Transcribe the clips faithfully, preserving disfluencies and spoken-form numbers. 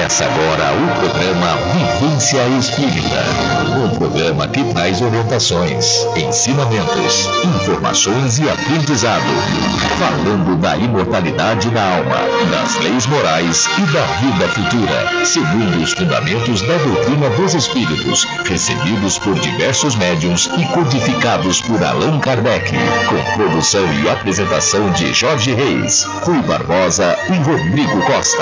Começa agora o programa Vivência Espírita, um programa que traz orientações, ensinamentos, informações e aprendizado, falando da imortalidade da alma, das leis morais e da vida futura, segundo os fundamentos da doutrina dos espíritos, recebidos por diversos médiuns e codificados por Allan Kardec, com produção e apresentação de Jorge Reis, Rui Barbosa e Rodrigo Costa.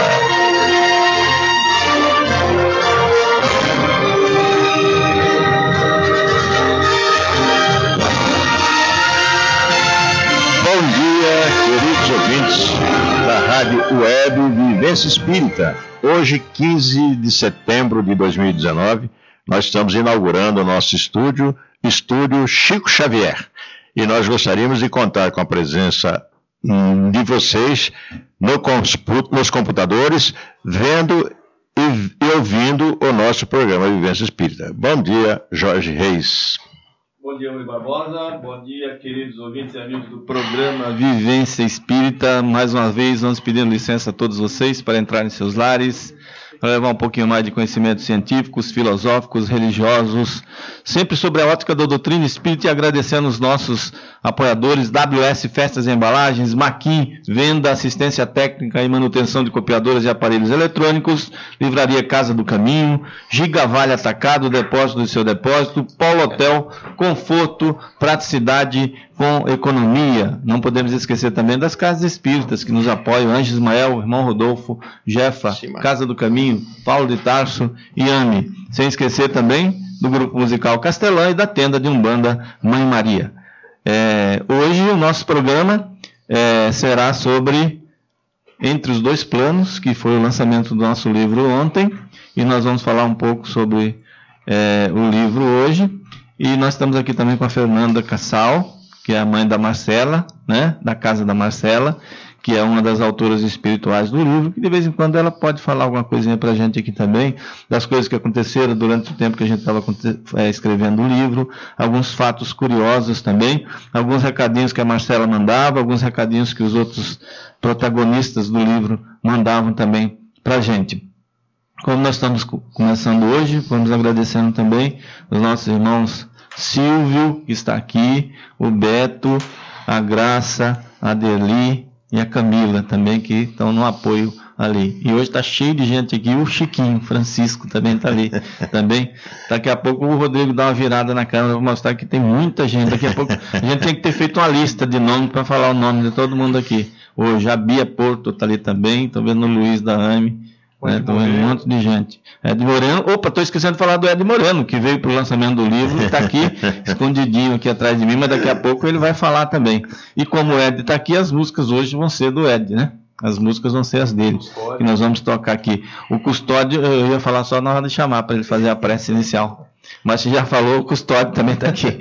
Bom dia, queridos ouvintes da Rádio Web Vivência Espírita. Hoje, quinze de setembro de dois mil e dezenove, nós estamos inaugurando o nosso estúdio, Estúdio Chico Xavier. E nós gostaríamos de contar com a presença hum, de vocês no, nos computadores, vendo e, e ouvindo o nosso programa Vivência Espírita. Bom dia, Jorge Reis. Bom dia, Rui Barbosa. Bom dia, queridos ouvintes e amigos do programa Vivência Espírita. Mais uma vez, vamos pedindo licença a todos vocês para entrar em seus lares, para levar um pouquinho mais de conhecimentos científicos, filosóficos, religiosos, sempre sobre a ótica da doutrina espírita, e agradecendo os nossos apoiadores, W S Festas e Embalagens, Maquin, venda, assistência técnica e manutenção de copiadoras e aparelhos eletrônicos, Livraria Casa do Caminho, Gigavale Atacado, depósito do seu depósito, Paulo Hotel, conforto, praticidade com economia. Não podemos esquecer também das casas espíritas que nos apoiam, Anjo Ismael, Irmão Rodolfo, Jefa, Sim, Casa do Caminho, Paulo de Tarso e Ami. Sem esquecer também do grupo musical Castelã e da tenda de Umbanda Mãe Maria. É, hoje o nosso programa é, será sobre Entre os Dois Planos, que foi o lançamento do nosso livro ontem, e nós vamos falar um pouco sobre é, o livro hoje. E nós estamos aqui também com a Fernanda Cassal, que é a mãe da Marcela, né, da Casa da Marcela, que é uma das autoras espirituais do livro, que de vez em quando ela pode falar alguma coisinha para a gente aqui também, das coisas que aconteceram durante o tempo que a gente estava é, escrevendo o livro, alguns fatos curiosos também, alguns recadinhos que a Marcela mandava, alguns recadinhos que os outros protagonistas do livro mandavam também para a gente. Como nós estamos começando hoje, vamos agradecendo também os nossos irmãos Silvio, que está aqui, o Beto, a Graça, a Deli e a Camila também, que estão no apoio ali. E hoje está cheio de gente aqui, o Chiquinho, Francisco também está ali. Também. Daqui a pouco o Rodrigo dá uma virada na câmera, vou mostrar que tem muita gente. Daqui a pouco a gente tem que ter feito uma lista de nomes para falar o nome de todo mundo aqui. Hoje a Bia Porto está ali também, estou vendo o Luiz da Ami. Estou vendo um monte de gente. Ed Moreno, opa, estou esquecendo de falar do Ed Moreno, que veio para o lançamento do livro, está aqui, escondidinho aqui atrás de mim, mas daqui a pouco ele vai falar também. E como o Ed está aqui, as músicas hoje vão ser do Ed, né? As músicas vão ser as dele, que nós vamos tocar aqui. O Custódio, eu ia falar só na hora de chamar, para ele fazer a prece inicial. Mas se já falou, o Custódio também está aqui.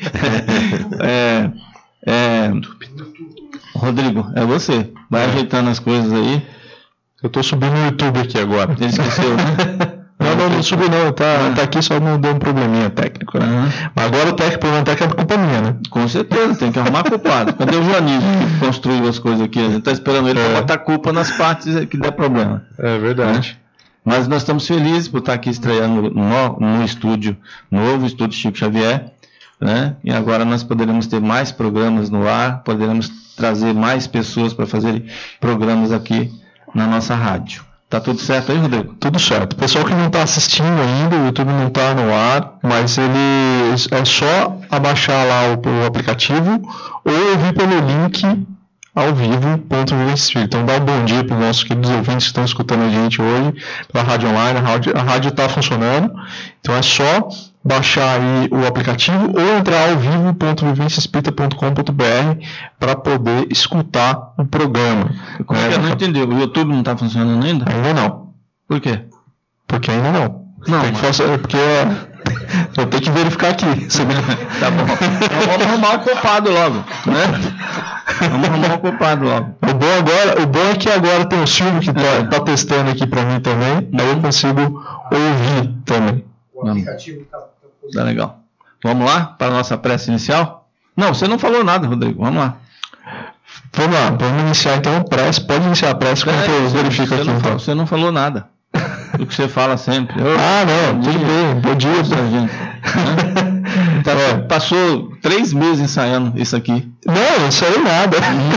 é, é, Rodrigo, é você. Vai ajeitando as coisas aí. Eu tô subindo no YouTube aqui agora. Ele esqueceu, né? Não, não, não subi não. Tá, ah. tá aqui, só não deu um probleminha técnico, né? Uhum. Mas agora o técnico, problema técnico é culpa minha, né? Com certeza, tem que arrumar culpado. Cadê o Joanismo que construiu as coisas aqui? A gente tá esperando ele é. para botar culpa nas partes que der problema. É verdade. É. Mas nós estamos felizes por estar aqui estreando no, no estúdio novo, Estúdio Chico Xavier, né? E agora nós poderemos ter mais programas no ar, poderemos trazer mais pessoas para fazer programas aqui na nossa rádio. Tá tudo certo aí, Rodrigo? Tudo certo. O pessoal que não está assistindo ainda, o YouTube não está no ar, mas ele é só abaixar lá o, o aplicativo ou ouvir pelo link ao vivo ponto vivência espírita. Então dá um bom dia para os nossos queridos ouvintes que estão escutando a gente hoje pela rádio online. A rádio está funcionando, então é só baixar aí o aplicativo ou entrar ao vivo ponto vivência espírita ponto com ponto b r para poder escutar o programa. Como é que eu não entendi? O YouTube não está funcionando ainda? Ainda não. Por quê? Porque ainda não. Não, tem que mas... fazer, porque eu tenho que verificar aqui. Tá bom. Então vamos arrumar o culpado logo, né? Vamos arrumar o culpado logo. O bom, agora, o bom é que agora tem o Silvio que está tá testando aqui para mim também, aí eu consigo ouvir também. O aplicativo está... Tá legal. Vamos lá para a nossa prece inicial? Não, você não falou nada, Rodrigo. Vamos lá. Vamos lá, vamos iniciar então a prece. Pode iniciar a prece quando eu verifico aqui. Não, então. Você não falou nada. O que você fala sempre. Eu, ah, não, tudo bem. Bom dia, sargento. Tá, é. Passou três meses ensaiando isso aqui. Não, não ensaiei nada.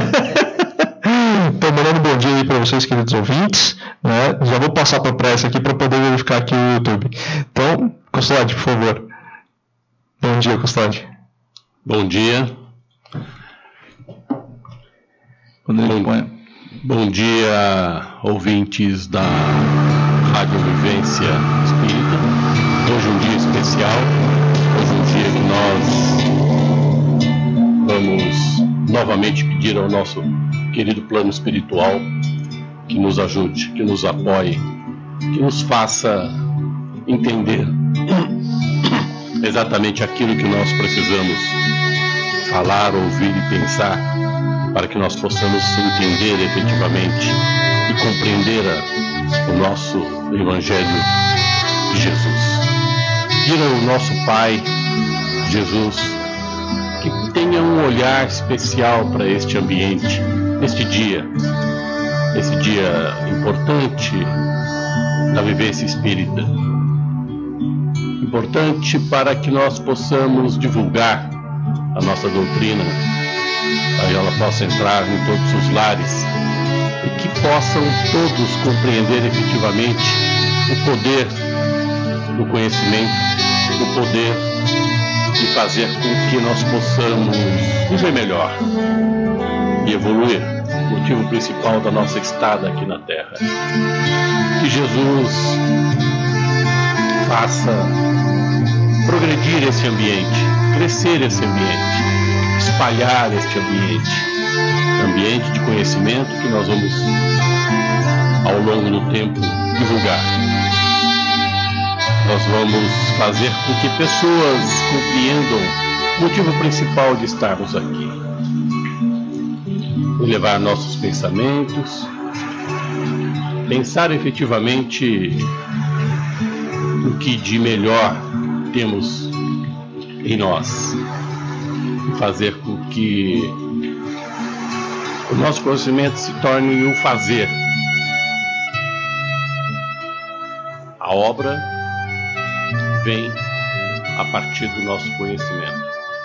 Estou mandando um bom dia aí para vocês, queridos ouvintes. Né? Já vou passar para a pressa aqui para poder verificar aqui o YouTube. Então, Custódio, por favor. Bom dia, Custódio. Bom dia. Bom, bom dia, ouvintes da Rádio Vivência Espírita. Hoje é um dia especial. Hoje é um dia que nós vamos novamente pedir ao nosso querido plano espiritual que nos ajude, que nos apoie, que nos faça entender exatamente aquilo que nós precisamos falar, ouvir e pensar, para que nós possamos entender efetivamente e compreender a, o nosso Evangelho de Jesus. Pedir ao nosso Pai, Jesus, que tenha um olhar especial para este ambiente, este dia, esse dia importante da vivência espírita. Importante para que nós possamos divulgar a nossa doutrina, para que ela possa entrar em todos os lares e que possam todos compreender efetivamente o poder do conhecimento, o poder de fazer com que nós possamos viver melhor e evoluir, o motivo principal da nossa estada aqui na Terra. Que Jesus faça progredir esse ambiente, crescer esse ambiente, espalhar este ambiente, ambiente de conhecimento que nós vamos, ao longo do tempo, divulgar. Nós vamos fazer com que pessoas compreendam o motivo principal de estarmos aqui. Elevar nossos pensamentos, pensar efetivamente o que de melhor temos em nós, fazer com que o nosso conhecimento se torne um fazer. A obra vem a partir do nosso conhecimento.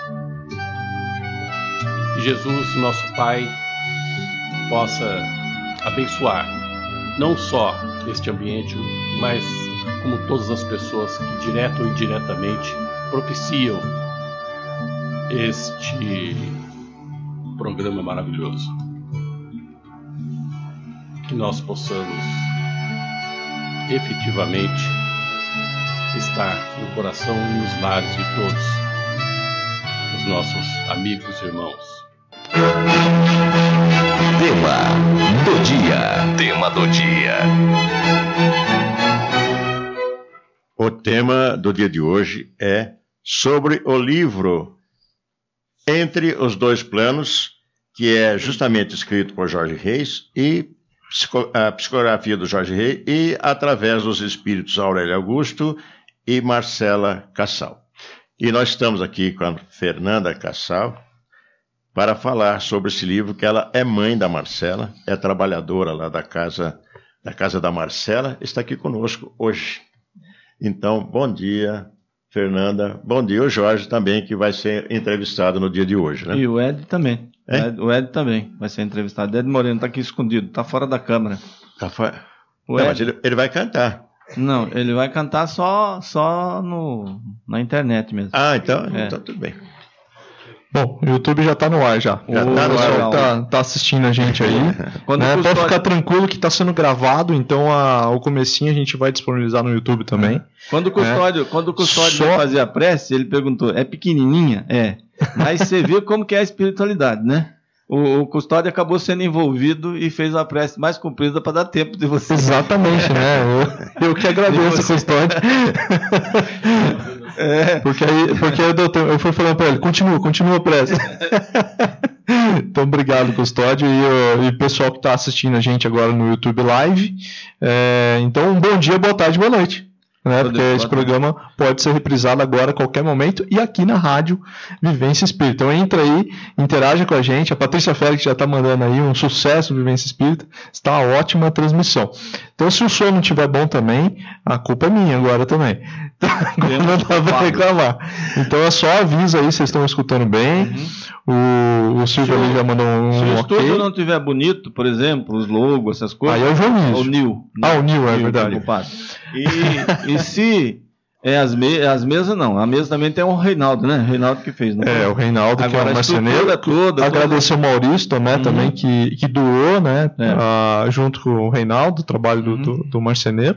Que Jesus, nosso Pai, possa abençoar não só este ambiente, mas como todas as pessoas que direto ou indiretamente propiciam este programa maravilhoso. Que nós possamos efetivamente estar no coração e nos lares de todos os nossos amigos e irmãos. Tema do dia. Tema do dia. O tema do dia de hoje é sobre o livro Entre os Dois Planos, que é justamente escrito por Jorge Reis, e a psicografia do Jorge Reis, e através dos espíritos Aurélio Augusto e Marcela Cassal. E nós estamos aqui com a Fernanda Cassal para falar sobre esse livro, que ela é mãe da Marcela, é trabalhadora lá da casa da, casa da Marcela, está aqui conosco hoje. Então, bom dia, Fernanda. Bom dia, o Jorge também, que vai ser entrevistado no dia de hoje, né? E o Ed também. É? O, Ed, o Ed também vai ser entrevistado. O Ed Moreno está aqui escondido, está fora da câmera. Tá fora? O Não, Ed... mas ele, ele vai cantar. Não, ele vai cantar só, só no, na internet mesmo. Ah, então, É. então tudo bem. Bom, o YouTube já está no ar já. Já o tá no pessoal ar. tá, tá assistindo a gente aí. Quando né? o Pode custódio- ficar tranquilo que está sendo gravado, então a, o comecinho a gente vai disponibilizar no YouTube também. Quando o custódio, quando o custódio Só- vai fazer a prece, ele perguntou: é pequenininha? É. Mas você viu como que é a espiritualidade, né? O, o custódio acabou sendo envolvido e fez uma prece mais comprida para dar tempo de você. Exatamente, né? Eu, eu que agradeço a custódia. É. Porque aí, porque aí doutor, eu fui falando para ele, continua, continua a prece. Então, obrigado, custódio, e o pessoal que está assistindo a gente agora no YouTube Live. É, então, um bom dia, boa tarde, boa noite. né? Porque esse programa pode ser reprisado agora a qualquer momento e aqui na rádio Vivência Espírita. Então entra aí, interaja com a gente. A Patrícia Félix já está mandando aí um sucesso Vivência Espírita. Está ótima a transmissão. Então se o som não estiver bom também, a culpa é minha agora também. Então, não dá para reclamar. Então é só aviso aí, vocês estão escutando bem. Uhum. O, o Silvio ali já mandou um Se o ok. estúdio não estiver bonito, por exemplo, os logos, essas coisas. Aí é o João O Nil. Ah, o Nil, é verdade. E, e se é as, me, as mesas, não. A mesa também tem o Reinaldo, né? Reinaldo que fez. Não é, o Reinaldo, agora, que é o marceneiro. Toda, Agradecer toda... o Maurício Tomé uhum. também, que, que doou, né? É. Uh, junto com o Reinaldo, o trabalho uhum. do, do, do marceneiro.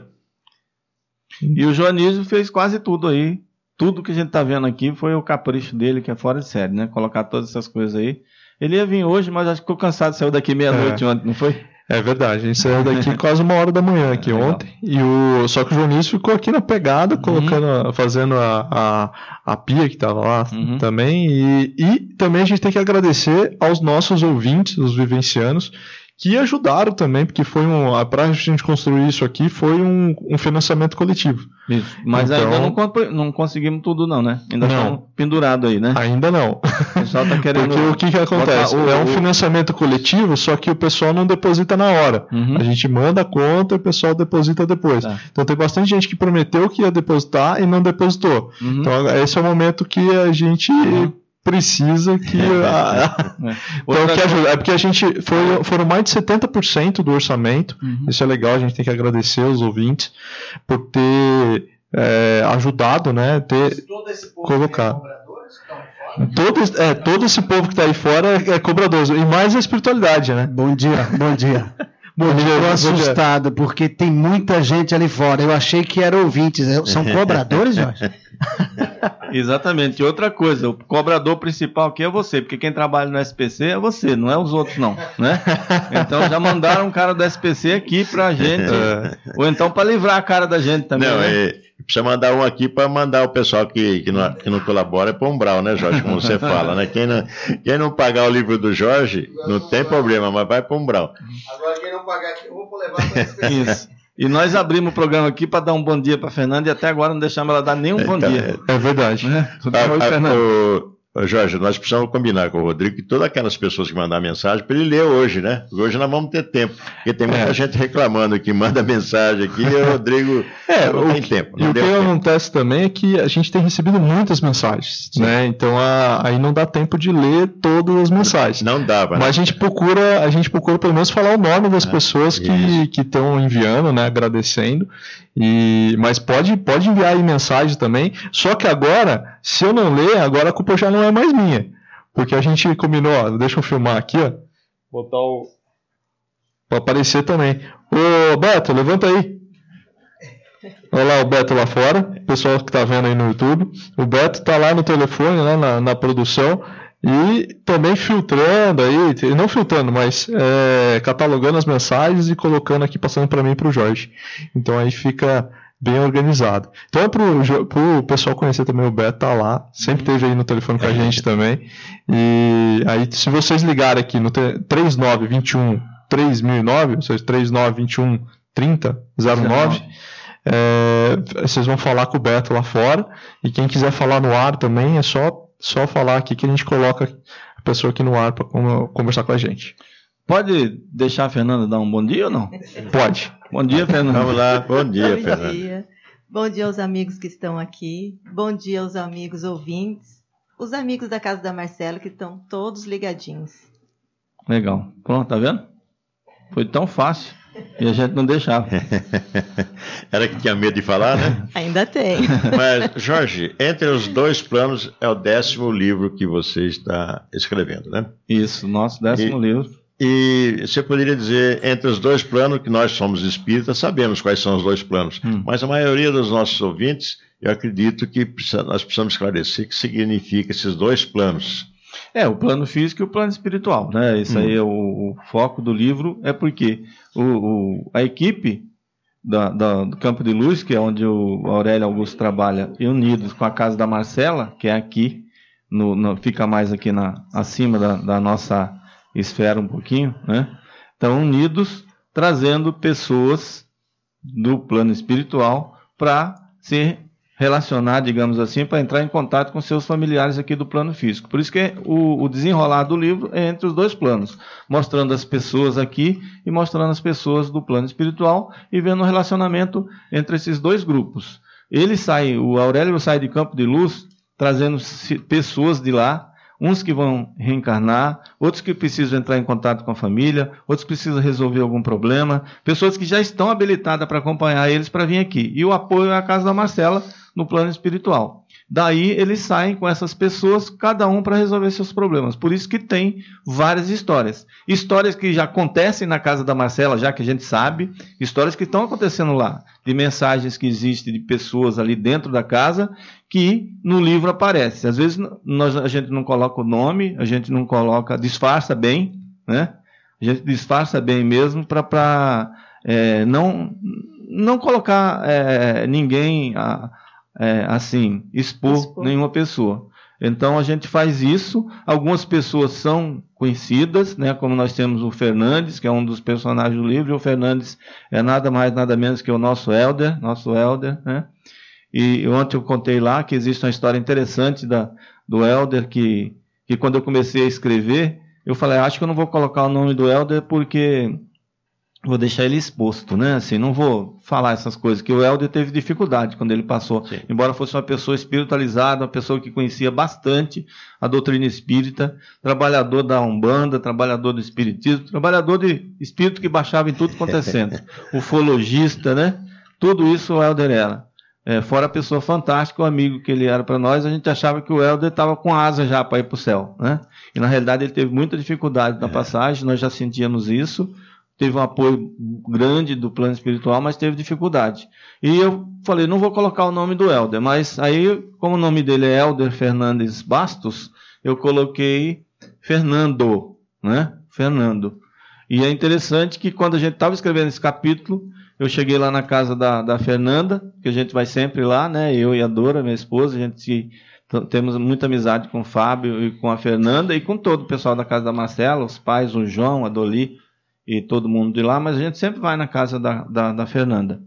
E o Joanísio fez quase tudo aí. Tudo que a gente tá vendo aqui foi o capricho dele, que é fora de série, né? Colocar todas essas coisas aí. Ele ia vir hoje, mas acho que ficou cansado, saiu daqui meia-noite é. ontem, não foi? É verdade, a gente saiu daqui quase uma hora da manhã aqui é, ontem. E o, só que o Joanísio ficou aqui na pegada, uhum. colocando, fazendo a, a, a pia que estava lá uhum. também. E, e também a gente tem que agradecer aos nossos ouvintes, os vivencianos, que ajudaram também, porque foi um, para a gente construir isso aqui, foi um, um financiamento coletivo. Isso. Mas então, ainda não, não conseguimos tudo não, né? Ainda não. Estamos pendurados aí, né? Ainda não. O pessoal tá querendo... Porque o que, que acontece? O, é um o... financiamento coletivo, só que o pessoal não deposita na hora. Uhum. A gente manda a conta e o pessoal deposita depois. Tá. Então tem bastante gente que prometeu que ia depositar e não depositou. Uhum. Então esse é o momento que a gente... Uhum. precisa que... a, é. Então, que ajuda, é porque a gente... Foi, foram mais de setenta por cento do orçamento. Uhum. Isso é legal, a gente tem que agradecer os ouvintes por ter é, ajudado, né? Ter todo esse povo colocado. É todo, é, todo esse povo que está aí fora é, é cobrador. E mais a espiritualidade, né? Bom dia, bom dia. Bom dia, eu estou assustado, porque tem muita gente ali fora. Eu achei que eram ouvintes. São cobradores, Jorge? Exatamente. E outra coisa, o cobrador principal aqui é você, porque quem trabalha no S P C é você, não é os outros não, né? Então já mandaram um cara do S P C aqui pra gente, é. ou então para livrar a cara da gente também. Não, né? é, precisa mandar um aqui para mandar o pessoal que, que, não, que não colabora é para umbral, né, Jorge? Como você fala, né? Quem não, quem não pagar o livro do Jorge, não tem problema, mas vai para umbral. Agora quem não pagar aqui, eu vou levar para o S P C. Isso. E nós abrimos o programa aqui para dar um bom dia para a Fernanda e até agora não deixamos ela dar nenhum bom dia. É verdade. É, a, a, o, o Jorge, nós precisamos combinar com o Rodrigo que todas aquelas pessoas que mandar mensagem para ele ler hoje, né? Porque hoje nós vamos ter tempo. Porque tem muita é. gente reclamando que manda mensagem aqui e o Rodrigo é, não o tem que, tempo. Não e o que tempo. acontece também é que a gente tem recebido muitas mensagens, Sim. né? Então a, aí não dá tempo de ler todas as mensagens. Não dá, mas a gente procura, a gente procura pelo menos falar o nome das ah, pessoas que que estão enviando, né? Agradecendo. E, mas pode, pode enviar aí mensagem também. Só que agora, se eu não ler, agora a culpa já não é mais minha. Porque a gente combinou, ó, deixa eu filmar aqui, ó. Botar o. Pra aparecer também. Ô Beto, levanta aí. Olha lá o Beto lá fora. O pessoal que tá vendo aí no YouTube. O Beto tá lá no telefone, lá na, na produção. E também filtrando aí, não filtrando, mas é, catalogando as mensagens e colocando aqui, passando para mim e para o Jorge. Então aí fica bem organizado. Então é para o pessoal conhecer também, o Beto tá lá, sempre esteve aí no telefone com a gente também. E aí se vocês ligarem aqui no três nove dois um três mil e nove, ou seja, três nove dois um trinta zero nove, é, vocês vão falar com o Beto lá fora. E quem quiser falar no ar também é só Só falar aqui que a gente coloca a pessoa aqui no ar para conversar com a gente. Pode deixar a Fernanda dar um bom dia ou não? Pode. Bom dia, Fernanda. Vamos lá. Bom dia, bom Fernanda. Dia. Bom dia aos amigos que estão aqui. Bom dia aos amigos ouvintes. Os amigos da Casa da Marcela que estão todos ligadinhos. Legal. Pronto, tá vendo? Foi tão fácil. E a gente não deixava. Era que tinha medo de falar, né? Ainda tem. Mas, Jorge, entre os dois planos é o décimo livro que você está escrevendo, né? Isso, nosso décimo e, livro. E você poderia dizer, entre os dois planos, que nós somos espíritas, sabemos quais são os dois planos. Hum. Mas a maioria dos nossos ouvintes, eu acredito que precisa, nós precisamos esclarecer o que significa esses dois planos. É, o plano físico e o plano espiritual, né? Isso hum. aí é o, o foco do livro, é porque o, o, a equipe da, da, do Campo de Luz, que é onde o Aurélio Augusto trabalha, e unidos com a Casa da Marcela, que é aqui, no, no, fica mais aqui na, acima da, da nossa esfera um pouquinho, né? Estão unidos, trazendo pessoas do plano espiritual para se relacionar, digamos assim, para entrar em contato com seus familiares aqui do plano físico. Por isso que o, o desenrolar do livro é entre os dois planos, mostrando as pessoas aqui e mostrando as pessoas do plano espiritual e vendo o relacionamento entre esses dois grupos. Ele sai, o Aurélio sai de Campo de Luz trazendo pessoas de lá, uns que vão reencarnar, outros que precisam entrar em contato com a família, outros que precisam resolver algum problema, pessoas que já estão habilitadas para acompanhar eles para vir aqui. E o apoio é a Casa da Marcela no plano espiritual. Daí eles saem com essas pessoas, cada um para resolver seus problemas. Por isso que tem várias histórias. Histórias que já acontecem na Casa da Marcela, já que a gente sabe, histórias que estão acontecendo lá, de mensagens que existem de pessoas ali dentro da casa, que no livro aparece. Às vezes nós, a gente não coloca o nome, a gente não coloca, disfarça bem, né? A gente disfarça bem mesmo para é, não, não colocar é, ninguém... A, É, assim, expor, expor nenhuma pessoa. Então a gente faz isso. Algumas pessoas são conhecidas, né, como nós temos o Fernandes, que é um dos personagens do livro. E o Fernandes é nada mais, nada menos que o nosso Elder, nosso Elder, né? E ontem eu contei lá que existe uma história interessante da, do Elder, que, que quando eu comecei a escrever, eu falei, acho que eu não vou colocar o nome do Elder porque vou deixar ele exposto, né? Assim, não vou falar essas coisas, que o Elder teve dificuldade quando ele passou. Sim. Embora fosse uma pessoa espiritualizada, uma pessoa que conhecia bastante a doutrina espírita, trabalhador da Umbanda, trabalhador do espiritismo, trabalhador de espírito que baixava em tudo quanto é centro, ufologista, né? Tudo isso o Elder era. É, fora a pessoa fantástica, o amigo que ele era para nós, a gente achava que o Elder estava com asa já para ir para o céu, né? E na realidade ele teve muita dificuldade na é. passagem, nós já sentíamos isso. Teve um apoio grande do plano espiritual, mas teve dificuldade. E eu falei, não vou colocar o nome do Elder, mas aí, como o nome dele é Elder Fernandes Bastos, eu coloquei Fernando, né? Fernando. E é interessante que quando a gente estava escrevendo esse capítulo, eu cheguei lá na casa da, da Fernanda, que a gente vai sempre lá, né? Eu e a Dora, minha esposa, a gente se, temos muita amizade com o Fábio e com a Fernanda e com todo o pessoal da casa da Marcela, os pais, o João, a Doli, e todo mundo de lá, mas a gente sempre vai na casa da, da, da Fernanda.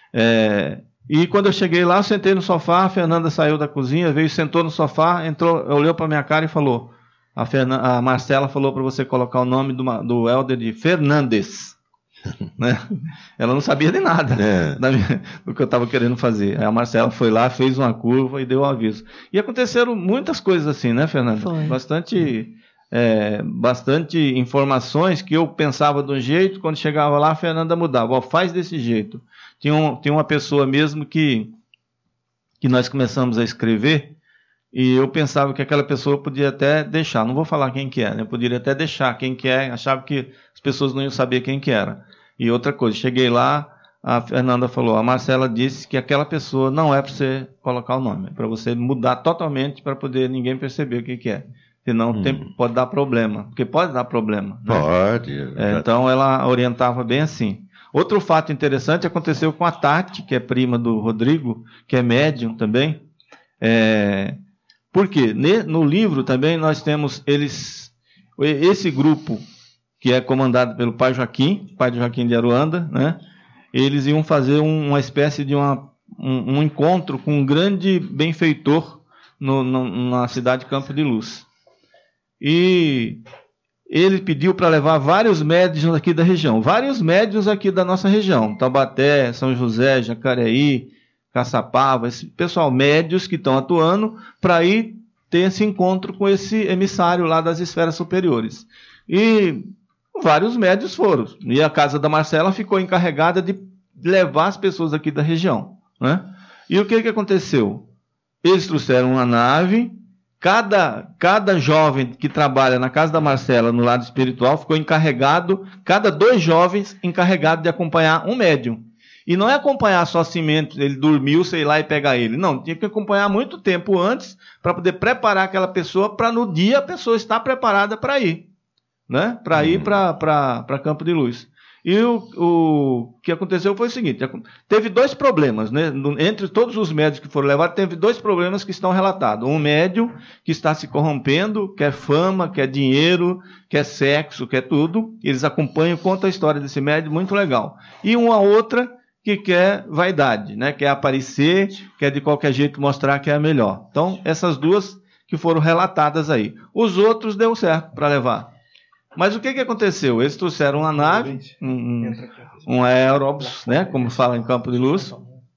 É, e quando eu cheguei lá, eu sentei no sofá, a Fernanda saiu da cozinha, veio, sentou no sofá, entrou, olhou para minha cara e falou, a, Fernanda, a Marcela falou para você colocar o nome do, do Elder de Fernandes. Né? Ela não sabia de nada é. da minha, do que eu estava querendo fazer. Aí a Marcela foi lá, fez uma curva e deu o aviso. E aconteceram muitas coisas assim, né, Fernanda? Foi. Bastante... É, bastante informações que eu pensava de um jeito, quando chegava lá a Fernanda mudava, ó, faz desse jeito. Tinha, um, tinha uma pessoa mesmo que, que nós começamos a escrever e eu pensava que aquela pessoa podia até deixar, não vou falar quem que é, né? Poderia até deixar quem que é, achava que as pessoas não iam saber quem que era. E outra coisa, cheguei lá, a Fernanda falou, a Marcela disse que aquela pessoa não é para você colocar o nome, é para você mudar totalmente para poder ninguém perceber o que que é. Senão hum. tem, pode dar problema. Porque pode dar problema. Né? Pode. É, então ela orientava bem assim. Outro fato interessante aconteceu com a Tati, que é prima do Rodrigo, que é médium também. É, por quê? No livro também nós temos eles, esse grupo que é comandado pelo pai Joaquim, pai de Joaquim de Aruanda, né? Eles iam fazer um, uma espécie de uma, um, um encontro com um grande benfeitor no, no, na cidade de Campo de Luz. E ele pediu para levar vários médiuns aqui da região, vários médiuns aqui da nossa região, Taubaté, São José, Jacareí, Caçapava, esse pessoal médios que estão atuando para ir ter esse encontro com esse emissário lá das esferas superiores. E vários médios foram, e a casa da Marcela ficou encarregada de levar as pessoas aqui da região, né? E o que, que aconteceu? Eles trouxeram uma nave. Cada, cada jovem que trabalha na casa da Marcela, no lado espiritual, ficou encarregado, cada dois jovens encarregados de acompanhar um médium. E não é acompanhar só assim mesmo, ele dormiu, sei lá, e pegar ele. Não, tinha que acompanhar muito tempo antes para poder preparar aquela pessoa para no dia a pessoa estar preparada para ir, né? Para ir para Campo de Luz. E o, o que aconteceu foi o seguinte, teve dois problemas, né? Entre todos os médios que foram levados, teve dois problemas que estão relatados. Um médium que está se corrompendo, quer fama, quer dinheiro, quer sexo, quer tudo. Eles acompanham, contam a história desse médium, muito legal. E uma outra que quer vaidade, né? Quer aparecer, quer de qualquer jeito mostrar que é a melhor. Então, essas duas que foram relatadas aí. Os outros deu certo para levar. Mas o que, que aconteceu? Eles trouxeram uma nave, um, um aeróbus, né? Como fala em Campo de Luz,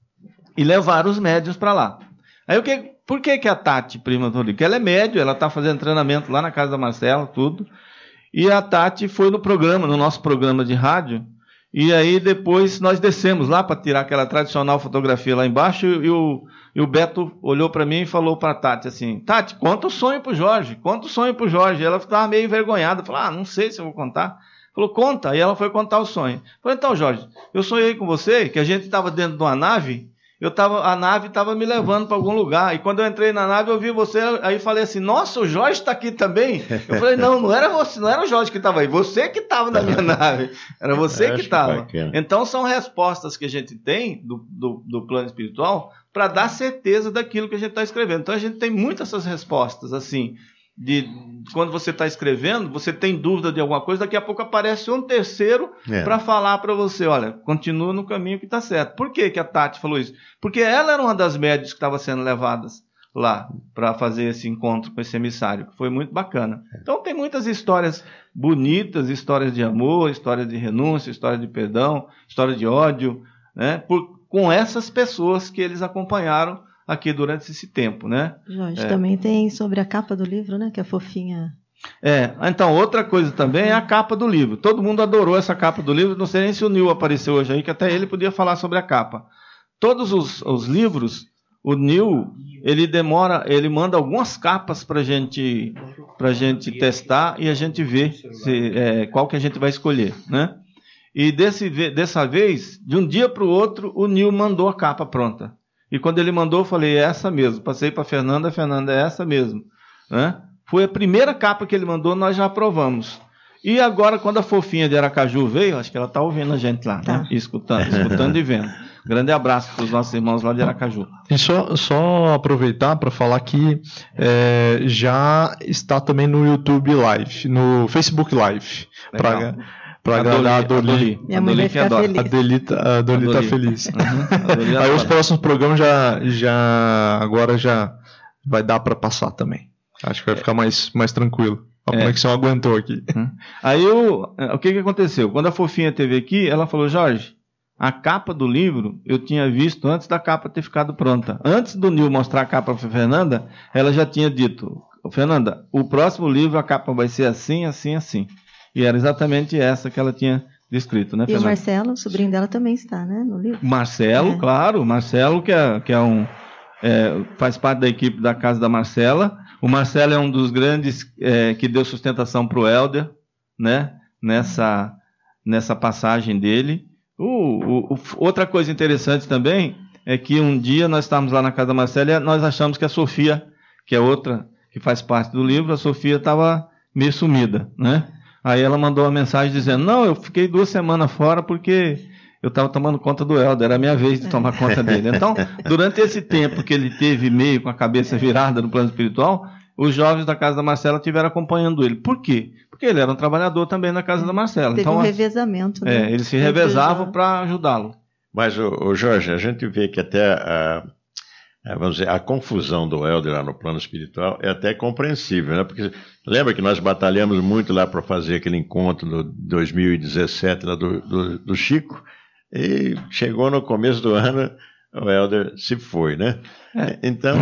e levaram os médios para lá. Aí o que, por que, que a Tati, prima do Rodrigo? Porque ela é médio, ela está fazendo treinamento lá na casa da Marcela, tudo. E a Tati foi no programa, no nosso programa de rádio. E aí depois nós descemos lá para tirar aquela tradicional fotografia lá embaixo. E o, e o Beto olhou para mim e falou para a Tati assim: Tati, conta o sonho para o Jorge, conta o sonho para o Jorge. E ela estava meio envergonhada, falou: ah, não sei se eu vou contar. Falou: conta. Aí ela foi contar o sonho. Falei: então, Jorge, eu sonhei com você que a gente estava dentro de uma nave. Eu tava, a nave estava me levando para algum lugar. E quando eu entrei na nave, eu vi você. Aí falei assim: nossa, o Jorge está aqui também? Eu falei: não, não era você, não era o Jorge que estava aí. Você que estava na minha nave. Era você que estava. Então, são respostas que a gente tem do, do, do plano espiritual para dar certeza daquilo que a gente está escrevendo. Então, a gente tem muitas essas respostas, assim. De, quando você está escrevendo, você tem dúvida de alguma coisa, daqui a pouco aparece um terceiro é. para falar para você: olha, continua no caminho que está certo. Por que, que a Tati falou isso? Porque ela era uma das médias que estava sendo levadas lá para fazer esse encontro com esse emissário, que foi muito bacana. Então tem muitas histórias bonitas, histórias de amor, histórias de renúncia, história de perdão, história de ódio, né? Por, com essas pessoas que eles acompanharam aqui durante esse tempo, né? Jorge, é. também tem sobre a capa do livro, né? Que é fofinha. É, então, outra coisa também é a capa do livro. Todo mundo adorou essa capa do livro. Não sei nem se o Nil apareceu hoje aí, que até ele podia falar sobre a capa. Todos os, os livros, o Nil, ele demora, ele manda algumas capas pra gente, pra gente testar e a gente ver se, é, qual que a gente vai escolher, né? E desse, dessa vez, de um dia para o outro, o Nil mandou a capa pronta. E quando ele mandou, eu falei: é essa mesmo. Passei para a Fernanda, a Fernanda, é essa mesmo. Né? Foi a primeira capa que ele mandou, nós já aprovamos. E agora, quando a fofinha de Aracaju veio, acho que ela está ouvindo a gente lá, tá. né? escutando, escutando e vendo. Grande abraço para os nossos irmãos lá de Aracaju. E só, só aproveitar para falar que é, já está também no YouTube Live, no Facebook Live. Pra, Para agradar a Doli. Minha mãe vai ficar feliz. A Doli tá, a Doli tá feliz. Uhum. Aí os próximos programas já, já agora já vai dar para passar também. Acho que vai ficar mais, mais tranquilo. A é. conexão aguentou aqui. Uhum. Aí o, o que, que aconteceu? Quando a fofinha esteve aqui, ela falou: Jorge, a capa do livro eu tinha visto antes da capa ter ficado pronta. Antes do Nil mostrar a capa para a Fernanda, ela já tinha dito: Fernanda, o próximo livro a capa vai ser assim, assim, assim. E era exatamente essa que ela tinha descrito, né, E Fernanda? o Marcelo, o sobrinho dela, também está, né, no livro? Marcelo, é. claro. Marcelo, que, é, que é um, é, faz parte da equipe da Casa da Marcela. O Marcelo é um dos grandes é, que deu sustentação para o Helder, né, nessa, nessa passagem dele. O, o, o, outra coisa interessante também é que um dia nós estávamos lá na Casa da Marcela e nós achamos que a Sofia, que é outra que faz parte do livro, a Sofia estava meio sumida, né? Aí ela mandou uma mensagem dizendo: não, eu fiquei duas semanas fora porque eu estava tomando conta do Helder, era a minha vez de tomar conta dele. Então, durante esse tempo que ele teve meio com a cabeça virada no plano espiritual, os jovens da Casa da Marcela estiveram acompanhando ele. Por quê? Porque ele era um trabalhador também na Casa da Marcela. Teve então, um revezamento. Né? É, eles se revezavam para ajudá-lo. Mas, o, o Jorge, a gente vê que até a, a, vamos dizer, a confusão do Helder lá no plano espiritual é até compreensível, né? Porque lembra que nós batalhamos muito lá para fazer aquele encontro do dois mil e dezessete lá do, do, do Chico, e chegou no começo do ano, o Helder se foi, né? É. Então,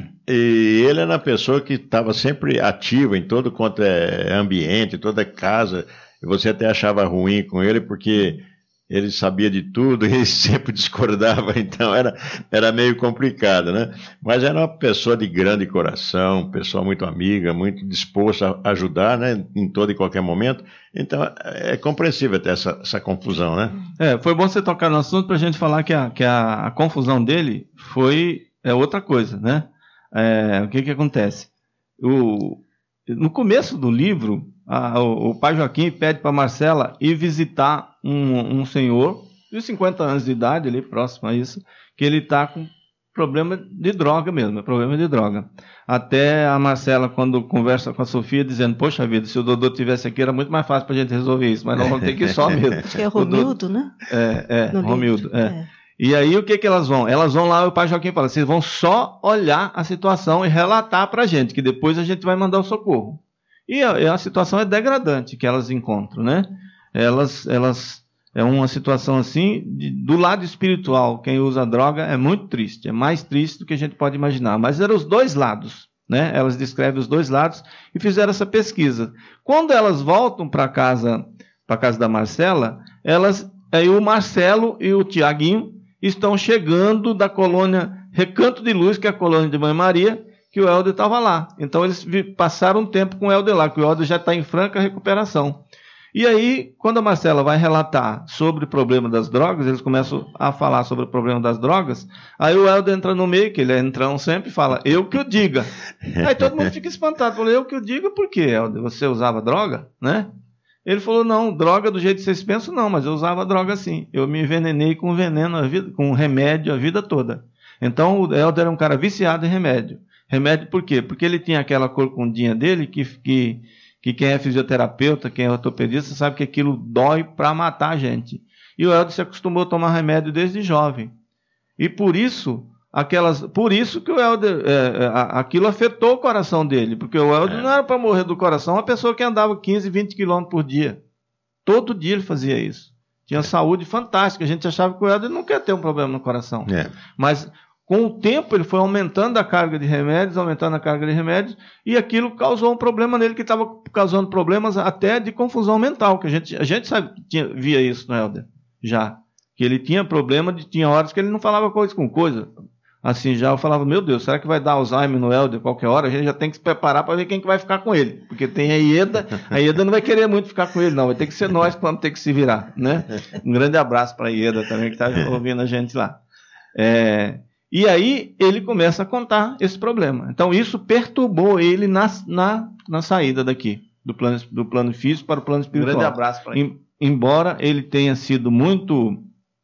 e ele era uma pessoa que estava sempre ativa em todo quanto é ambiente, toda casa, e você até achava ruim com ele, porque ele sabia de tudo e sempre discordava, então era, era meio complicado, né? Mas era uma pessoa de grande coração, pessoa muito amiga, muito disposta a ajudar, né? Em todo e qualquer momento. Então é compreensível até essa, essa confusão, né? É, foi bom você tocar no assunto para a gente falar que, a, que a, a confusão dele foi é, outra coisa, né? É, o que que acontece? O, no começo do livro, a, o, o pai Joaquim pede para Marcela ir visitar um, um senhor de cinquenta anos de idade, ali próximo a isso, que ele está com problema de droga mesmo, é problema de droga. Até a Marcela, quando conversa com a Sofia, dizendo: poxa vida, se o Dodô tivesse aqui, era muito mais fácil para a gente resolver isso, mas nós vamos ter que ir só mesmo. Acho que é Romildo, né? É, é Romildo. É. É. E aí o que, que elas vão? Elas vão lá, o pai Joaquim fala, vocês vão só olhar a situação e relatar para a gente, que depois a gente vai mandar o socorro. E a, a situação é degradante que elas encontram, né? Elas, elas é uma situação assim, de, do lado espiritual, quem usa droga é muito triste, é mais triste do que a gente pode imaginar. Mas eram os dois lados, né? Elas descrevem os dois lados e fizeram essa pesquisa. Quando elas voltam para casa, para casa da Marcela, elas, aí o Marcelo e o Tiaguinho estão chegando da colônia Recanto de Luz, que é a colônia de Mãe Maria, que o Helder estava lá. Então eles passaram um tempo com o Helder lá, que o Helder já está em franca recuperação. E aí, quando a Marcela vai relatar sobre o problema das drogas, eles começam a falar sobre o problema das drogas, aí o Helder entra no meio, que ele é entrão sempre, e fala, eu que o diga. Aí todo mundo fica espantado, fala, eu que o diga, por quê, Helder? Você usava droga, né? Ele falou, não, droga do jeito que vocês pensam, não, mas eu usava droga sim. Eu me envenenei com veneno, a vida, com remédio a vida toda. Então o Helder era um cara viciado em remédio. Remédio por quê? Porque ele tinha aquela corcundinha dele, que, que, que quem é fisioterapeuta, quem é ortopedista, sabe que aquilo dói para matar a gente. E o Helder se acostumou a tomar remédio desde jovem. E por isso... Aquelas, por isso que o Helder, é, aquilo afetou o coração dele, porque o Helder é. não era para morrer do coração, uma pessoa que andava quinze, vinte quilômetros por dia. Todo dia ele fazia isso. Tinha é. saúde fantástica, a gente achava que o Helder não quer ter um problema no coração. É. Mas com o tempo ele foi aumentando a carga de remédios, aumentando a carga de remédios, e aquilo causou um problema nele, que estava causando problemas até de confusão mental, que a gente, a gente sabe, tinha, via isso no Helder, já. Que ele tinha problema, de, tinha horas que ele não falava coisa com coisa. Assim, já eu falava, meu Deus, será que vai dar Alzheimer no Helder qualquer hora? A gente já tem que se preparar para ver quem que vai ficar com ele. Porque tem a Ieda, a Ieda não vai querer muito ficar com ele, não. Vai ter que ser nós que vamos ter que se virar, né? Um grande abraço para a Ieda também, que está ouvindo a gente lá. É, e aí ele começa a contar esse problema. Então isso perturbou ele na, na, na saída daqui, do plano, do plano físico para o plano espiritual. Um grande abraço para ele. Embora ele tenha sido muito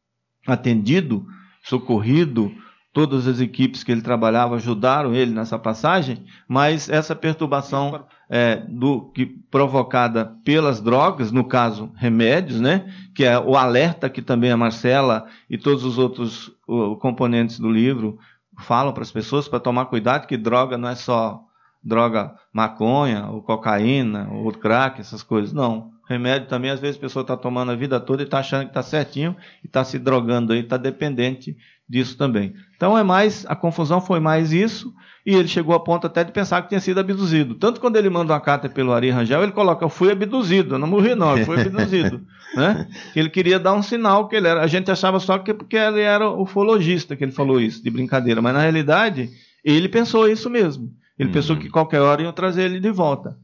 atendido, socorrido, todas as equipes que ele trabalhava ajudaram ele nessa passagem, mas essa perturbação é, do, que, provocada pelas drogas, no caso remédios, né, que é o alerta que também a Marcela e todos os outros o, componentes do livro falam para as pessoas para tomar cuidado, que droga não é só droga maconha, ou cocaína, ou crack, essas coisas, não. Remédio também, às vezes a pessoa está tomando a vida toda e está achando que está certinho e está se drogando aí, está dependente disso também. Então é mais, a confusão foi mais isso, e ele chegou a ponto até de pensar que tinha sido abduzido. Tanto quando ele manda uma carta pelo Ari Rangel, ele coloca, eu fui abduzido, eu não morri não, eu fui abduzido. Né? Ele queria dar um sinal que ele era, a gente achava só que porque ele era ufologista que ele falou isso, de brincadeira, mas na realidade ele pensou isso mesmo. Ele uhum. pensou que qualquer hora iam trazer ele de volta.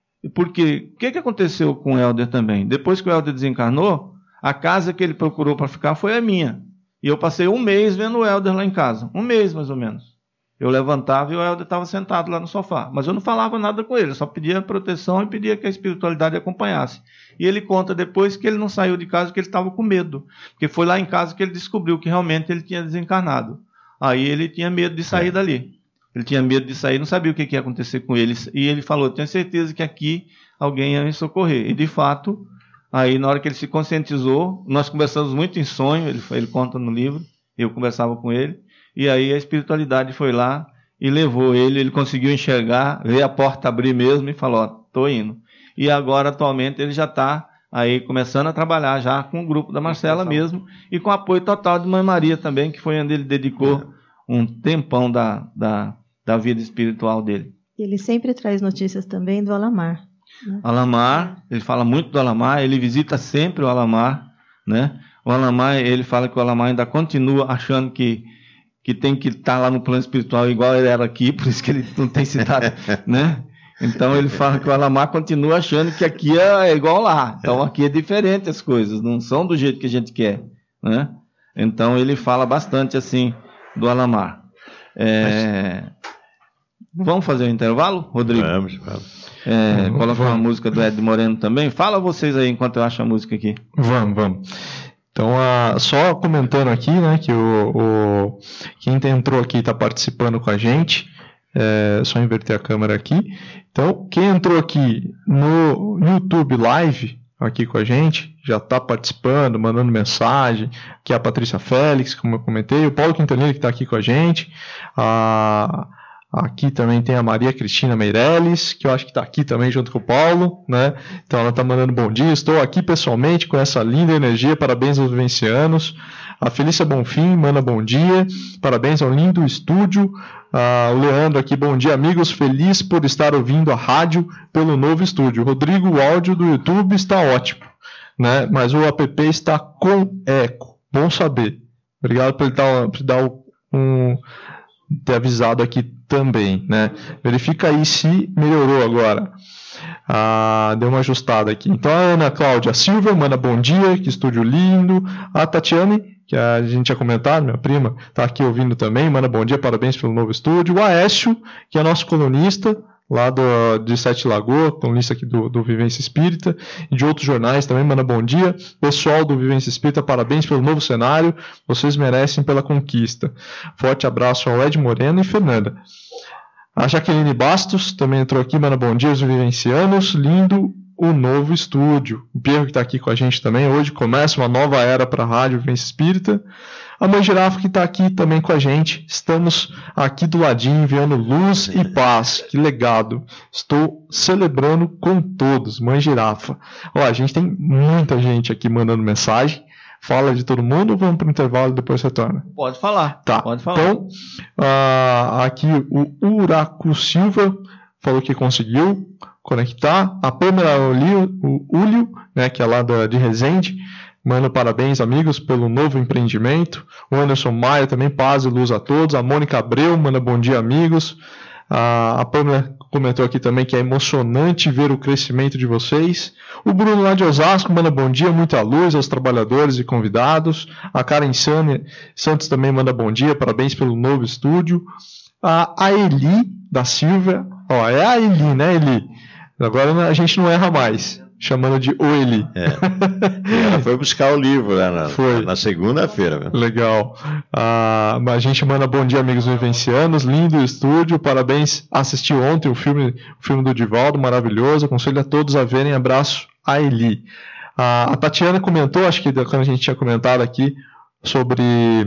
Porque o que, que aconteceu com o Helder também? Depois que o Helder desencarnou, a casa que ele procurou para ficar foi a minha. E eu passei um mês vendo o Helder lá em casa. Um mês, mais ou menos. Eu levantava e o Helder estava sentado lá no sofá. Mas eu não falava nada com ele, eu só pedia proteção e pedia que a espiritualidade acompanhasse. E ele conta depois que ele não saiu de casa, que ele estava com medo. Porque foi lá em casa que ele descobriu que realmente ele tinha desencarnado. Aí ele tinha medo de sair é. dali. Ele tinha medo de sair, não sabia o que ia acontecer com ele. E ele falou, tenho certeza que aqui alguém ia me socorrer. E de fato, aí na hora que ele se conscientizou, nós conversamos muito em sonho, ele, ele conta no livro, eu conversava com ele, e aí a espiritualidade foi lá e levou ele, ele conseguiu enxergar, ver a porta abrir mesmo e falou, ó, tô indo. E agora, atualmente, ele já está aí começando a trabalhar já com o grupo da Marcela mesmo, e com o apoio total de Mãe Maria também, que foi onde ele dedicou um tempão da... da da vida espiritual dele. Ele sempre traz notícias também do Alamar. Né? Alamar, ele fala muito do Alamar, ele visita sempre o Alamar, né? O Alamar, ele fala que o Alamar ainda continua achando que, que tem que estar lá no plano espiritual igual ele era aqui, por isso que ele não tem citado, né? Então ele fala que o Alamar continua achando que aqui é igual lá. Então aqui é diferente as coisas, não são do jeito que a gente quer, né? Então ele fala bastante assim do Alamar. É... Vamos fazer um intervalo, Rodrigo? Vamos, vamos. É, coloca uma música do Ed Moreno também. Fala vocês aí enquanto eu acho a música aqui. Vamos, vamos. Então, uh, só comentando aqui, né, que o, o quem entrou aqui está participando com a gente. É só inverter a câmera aqui. Então, quem entrou aqui no YouTube Live, aqui com a gente, já está participando, mandando mensagem, que é a Patrícia Félix, como eu comentei, o Paulo Quintanilha, que está aqui com a gente, a, aqui também tem a Maria Cristina Meirelles, que eu acho que está aqui também junto com o Paulo, né? Então ela está mandando bom dia, estou aqui pessoalmente com essa linda energia, parabéns aos vivencianos. A Felícia Bonfim manda bom dia, parabéns ao lindo estúdio. Ah, o Leandro aqui, bom dia amigos, feliz por estar ouvindo a rádio pelo novo estúdio. Rodrigo, o áudio do YouTube está ótimo, né? Mas o app está com eco, bom saber. Obrigado por ele dar, por dar um, ter avisado aqui também, né? Verifica aí se melhorou agora. Ah, deu uma ajustada aqui. Então a Ana Cláudia Silva manda bom dia, que estúdio lindo. A Tatiane, que a gente tinha comentado, minha prima, está aqui ouvindo também, manda bom dia, parabéns pelo novo estúdio. O Aécio, que é nosso colunista lá do, de Sete Lagoas, colunista aqui do, do Vivência Espírita e de outros jornais também, manda bom dia. Pessoal do Vivência Espírita, parabéns pelo novo cenário, vocês merecem pela conquista. Forte abraço ao Ed Moreno e Fernanda. A Jaqueline Bastos também entrou aqui, manda bom dia aos vivencianos, lindo o novo estúdio. O Pierro que está aqui com a gente também, hoje começa uma nova era para a Rádio Vivência Espírita. A Mãe Girafa que está aqui também com a gente, estamos aqui do ladinho enviando luz e paz, que legado, estou celebrando com todos, Mãe Girafa. Ó, a gente tem muita gente aqui mandando mensagem. Fala de todo mundo ou vamos para o intervalo e depois retorna? Pode falar. Tá. Pode falar. Então, uh, aqui o Uraco Silva falou que conseguiu conectar. A Pâmela Ulio, né, que é lá da, de Resende, manda parabéns, amigos, pelo novo empreendimento. O Anderson Maia também, paz e luz a todos. A Mônica Abreu manda bom dia, amigos. Uh, a Pâmela comentou aqui também que é emocionante ver o crescimento de vocês. O Bruno lá de Osasco manda bom dia, muita luz aos trabalhadores e convidados. A Karen Santos também manda bom dia, parabéns pelo novo estúdio. A, a Eli da Silva, ó, é a Eli, né, Eli? Agora a gente não erra mais, chamando de O Eli. É. Ela foi buscar o livro lá na, foi. na segunda-feira. Legal. Ah, a gente manda bom dia, amigos vivencianos. Lindo estúdio, parabéns. Assisti ontem o filme, o filme do Divaldo, maravilhoso. Aconselho a todos a verem. Abraço a Eli. Ah, a Tatiana comentou, acho que quando a gente tinha comentado aqui sobre,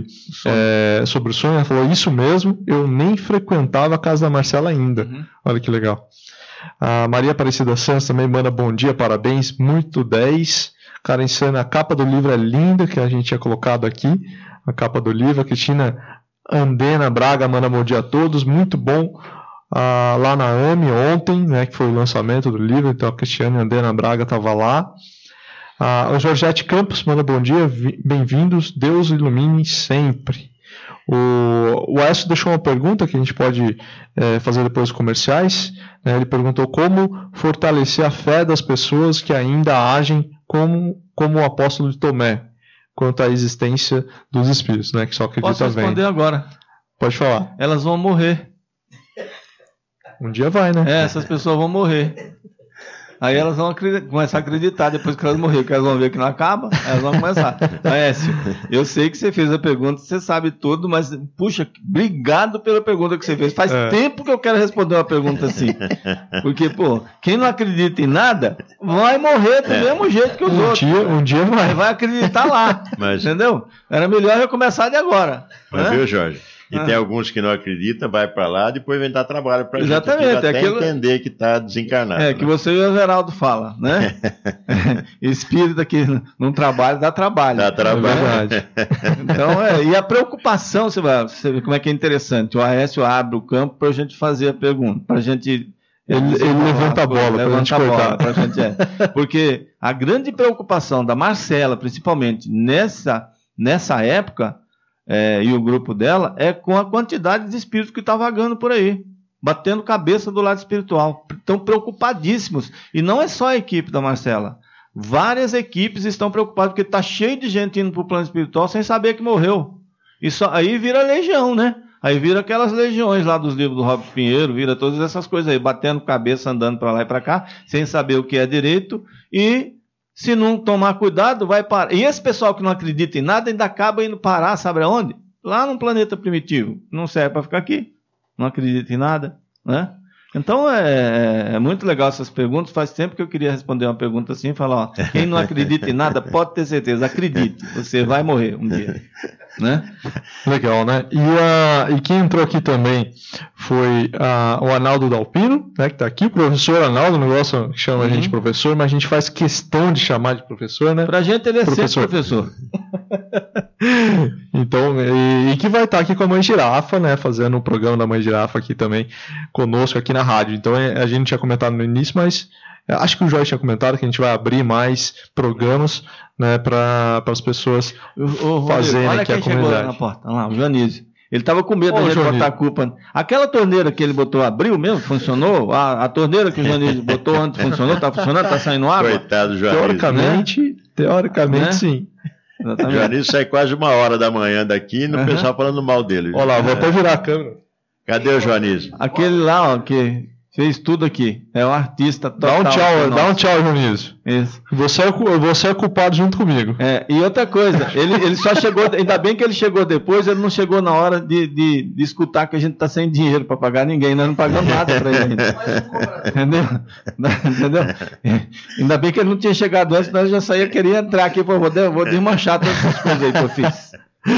é, sobre o sonho, ela falou isso mesmo. Eu nem frequentava a casa da Marcela ainda. Uhum. Olha que legal. A Maria Aparecida Santos também manda bom dia, parabéns, muito dez. Karen Sana, a capa do livro é linda, que a gente tinha colocado aqui, a capa do livro. A Cristina Andena Braga manda bom dia a todos, muito bom. Ah, lá na A M ontem, né, que foi o lançamento do livro, então a Cristiane Andena Braga estava lá. Ah, o Jorgette Campos manda bom dia, bem-vindos, Deus ilumine sempre. O, o Aécio deixou uma pergunta que a gente pode é, fazer depois dos comerciais. Né? Ele perguntou como fortalecer a fé das pessoas que ainda agem como, como o apóstolo de Tomé, quanto à existência dos espíritos, né? Que só acredita Posso responder vendo. agora? Pode falar. Elas vão morrer. Um dia vai, né? É, essas pessoas vão morrer. Aí elas vão começar a acreditar depois que elas morrerem, porque elas vão ver que não acaba, aí elas vão começar. Aécio, eu sei que você fez a pergunta, você sabe tudo, mas, puxa, obrigado pela pergunta que você fez. Faz é. tempo que eu quero responder uma pergunta assim. Porque, pô, quem não acredita em nada, vai morrer do é. mesmo jeito que os um outros. Dia, um dia vai. Vai acreditar lá, mas... entendeu? Era melhor eu começar de agora. Mas né? viu, Jorge? E ah. tem alguns que não acreditam, vai para lá, depois vem dar trabalho para a gente aqui, até aquilo... entender que está desencarnado. É, né? que você e o Everaldo falam, né? Espírita que não trabalha, dá trabalho. Dá trabalho. É verdade. Então, é, e a preocupação, você vai você vê como é que é interessante. O Aécio abre o campo para a gente fazer a pergunta, para a gente... Ele, ele levanta a bola, levanta a bola pra gente, é. Porque a grande preocupação da Marcela, principalmente nessa, nessa época... É, e o grupo dela, é com a quantidade de espíritos que está vagando por aí, batendo cabeça do lado espiritual. Estão preocupadíssimos. E não é só a equipe da Marcela. Várias equipes estão preocupadas, porque está cheio de gente indo para o plano espiritual sem saber que morreu. Isso aí vira legião, né? Aí vira aquelas legiões lá dos livros do Robert Pinheiro, vira todas essas coisas aí, batendo cabeça, andando para lá e para cá, sem saber o que é direito, e... se não tomar cuidado, vai parar. E esse pessoal que não acredita em nada ainda acaba indo parar, sabe aonde? Lá num planeta primitivo. Não serve para ficar aqui. Não acredita em nada, né? Então é, é muito legal essas perguntas. Faz tempo que eu queria responder uma pergunta assim, falar, ó, quem não acredita em nada pode ter certeza, acredite, você vai morrer um dia, né? Legal, né? E, uh, e quem entrou aqui também foi uh, o Arnaldo Dalpino, né, que está aqui, o professor Arnaldo, não gosta que chama uhum. a gente de professor, mas a gente faz questão de chamar de professor, né? Pra gente ele é professor. sempre professor. Então, e, e que vai estar aqui com a Mãe Girafa, né, fazendo o um programa da Mãe Girafa aqui também conosco aqui na rádio. Então a gente não tinha comentado no início, mas acho que o Jorge tinha comentado que a gente vai abrir mais programas, né, para as pessoas o, o, fazerem olha aqui quem a comunidade. Chegou lá na porta, olha lá, o Dionísio. Ele estava com medo Ô, de a gente Dionísio. botar a culpa. Aquela torneira que ele botou abriu mesmo? Funcionou? A, a torneira que o Dionísio botou antes funcionou? Está funcionando? Está saindo água? Coitado do Dionísio. Teoricamente, né? teoricamente né? sim. O Dionísio sai quase uma hora da manhã daqui e o uhum. pessoal falando mal dele. Olha lá, vou até virar a câmera. Cadê o Dionísio? Aquele lá, ó, que fez tudo aqui. É um artista total. Dá um tchau, dá um tchau, Dionísio. Isso. Você é, você é culpado junto comigo. É, e outra coisa, ele, ele só chegou, ainda bem que ele chegou depois, ele não chegou na hora de, de, de escutar que a gente está sem dinheiro para pagar ninguém, nós não pagamos nada para ele ainda. Entendeu? Entendeu? Ainda bem que ele não tinha chegado antes, nós já saía, queria entrar aqui, pô, vou, vou desmanchar todas essas coisas aí que eu fiz.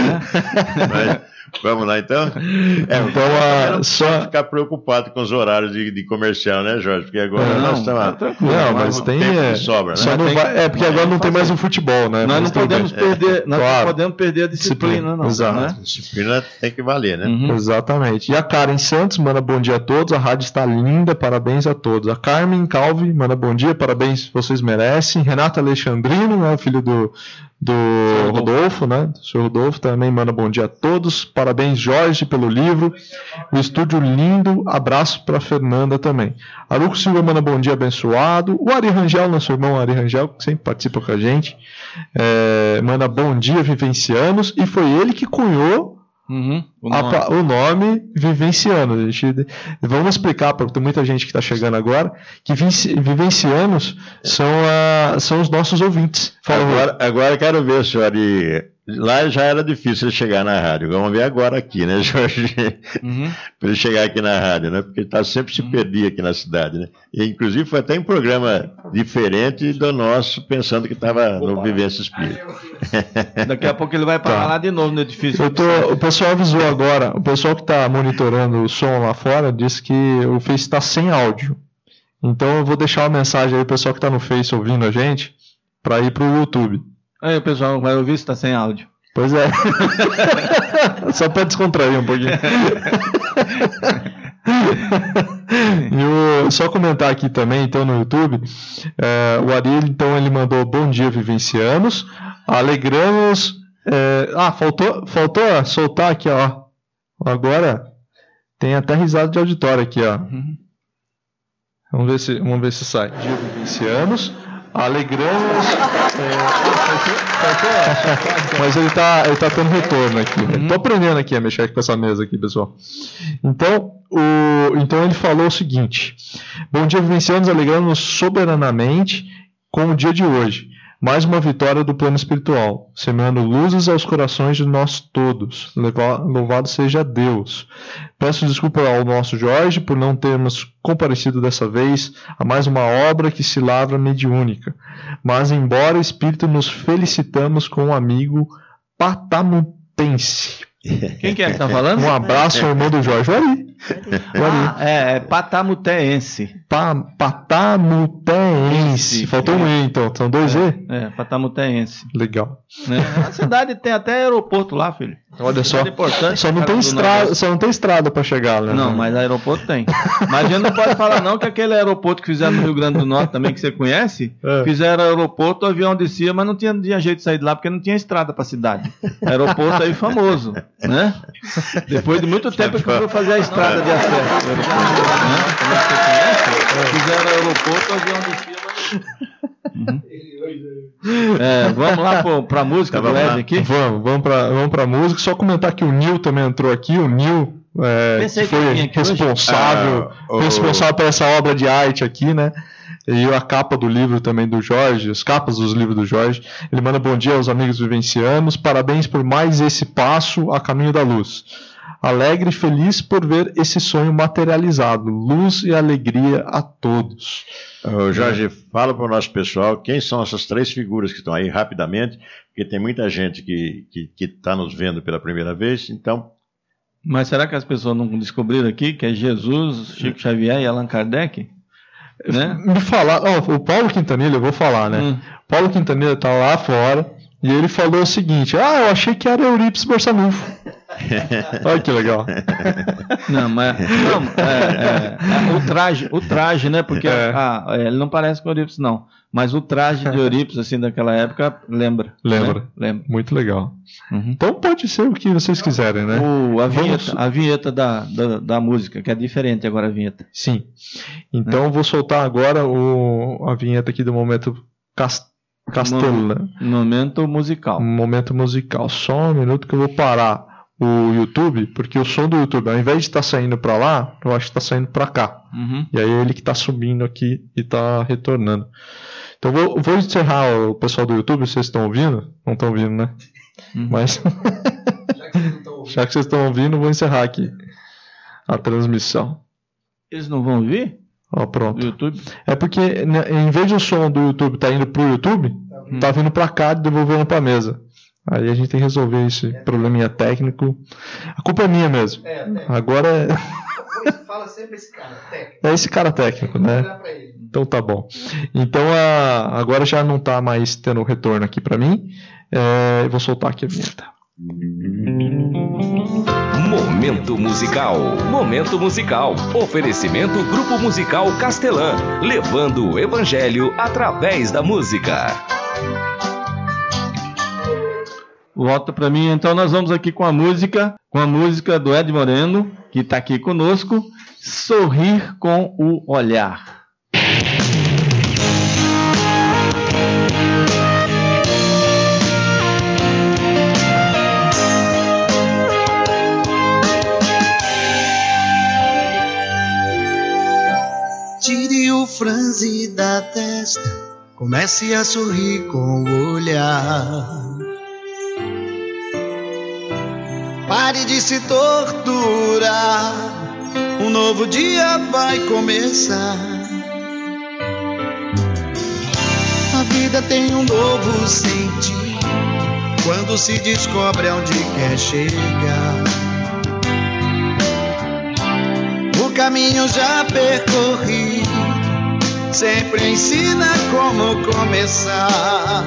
É? Mas, vamos lá então? É, então a, não só ficar preocupado com os horários de, de comercial, né, Jorge? Porque agora não, nós estamos. Tá não, mas tem. É, sobra, só né? não vai, é porque agora não tem mais o futebol, né? Nós não podemos bem. perder, nós claro. não podemos perder a disciplina, disciplina. não. Exato. Né? Disciplina tem que valer, né? Uhum. Exatamente. E a Karen Santos manda bom dia a todos. A rádio está linda, parabéns a todos. A Carmen Calvi manda bom dia, parabéns, vocês merecem. Renata Alexandrino, né, filho do. do Rodolfo, né? O senhor Rodolfo também manda bom dia a todos. Parabéns, Jorge, pelo livro. O estúdio lindo. Abraço para Fernanda também. Aruco Silva manda bom dia abençoado. O Ari Rangel, nosso irmão Ari Rangel, que sempre participa com a gente, é, manda bom dia, Vivencianos. E foi ele que cunhou Uhum, o, a, nome. o nome Vivencianos. A gente, vamos explicar, porque tem muita gente que está chegando agora, que Vivencianos são, a, são os nossos ouvintes. Fala, agora, agora quero ver, senhor. E lá já era difícil ele chegar na rádio. Vamos ver agora aqui, né, Jorge? Uhum. Para ele chegar aqui na rádio, né? Porque ele tá sempre se perdia aqui na cidade, né? E, inclusive foi até em programa diferente do nosso, pensando que estava no Vivência Espírita. Daqui a pouco ele vai parar tá. lá de novo no edifício. Eu tô, o pessoal avisou agora, o pessoal que está monitorando o som lá fora disse que o Face está sem áudio. Então eu vou deixar uma mensagem aí, o pessoal que está no Face ouvindo a gente, para ir para o YouTube. Aí o pessoal vai ouvir se está sem áudio. Pois é. Só para descontrair um pouquinho. E o, só comentar aqui também, então, no YouTube, é, o Ariel, então, ele mandou bom dia, Vivencianos. Alegramos. É, ah, faltou, faltou soltar aqui, ó. Agora tem até risada de auditório aqui, ó. Uhum. Vamos ver se, vamos ver se sai. Dia, Vivencianos. Alegramos. É, mas ele está ele tá tendo retorno aqui. Uhum. Estou aprendendo aqui a mexer com essa mesa aqui, pessoal. Então, o, então ele falou o seguinte: bom dia, Vivencianos, alegramos soberanamente com o dia de hoje. Mais uma vitória do plano espiritual, semeando luzes aos corações de nós todos. Louvado seja Deus. Peço desculpa ao nosso Jorge por não termos comparecido dessa vez a mais uma obra que se lavra mediúnica. Mas, embora o Espírito, nos felicitamos com um amigo patamutense. Quem que é que está falando? Um abraço ao irmão do Jorge. Olha aí. Ah, é, é patamutense. Pa, patamutense. Faltou um E, então. São dois é, E? É, patamutense. Legal. É, a cidade tem até aeroporto lá, filho. Olha só. Importante, só, não tem estrada, só não tem estrada para chegar, né? Não, mas aeroporto tem. Mas a gente não pode falar não que aquele aeroporto que fizeram no Rio Grande do Norte também, que você conhece, é. fizeram aeroporto, o avião descia, mas não tinha, não tinha jeito de sair de lá porque não tinha estrada para a cidade. Aeroporto aí famoso, né? Depois de muito tempo que eu fui fazer a estrada de acesso. Né? Como você conhece, fizeram aeroporto, o avião descia, mas... Uhum. É, vamos lá para a música tá, do Ed aqui? Vamos, vamos para vamos a música. Só comentar que o Nil também entrou aqui. O Nil é, que foi responsável, ah, oh, responsável por essa obra de arte aqui, né? E a capa do livro também do Jorge, as capas dos livros do Jorge. Ele manda bom dia aos amigos vivencianos. Parabéns por mais esse passo a caminho da luz. alegre e feliz por ver esse sonho materializado. Luz e alegria a todos. Ô, Jorge, é. fala para o nosso pessoal quem são essas três figuras que estão aí rapidamente, porque tem muita gente que que está nos vendo pela primeira vez, então... Mas será que as pessoas não descobriram aqui que é Jesus, Chico Xavier e Allan Kardec? Né? Me falar, oh, o Paulo Quintanilha, eu vou falar, né? Hum. Paulo Quintanilha está lá fora e ele falou o seguinte: ah, eu achei que era Eurípides Barçanufo. Olha que legal. Não, mas não, é, é, o traje, o traje, né? Porque é. ah, ele não parece com Eurípides, não. Mas o traje de Eurípides, assim, daquela época, lembra. Lembra. Né? Lembra. Muito legal. Uhum. Então pode ser o que vocês quiserem, né? O, a vinheta, Vamos... a vinheta da, da, da música, que é diferente agora a vinheta. Sim. Então eu vou soltar agora o, a vinheta aqui do momento Cast... Castelã. Momento musical. Momento musical. Só um minuto que eu vou parar o YouTube, porque o som do YouTube, ao invés de estar saindo para lá, eu acho que está saindo para cá. Uhum. E aí é ele que está subindo aqui e está retornando. Então vou, vou encerrar o pessoal do YouTube. Vocês estão ouvindo? Não estão ouvindo, né? Uhum. Mas já que vocês estão ouvindo, vou encerrar aqui a transmissão. Eles não vão ouvir? Ó, pronto. Do YouTube? É porque em vez do som do YouTube estar tá indo pro YouTube, uhum. tá vindo para cá e devolvendo para a mesa. Aí a gente tem que resolver esse é, probleminha técnico. A culpa é minha mesmo. É, agora é... Fala sempre esse cara técnico. É esse cara técnico, né? Então tá bom. Então a... agora já não tá mais tendo retorno aqui para mim. É... Eu vou soltar aqui a vinheta. Momento musical. Momento musical. Oferecimento Grupo Musical Castelã, levando o evangelho através da música. Volta para mim, então nós vamos aqui com a música, com a música do Ed Moreno, que está aqui conosco, Sorrir com o Olhar. Tire o franze da testa, comece a sorrir com o olhar. Pare de se torturar, um novo dia vai começar. A vida tem um novo sentido quando se descobre onde quer chegar. O caminho já percorrido sempre ensina como começar.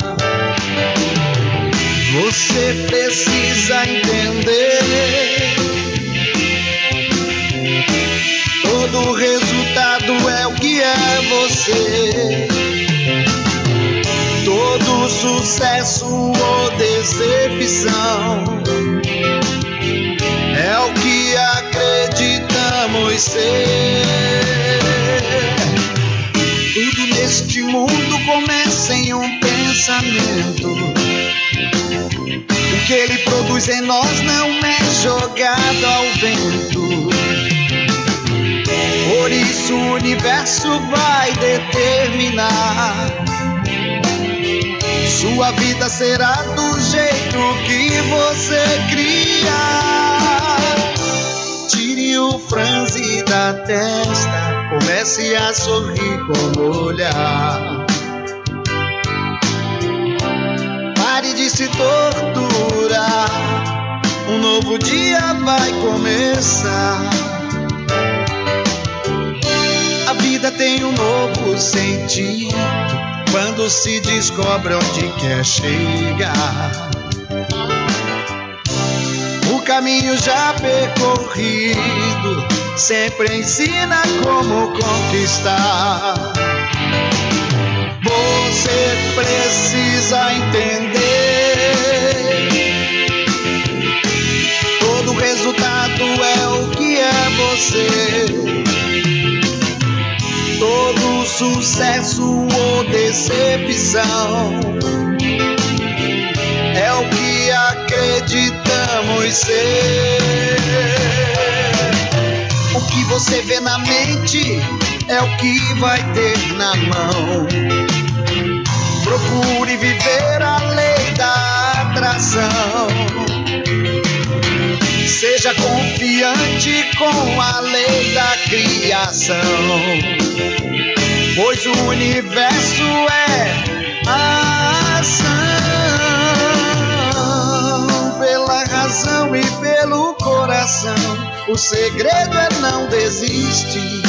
Você precisa entender, todo resultado é o que é você. Todo sucesso ou decepção é o que acreditamos ser. Tudo neste mundo começa em um pensamento. O que ele produz em nós não é jogado ao vento. Por isso o universo vai determinar. Sua vida será do jeito que você criar. Tire o franze da testa, comece a sorrir com o olhar. Pare de se torturar, um novo dia vai começar. A vida tem um novo sentido quando se descobre onde quer chegar. O caminho já percorrido sempre ensina como conquistar. Você precisa entender, todo resultado é o que é você. Todo sucesso ou decepção é o que acreditamos ser. O que você vê na mente é o que vai ter na mão. Procure viver a lei da atração. Seja com confiante com a lei da criação, pois o universo é a ação. Pela razão e pelo coração, o segredo é não desistir.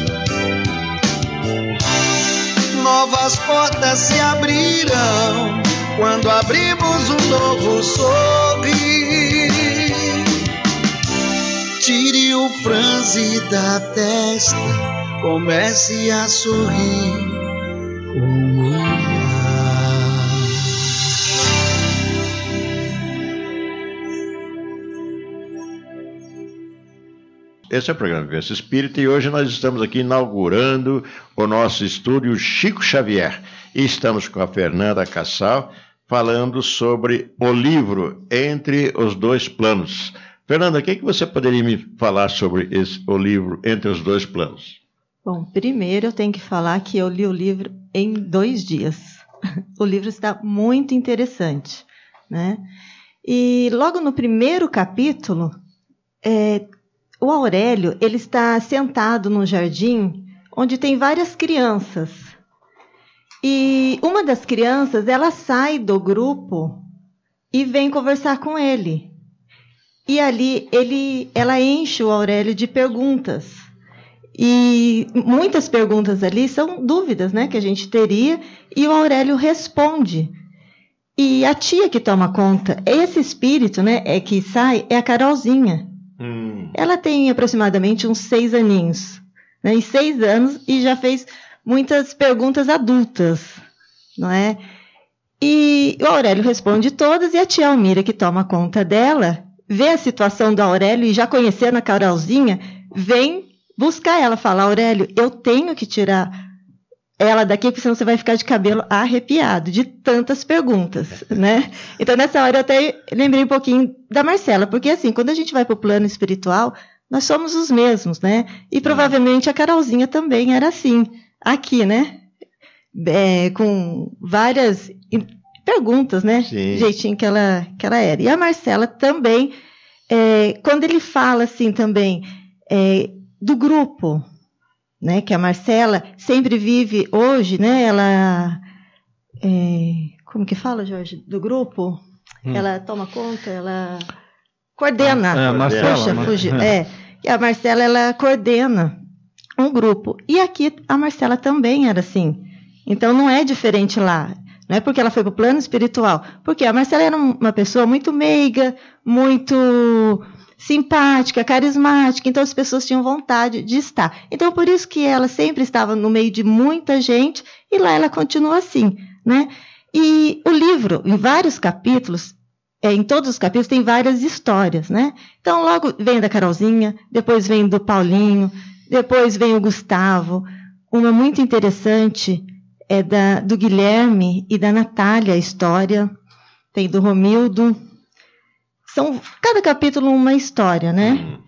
Novas portas se abrirão quando abrimos um novo sorrir. Tire o franze da testa, comece a sorrir com o olhar. Esse é o programa Vivência Espírita e hoje nós estamos aqui inaugurando o nosso estúdio Chico Xavier. E estamos com a Fernanda Cassal falando sobre o livro Entre os Dois Planos. Fernanda, o que, é que você poderia me falar sobre esse, o livro Entre os Dois Planos? Bom, primeiro eu tenho que falar que eu li o livro em dois dias. O livro está muito interessante, né? E logo no primeiro capítulo, é, o Aurélio ele está sentado num jardim onde tem várias crianças. E uma das crianças, ela sai do grupo e vem conversar com ele. E ali ele, ela enche o Aurélio de perguntas. E muitas perguntas ali são dúvidas, né, que a gente teria, e o Aurélio responde. E a tia que toma conta, esse espírito, né, é que sai, é a Carolzinha. Hum. Ela tem aproximadamente uns seis aninhos, né, e seis anos, e já fez muitas perguntas adultas, não é? E o Aurélio responde todas, e a tia Almira, que toma conta dela, vê a situação do Aurélio e já conhecendo a Carolzinha, vem buscar ela, fala: Aurélio, eu tenho que tirar ela daqui, porque senão você vai ficar de cabelo arrepiado, de tantas perguntas, né? Então, nessa hora, eu até lembrei um pouquinho da Marcela, porque, assim, quando a gente vai para o plano espiritual, nós somos os mesmos, né? E provavelmente a Carolzinha também era assim, aqui, né? É, com várias perguntas, né? Sim. Jeitinho que ela, que ela era. E a Marcela também, é, quando ele fala, assim, também, é, do grupo, né, que a Marcela sempre vive hoje, né, ela, é, como que fala, Jorge, do grupo, hum. ela toma conta, ela coordena, é, Marcela, Puxa, Mar... fugiu, é. é, e a Marcela, ela coordena um grupo, e aqui a Marcela também era assim, então não é diferente lá, não é porque ela foi para o plano espiritual, porque a Marcela era uma pessoa muito meiga, muito simpática, carismática, então as pessoas tinham vontade de estar. Então, por isso que ela sempre estava no meio de muita gente, e lá ela continua assim, né? E o livro, em vários capítulos, é, em todos os capítulos, tem várias histórias, né? Então, logo vem da Carolzinha, depois vem do Paulinho, depois vem o Gustavo. Uma muito interessante é da, do Guilherme e da Natália, a história. Tem do Romildo. São, cada capítulo uma história, né?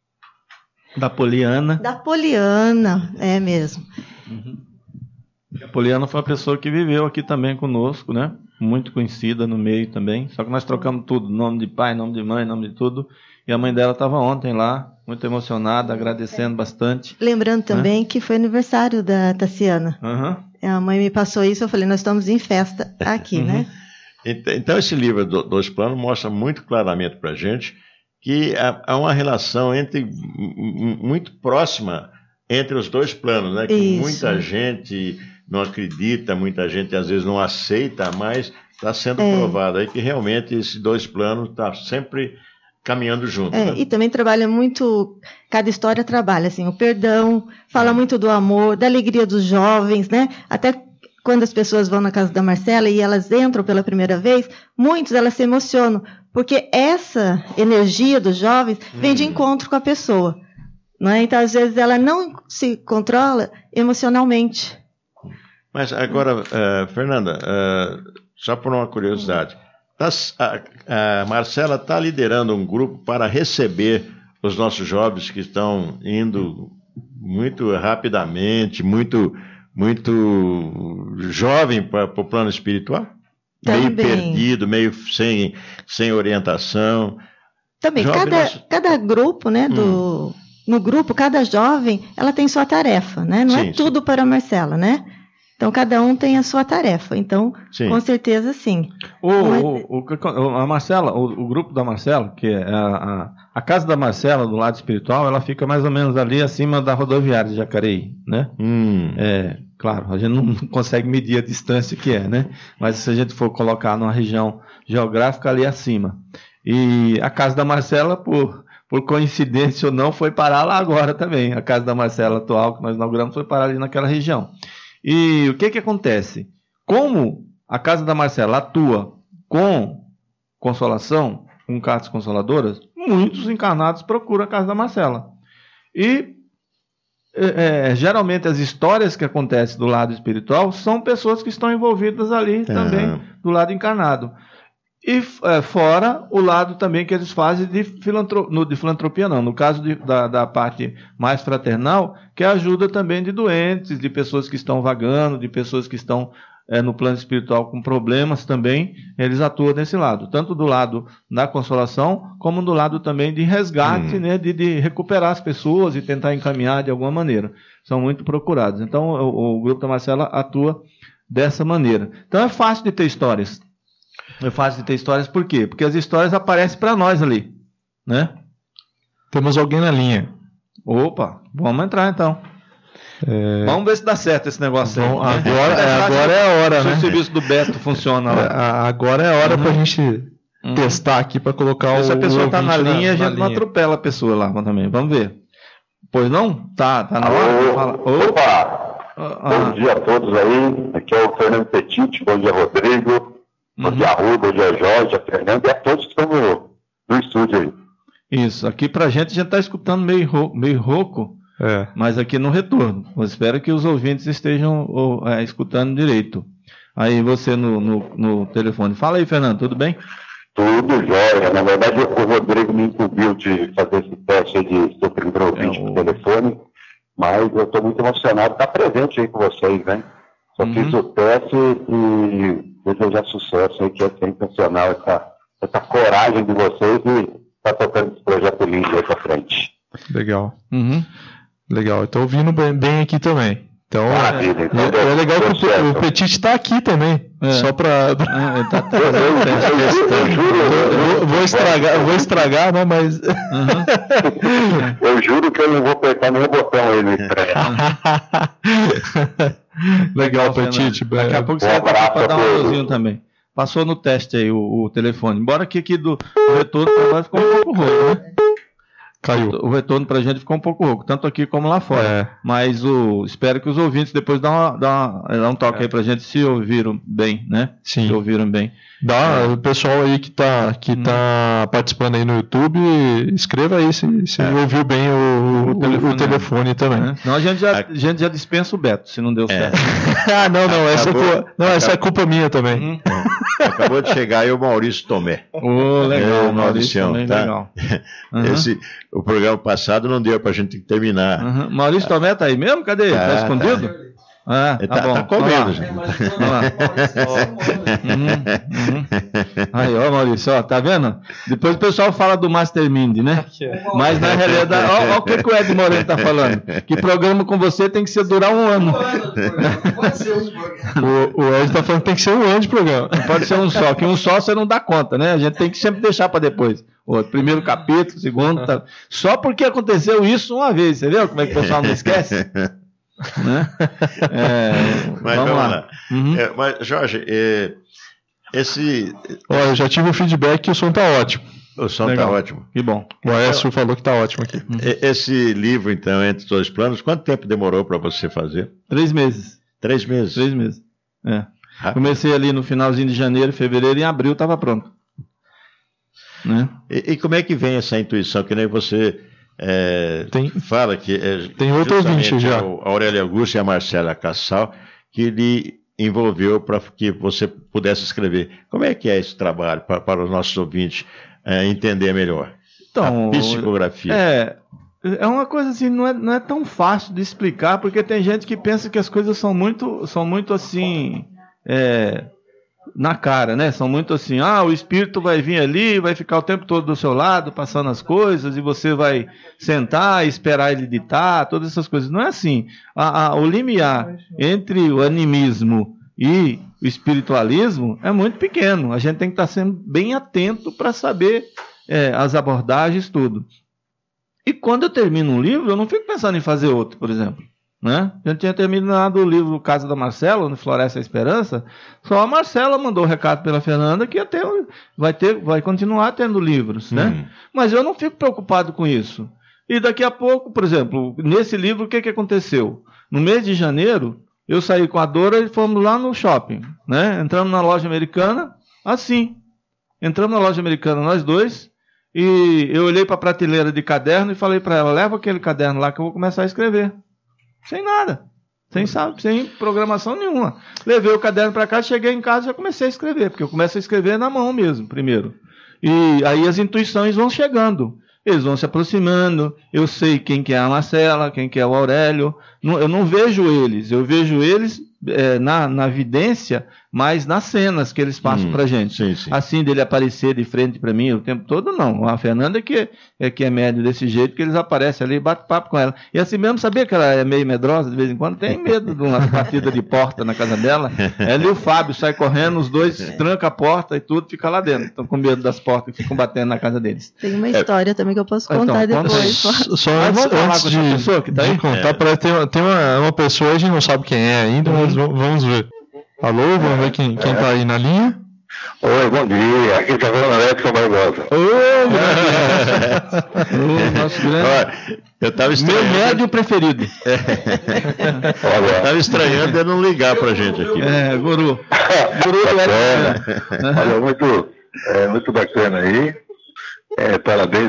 Da Poliana. Da Poliana, é mesmo. Uhum. A Poliana foi uma pessoa que viveu aqui também conosco, né? Muito conhecida no meio também. Só que nós trocamos tudo, nome de pai, nome de mãe, nome de tudo. E a mãe dela estava ontem lá, muito emocionada, agradecendo é. bastante. Lembrando também, né, que foi aniversário da Tassiana. Uhum. A mãe me passou isso, eu falei, nós estamos em festa aqui, uhum. né? Então, esse livro, Dois Planos, mostra muito claramente para a gente que há uma relação entre, muito próxima entre os dois planos, né? Que Isso. muita gente não acredita, muita gente às vezes não aceita, mas está sendo é. provado aí que realmente esses dois planos estão sempre caminhando juntos. É, né? E também trabalha muito, cada história trabalha assim, o perdão, fala é. muito do amor, da alegria dos jovens, né? Até quando as pessoas vão na casa da Marcela e elas entram pela primeira vez, muitos elas se emocionam, porque essa energia dos jovens vem hum. de encontro com a pessoa. Não é? Então, às vezes, ela não se controla emocionalmente. Mas agora, uh, Fernanda, uh, só por uma curiosidade, tá, a, a Marcela está liderando um grupo para receber os nossos jovens que estão indo muito rapidamente, muito... muito jovem para o plano espiritual, Também. meio perdido, meio sem, sem orientação. Também, Jovem, cada, nós- cada grupo, né, do, Hum. no grupo, cada jovem, ela tem sua tarefa, né? Não Sim, é tudo para a Marcela, né? Então, cada um tem a sua tarefa. Então, Sim. com certeza, sim. O, Mas- o, o- a Marcela, o, o grupo da Marcela, que é a, a, a casa da Marcela, do lado espiritual, ela fica mais ou menos ali acima da rodoviária de Jacareí, né? Hum. É, claro, a gente não consegue medir a distância que é, né? Mas se a gente for colocar numa região geográfica ali acima. E a casa da Marcela, por, por coincidência ou não, foi parar lá agora também. A casa da Marcela atual, que nós inauguramos, foi parar ali naquela região. E o que que acontece? Como a casa da Marcela atua com consolação, com cartas consoladoras, muitos encarnados procuram a casa da Marcela. E é, é, geralmente as histórias que acontecem do lado espiritual são pessoas que estão envolvidas ali Tá. também do lado encarnado. E é, fora o lado também que eles fazem de, filantro, no, de filantropia, não, no caso de, da, da parte mais fraternal, que é a ajuda também de doentes, de pessoas que estão vagando, de pessoas que estão é, no plano espiritual com problemas também, eles atuam nesse lado, tanto do lado da consolação, como do lado também de resgate, Hum. né, de, de recuperar as pessoas e tentar encaminhar de alguma maneira. São muito procurados. Então, o, o Grupo da Marcela atua dessa maneira. Então, é fácil de ter histórias. É fácil de ter histórias, por quê? Porque as histórias aparecem para nós ali, né? Temos alguém na linha. Opa, vamos entrar então. É, Vamos ver se dá certo esse negócio aí. Bom, né? agora, é, agora é a hora, Se né? o serviço do Beto funciona É, lá. a- agora é a hora Uhum. pra gente Uhum. testar aqui pra colocar o. Se a pessoa está na ouvinte linha, a gente não linha. atropela a pessoa lá também. Vamos ver. Pois não? Tá, tá na hora? Fala. Opa! Opa! Bom dia a todos aí. Aqui é o Fernando Petite. Bom dia, Rodrigo. Bom Uhum. dia, Rui. Bom dia, Jorge, a Fernanda e a todos que estão no, no estúdio aí. Isso, aqui pra gente a gente está escutando meio, ro meio rouco, É. mas aqui no retorno. Eu espero que os ouvintes estejam ou, é, escutando direito. Aí você no, no, no telefone. Fala aí, Fernando, tudo bem? Tudo jóia. Na verdade, o Rodrigo me incumbiu de fazer esse teste aí de ser primeiro ouvinte É, o- por telefone, mas eu estou muito emocionado de estar presente aí com vocês, né? Só Uhum. fiz o teste e desejar sucesso aí, que é sensacional essa, essa coragem de vocês e estar tocando esse projeto lindo aí pra frente. Legal. Uhum. Legal. Eu tô ouvindo bem, bem aqui também. Então, Maravilha, então é, deu- é legal deu que o, Pe- certo. o Petit tá aqui também. É. Só pra. É, ele tá Eu, eu, eu, eu juro, Eu, eu vou estragar, eu vou estragar, né? Mas. Uhum. eu juro que eu não vou apertar nenhum botão aí no estreia. Legal, Fernando. Petit. Daqui a pouco você Um vai abraço para dar a um todos. alôzinho também. Passou no teste aí o, o telefone. Embora que aqui do o retorno para nós ficou um pouco rouco, né? Caiu. O retorno para a gente ficou um pouco rouco, tanto aqui como lá fora. É. Mas o, espero que os ouvintes depois dão, uma, dão, uma, dão um toque aí para a gente se ouviram bem, né? Sim. Se ouviram bem. Dá, o pessoal aí que tá, que Hum. tá participando aí no YouTube, escreva aí se, se ouviu bem o, O o, telefone, o telefone também. Né? Senão a gente, já, a gente já dispensa o Beto, se não deu certo. Ah, não, não, essa, é Acabou. culpa, não, essa é culpa minha também. Hum. Acabou de chegar aí o Maurício Tomé. Ô, legal, É, Maurício, Mauricião, também tá? legal. Uhum. Esse, o programa passado não deu pra gente terminar. Uhum. Maurício Tomé tá aí mesmo? Cadê ele? Tá, Tá, escondido? Ah, Ele tá, tá, bom. tá comendo. Vamos já. lá. Uhum, uhum. Aí, ó, Maurício, ó, tá vendo? Depois o pessoal fala do Mastermind, né? Mas na realidade, ó, ó o que, que o Ed Moreno tá falando. Que programa com você tem que ser durar um ano. Pode ser um programa. O, o Ed tá falando que tem que ser um ano de programa. Pode ser um só, que um só você não dá conta, né? A gente tem que sempre deixar para depois. O primeiro capítulo, segundo, tá. Só porque aconteceu isso uma vez, você viu como é que o pessoal não esquece? Né? É, Mas vamos, vamos lá. lá. Uhum. É, mas, Jorge, é, esse. Ó, eu já tive o feedback que o som tá ótimo. O som Legal. tá ótimo. Que bom. O Aécio falou que tá ótimo aqui. E- Esse livro, então, Entre os Dois Planos, quanto tempo demorou para você fazer? Três meses. Três meses. Três meses. É. Rápido. Comecei ali no finalzinho de janeiro, fevereiro, e em abril estava pronto. Né? E, e como é que vem essa intuição? Que nem você é, Tem- fala que é tem outro justamente ouvinte já. o Aurélio Augusto e a Marcela Cassal que lhe envolveu para que você pudesse escrever. Como é que é esse trabalho para, para os nossos ouvintes é, entender melhor? Então, a psicografia. É, é uma coisa assim, não é, não é tão fácil de explicar, porque tem gente que pensa que as coisas são muito, são muito assim, é, na cara, né? São muito assim, ah, o espírito vai vir ali, vai ficar o tempo todo do seu lado, passando as coisas, e você vai sentar e esperar ele ditar, todas essas coisas. Não é assim. A, a, o limiar entre o animismo e o espiritualismo é muito pequeno. A gente tem que estar sendo bem atento para saber é, as abordagens, tudo. E quando eu termino um livro, eu não fico pensando em fazer outro, por exemplo. Né? Eu tinha terminado o livro Casa da Marcela, no Floresce a Esperança, só a Marcela mandou o recado pela Fernanda que ia ter, vai, ter, vai continuar tendo livros, né? Hum. Mas eu não fico preocupado com isso. E daqui a pouco, por exemplo, nesse livro, o que, que aconteceu? No mês de janeiro, eu saí com a Dora e fomos lá no shopping, né? Entramos na loja americana, assim. Entramos na loja americana nós dois, e eu olhei para a prateleira de caderno e falei para ela, leva aquele caderno lá que eu vou começar a escrever. Sem nada, sem, sabe, sem programação nenhuma. Levei o caderno para casa, cheguei em casa e já comecei a escrever, porque eu começo a escrever na mão mesmo, primeiro. E aí as intuições vão chegando, eles vão se aproximando, eu sei quem que é a Marcela, quem que é o Aurélio, eu não vejo eles, eu vejo eles é, na, na vidência, mas nas cenas que eles passam hum, pra gente. Sim, sim. Assim, dele aparecer de frente para mim o tempo todo, não. A Fernanda é que é, que é médio desse jeito, que eles aparecem ali e batem papo com ela. E assim mesmo, sabia que ela é meio medrosa de vez em quando? Tem medo de uma batida de porta na casa dela. Ela e o Fábio saem correndo, os dois trancam a porta e tudo, fica lá dentro. Estão com medo das portas que ficam batendo na casa deles. Tem uma história é. também que eu posso contar então, depois. Só, só antes, antes de, pessoa que tá de aí? contar, é. parece que tem, tem uma, uma pessoa, a gente não sabe quem é ainda, mas vamos ver. Alô, vamos ver quem, quem tá aí na linha. Oi, bom dia. Aqui tá falando Edson Barbosa. Oi, grande. Nosso grande. Olha, eu tava estranhando. Meu médio preferido. Olha, eu tava estranhando ele não ligar pra gente aqui. É, Guru. Guru é. Olha, muito, é, muito bacana aí. É, parabéns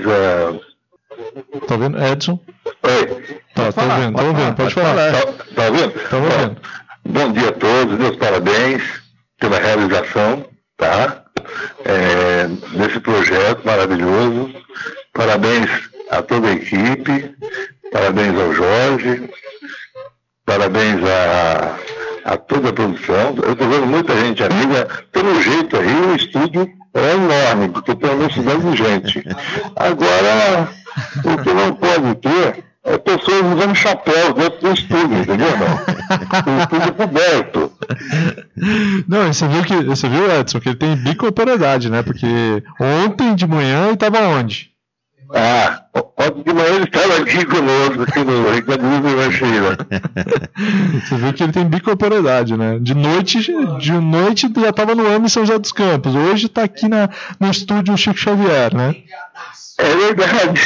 a. Tá vendo, Edson? Oi. Tá, tô vendo, tô vendo, pode falar. Tá, tá ouvindo? Tá ouvindo. Bom dia a todos, meus parabéns pela realização, tá? É, desse projeto maravilhoso. Parabéns a toda a equipe, parabéns ao Jorge, parabéns a, a toda a produção. Eu estou vendo muita gente amiga, pelo jeito aí o estúdio é enorme, porque tem uma imensidade de gente. Agora, o que não pode ter é pessoas usando chapéu dentro do estúdio, entendeu? O estúdio coberto. Não, você viu, que, você viu, Edson, que ele tem bicoperidade, né? Porque ontem de manhã ele estava onde? Ah, ontem de manhã ele estava aqui conosco, aqui no Ricardo Ivanchila. Você viu que ele tem bicoperidade, né? De noite, de noite já estava no AME São José dos Campos. Hoje está aqui na, no estúdio Chico Xavier, né? É verdade.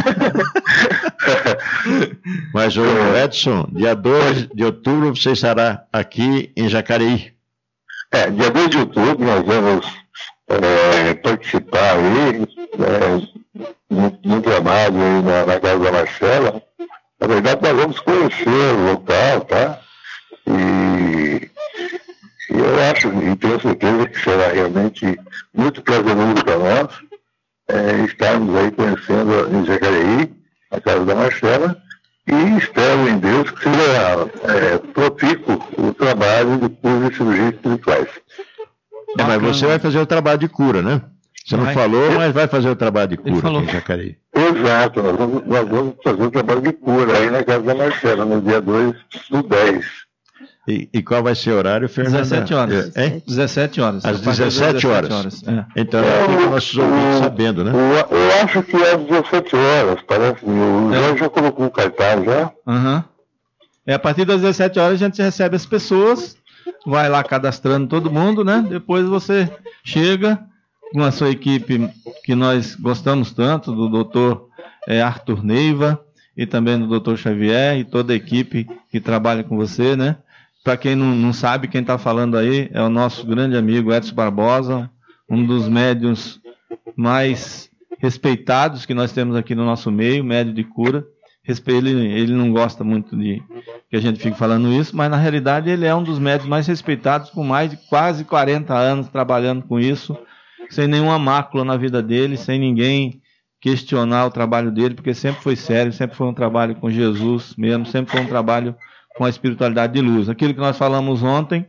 Mas, o Edson, dia dois de outubro você estará aqui em Jacareí. É, dia dois de outubro nós vamos é, participar aí é, no, no trabalho aí na, na casa da Marcela. Na verdade, nós vamos conhecer o local, tá? E, e eu acho, e tenho certeza que será realmente muito prazeroso para nós. É, estarmos aí conhecendo em Jacareí, a casa da Marcela, e espero em Deus que seja é, propícuo o trabalho de cura e cirurgias espirituais. É, mas você vai fazer o trabalho de cura, né? Você não vai. falou, mas vai fazer o trabalho de cura aqui em Jacareí. Exato, nós vamos, nós vamos fazer o trabalho de cura aí na casa da Marcela, no dia dois do dez. E, e qual vai ser o horário, Fernanda? dezessete horas. É? dezessete horas. Às dezessete horas. horas. É. Então, é o que nossos ouvintes sabendo, né? Eu, eu acho que é às dezessete horas, parece. O João já colocou o cartaz já. Uhum. É, a partir das dezessete horas a gente recebe as pessoas, vai lá cadastrando todo mundo, né? Depois você chega com a sua equipe, que nós gostamos tanto, do doutor é, Arthur Neiva e também do doutor Xavier e toda a equipe que trabalha com você, né? Para quem não, não sabe, quem está falando aí é o nosso grande amigo Edson Barbosa, um dos médiuns mais respeitados que nós temos aqui no nosso meio, médio de cura. Ele, ele não gosta muito de que a gente fique falando isso, mas na realidade ele é um dos médios mais respeitados, com mais de quase quarenta anos trabalhando com isso, sem nenhuma mácula na vida dele, sem ninguém questionar o trabalho dele, porque sempre foi sério, sempre foi um trabalho com Jesus mesmo, sempre foi um trabalho com a espiritualidade de luz. Aquilo que nós falamos ontem,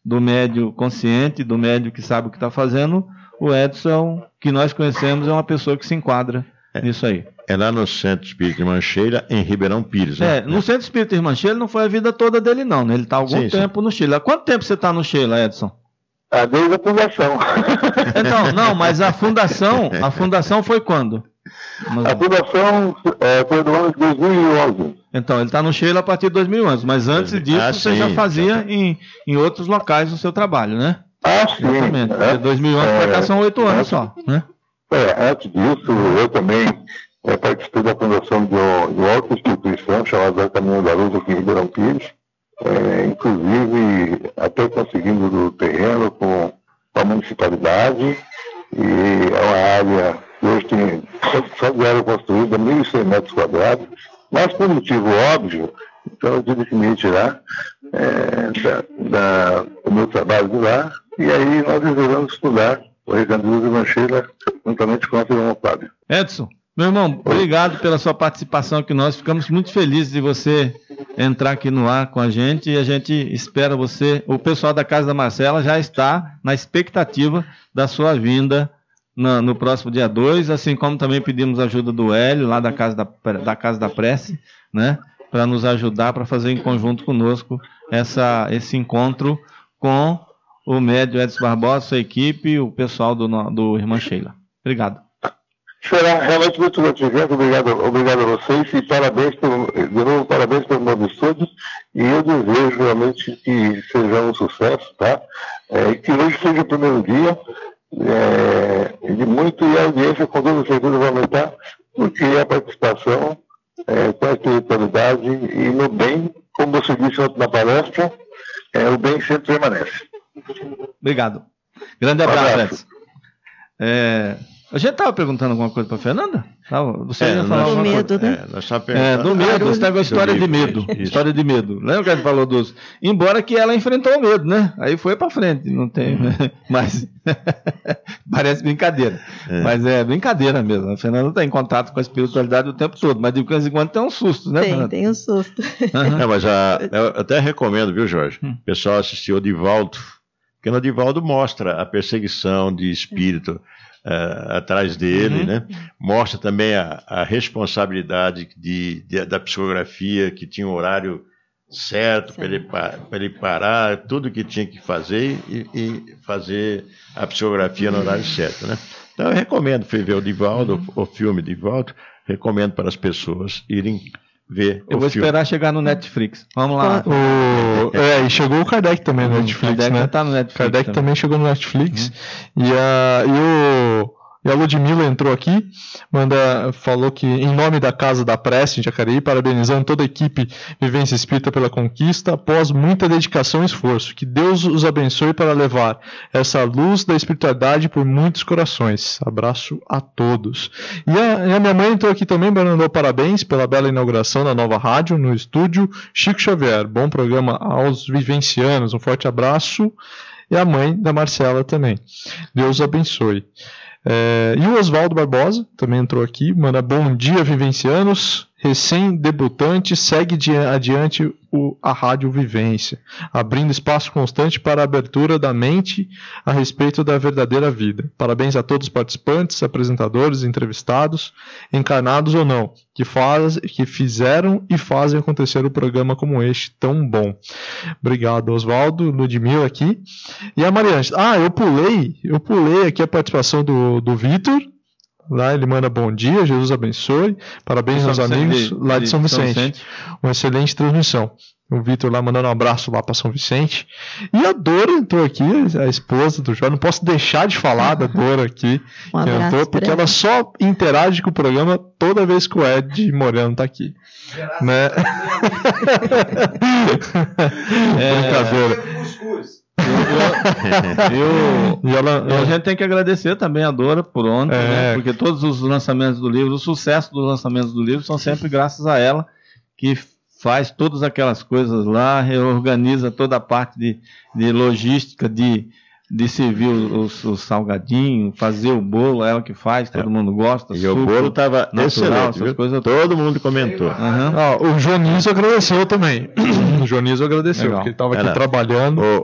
do médio consciente, do médio que sabe o que está fazendo, o Edson, que nós conhecemos, é uma pessoa que se enquadra é, nisso aí. É lá no Centro Espírita Irmã Sheila, em Ribeirão Pires, né? É, no Centro Espírita Irmã Sheila não foi a vida toda dele, não, né? Ele está há algum sim, tempo sim. no Sheila. Há quanto tempo você está no Sheila, Edson? Ah, desde a fundação. Então, não, mas a fundação, a fundação foi quando? Mas... A fundação é, foi do ano de dois mil e onze. Então, ele está no Sheila a partir de dois mil e onze, mas antes disso ah, você sim, já fazia em, em outros locais o seu trabalho, né? Ah, sim. Exatamente. É, de dois mil e onze para cá são oito anos só, né? É, antes disso, eu também é, participei da fundação de, um, de uma outra instituição chamada Caminho da Luz aqui em Ribeirão Pires, é, inclusive até conseguindo do terreno com a municipalidade, e é uma área que hoje tem, só vieram construída mil e cem metros quadrados, mas por motivo óbvio, então eu tive que me retirar é, da, da, do meu trabalho de lá, e aí nós resolvemos estudar o Recanduza e Mancheira, juntamente com o irmão Fábio. Edson, meu irmão, obrigado pela sua participação aqui. Nós ficamos muito felizes de você entrar aqui no ar com a gente e a gente espera você. O pessoal da Casa da Marcela já está na expectativa da sua vinda no, no próximo dia dois, assim como também pedimos ajuda do Hélio, lá da Casa da, da, Casa da Prece, né, para nos ajudar, para fazer em conjunto conosco essa, esse encontro com o médio Edson Barbosa, sua equipe e o pessoal do, do Irmã Sheila. Obrigado. Será realmente muito gratificante. Obrigado, obrigado a vocês e parabéns pelo, de novo, parabéns pelo novo estúdio. E eu desejo realmente que seja um sucesso, tá? É, e que hoje seja o primeiro dia é, de muito, e a audiência com toda certeza vai aumentar, porque a participação é, com a espiritualidade e no bem, como você disse ontem na palestra, é, o bem sempre permanece. Obrigado. Grande abraço, Edson. É, a gente estava perguntando alguma coisa para a Fernanda? Você é, ia falar do medo, coisa. né? É, nós é, do medo, você está com a história de medo. Isso. História de medo. Lembra que a gente falou dos... Embora que ela enfrentou o medo, né? Aí foi para frente, não tem... Né? Mas... Parece brincadeira. É. Mas é brincadeira mesmo. A Fernanda está em contato com a espiritualidade o tempo todo, mas de vez em quando tem um susto, né, Tem, Fernanda? tem um susto. Uhum. É, mas a, eu até recomendo, viu, Jorge? O pessoal assistiu o Divaldo, porque no Divaldo mostra a perseguição de espírito uh, atrás dele, uhum. né? Mostra também a, a responsabilidade de, de, da psicografia, que tinha um horário certo para ele, ele parar tudo que tinha que fazer e, e fazer a psicografia no horário certo, né? Então eu recomendo ver o Divaldo, uhum. o, o filme Divaldo, recomendo para as pessoas irem ver. Eu vou filme. esperar chegar no Netflix. Vamos lá. O, é, e chegou o Kardec também no Netflix, Kardec né? Tá no Netflix Kardec também. também chegou no Netflix. Uhum. E, a, e o... E a Ludmilla entrou aqui, manda, falou que em nome da Casa da Prece em Jacareí, parabenizando toda a equipe Vivência Espírita pela conquista, após muita dedicação e esforço. Que Deus os abençoe para levar essa luz da espiritualidade por muitos corações. Abraço a todos. E a, e a minha mãe entrou aqui também, mandou parabéns pela bela inauguração da nova rádio no estúdio Chico Xavier. Bom programa aos vivencianos. Um forte abraço. E a mãe da Marcela também. Deus abençoe. É, e o Oswaldo Barbosa também entrou aqui, manda bom dia, vivencianos, recém-debutante, segue de, adiante o, a Rádio Vivência, abrindo espaço constante para a abertura da mente a respeito da verdadeira vida. Parabéns a todos os participantes, apresentadores, entrevistados, encarnados ou não, que, faz, que fizeram e fazem acontecer o programa como este tão bom. Obrigado, Oswaldo, Ludmilla aqui. E a Mariana, ah, eu pulei, eu pulei aqui a participação do, do Vitor. Lá ele manda bom dia, Jesus abençoe, parabéns aos amigos de, lá de São Vicente. São Vicente. Uma excelente transmissão. O Vitor lá mandando um abraço lá para São Vicente. E a Dora entrou aqui, a esposa do Jorge. Não posso deixar de falar da Dora aqui. Um abraço entrou, porque ela só interage com o programa toda vez que o Ed Moreno tá aqui. Né? É, brincadeira. Eu, eu, e ela, e a gente tem que agradecer também a Dora por ontem, é, né? Porque todos os lançamentos do livro, o sucesso dos lançamentos do livro são sempre graças a ela, que faz todas aquelas coisas lá, reorganiza toda a parte de, de logística, de, de servir os, os salgadinhos, fazer o bolo, ela que faz, todo é. mundo gosta. E suco, o bolo estava excelente, essas coisas, todo mundo comentou. Uhum. Ah, o Jonísio agradeceu também. O Jonísio agradeceu, Legal. porque ele estava aqui Era. trabalhando. Oh,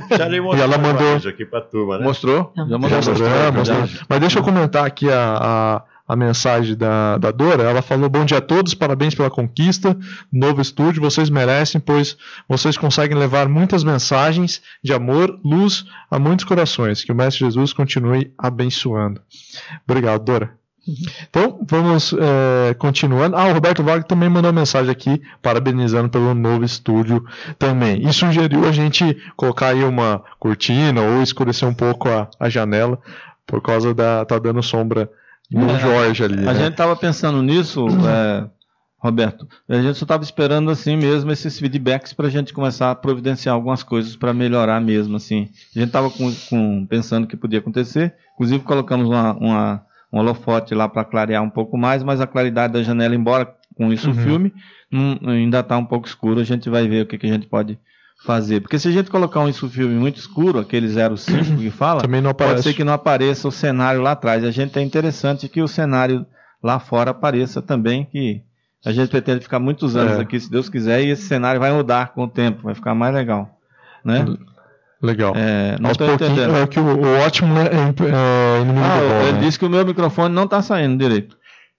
e ela mandou aqui pra turma, né? Mostrou? Já mostrou. Já mostrou, já mostrou. Já. Mas deixa eu comentar aqui a... a... a mensagem da, da Dora. Ela falou: bom dia a todos, parabéns pela conquista, novo estúdio, vocês merecem, pois vocês conseguem levar muitas mensagens de amor, luz a muitos corações, que o Mestre Jesus continue abençoando. Obrigado, Dora. Uhum. Então, vamos é, continuando. Ah, o Roberto Wagner também mandou uma mensagem aqui, parabenizando pelo novo estúdio também, e sugeriu a gente colocar aí uma cortina, ou escurecer um pouco a, a janela, por causa da... tá dando sombra no é, Jorge ali. A né? gente estava pensando nisso, é, Roberto. A gente só estava esperando assim mesmo esses feedbacks para a gente começar a providenciar algumas coisas para melhorar mesmo. Assim. A gente estava com, com, pensando que podia acontecer. Inclusive colocamos uma, uma, um holofote lá para clarear um pouco mais, mas a claridade da janela, embora com isso uhum. o filme, não, ainda está um pouco escuro. A gente vai ver o que, que a gente pode fazer, porque se a gente colocar um filme muito escuro, aquele zero cinco que fala, também não aparece. Pode ser que não apareça o cenário lá atrás. A gente é interessante que o cenário lá fora apareça também, que a gente pretende ficar muitos anos é. aqui, se Deus quiser, e esse cenário vai mudar com o tempo, vai ficar mais legal, né? Legal. É, não estou entendendo. É que o, o ótimo é, é inimigo ah, do bom, ele né? disse que o meu microfone não está saindo direito,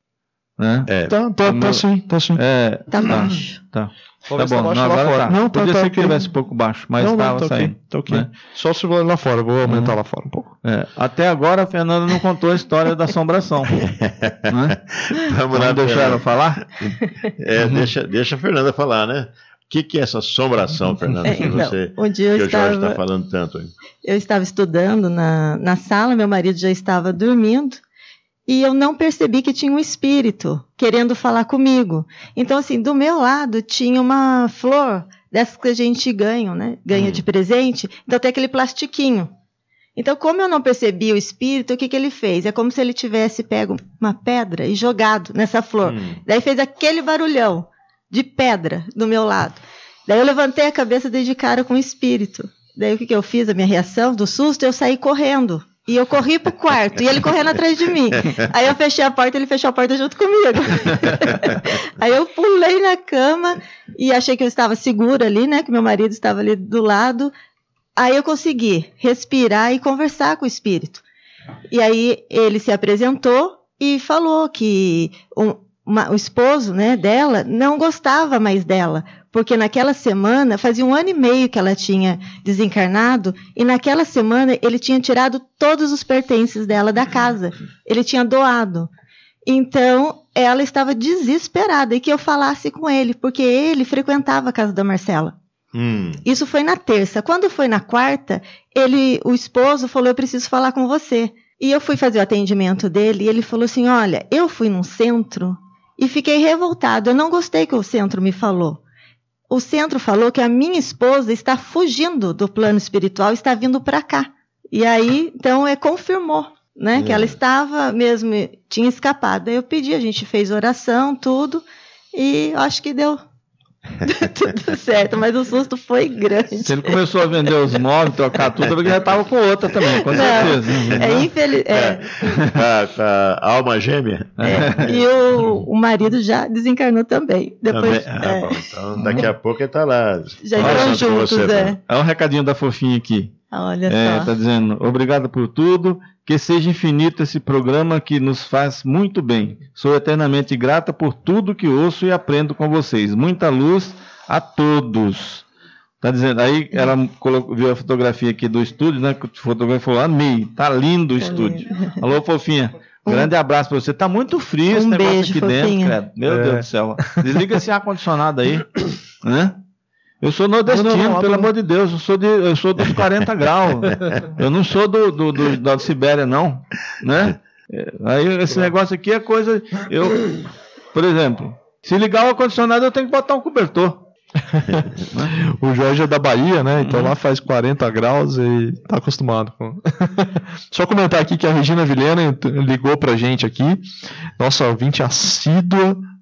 né? É. Tá, tá, meu... tá sim, tá sim. É, tá baixo. Tá. Tá bom, não, agora tá. Não, tá, Podia tá, ser que estivesse um pouco baixo, mas estava tá saindo. Okay, tá ok. Né? Só se for lá fora, vou aumentar uhum. lá fora um pouco. É, até agora a Fernanda não contou a história da assombração. Né? Vamos lá, deixar ela falar? É, uhum. deixa, deixa a Fernanda falar, né? O que, que é essa assombração, Fernanda, que, então, você, um dia eu que estava, o Jorge está falando tanto aí? Eu estava estudando na, na sala, meu marido já estava dormindo, e eu não percebi que tinha um espírito querendo falar comigo. Então, assim, do meu lado tinha uma flor, dessas que a gente ganha, né? Ganha hum. de presente. Então tem aquele plastiquinho. Então, como eu não percebi o espírito, o que, que ele fez? É como se ele tivesse pego uma pedra e jogado nessa flor. Hum. Daí fez aquele barulhão de pedra do meu lado. Daí eu levantei a cabeça e dei de cara com o espírito. Daí o que, que eu fiz? A minha reação do susto, eu saí correndo. E eu corri pro quarto, e ele correndo atrás de mim. Aí eu fechei a porta, ele fechou a porta junto comigo. Aí eu pulei na cama e achei que eu estava segura ali, né? Que meu marido estava ali do lado. Aí eu consegui respirar e conversar com o espírito. E aí ele se apresentou e falou que um, uma, o esposo, né, dela não gostava mais dela. Porque naquela semana, fazia um ano e meio que ela tinha desencarnado, e naquela semana ele tinha tirado todos os pertences dela da casa. Ele tinha doado. Então, ela estava desesperada e que eu falasse com ele, porque ele frequentava a casa da Marcela. Hum. Isso foi na terça. Quando foi na quarta, ele, o esposo falou: eu preciso falar com você. E eu fui fazer o atendimento dele, e ele falou assim: olha, eu fui num centro e fiquei revoltado. Eu não gostei que o centro me falou. O centro falou que a minha esposa está fugindo do plano espiritual, está vindo para cá. E aí, então, é, confirmou, né, é. que ela estava mesmo, tinha escapado. Aí eu pedi, a gente fez oração, tudo, e acho que deu tudo certo, mas o susto foi grande. Se ele começou a vender os móveis, trocar tudo, ele já estava com outra também, com certeza. Não, é infeliz. É. É. A, a alma gêmea. É. E o, o marido já desencarnou também. Depois, também? Ah, é. bom, então daqui a pouco ele está lá. Já estão juntos, você, é. É um recadinho da fofinha aqui. Olha é, só. Está dizendo: obrigado por tudo, que seja infinito esse programa que nos faz muito bem. Sou eternamente grata por tudo que ouço e aprendo com vocês. Muita luz a todos. Está dizendo, aí ela colocou, viu a fotografia aqui do estúdio, né? O fotógrafo falou: amei, tá lindo o estúdio. Alô, fofinha. Um grande abraço para você. Tá muito frio um esse negócio beijo, aqui fofinha. dentro, cara. Meu é. Deus do céu. Desliga esse ar-condicionado aí, né? Eu sou nordestino, não, não, não, pelo não. amor de Deus, eu sou, de, eu sou dos quarenta graus. Eu não sou do, do, do, da Sibéria, não. Né? Aí esse negócio aqui é coisa. Eu, por exemplo, se ligar o ar-condicionado, eu tenho que botar um cobertor. O Jorge é da Bahia, né? Então uhum. lá faz quarenta graus e tá acostumado com. Só comentar aqui que a Regina Vilhena ligou pra gente aqui, nossa ouvinte assídua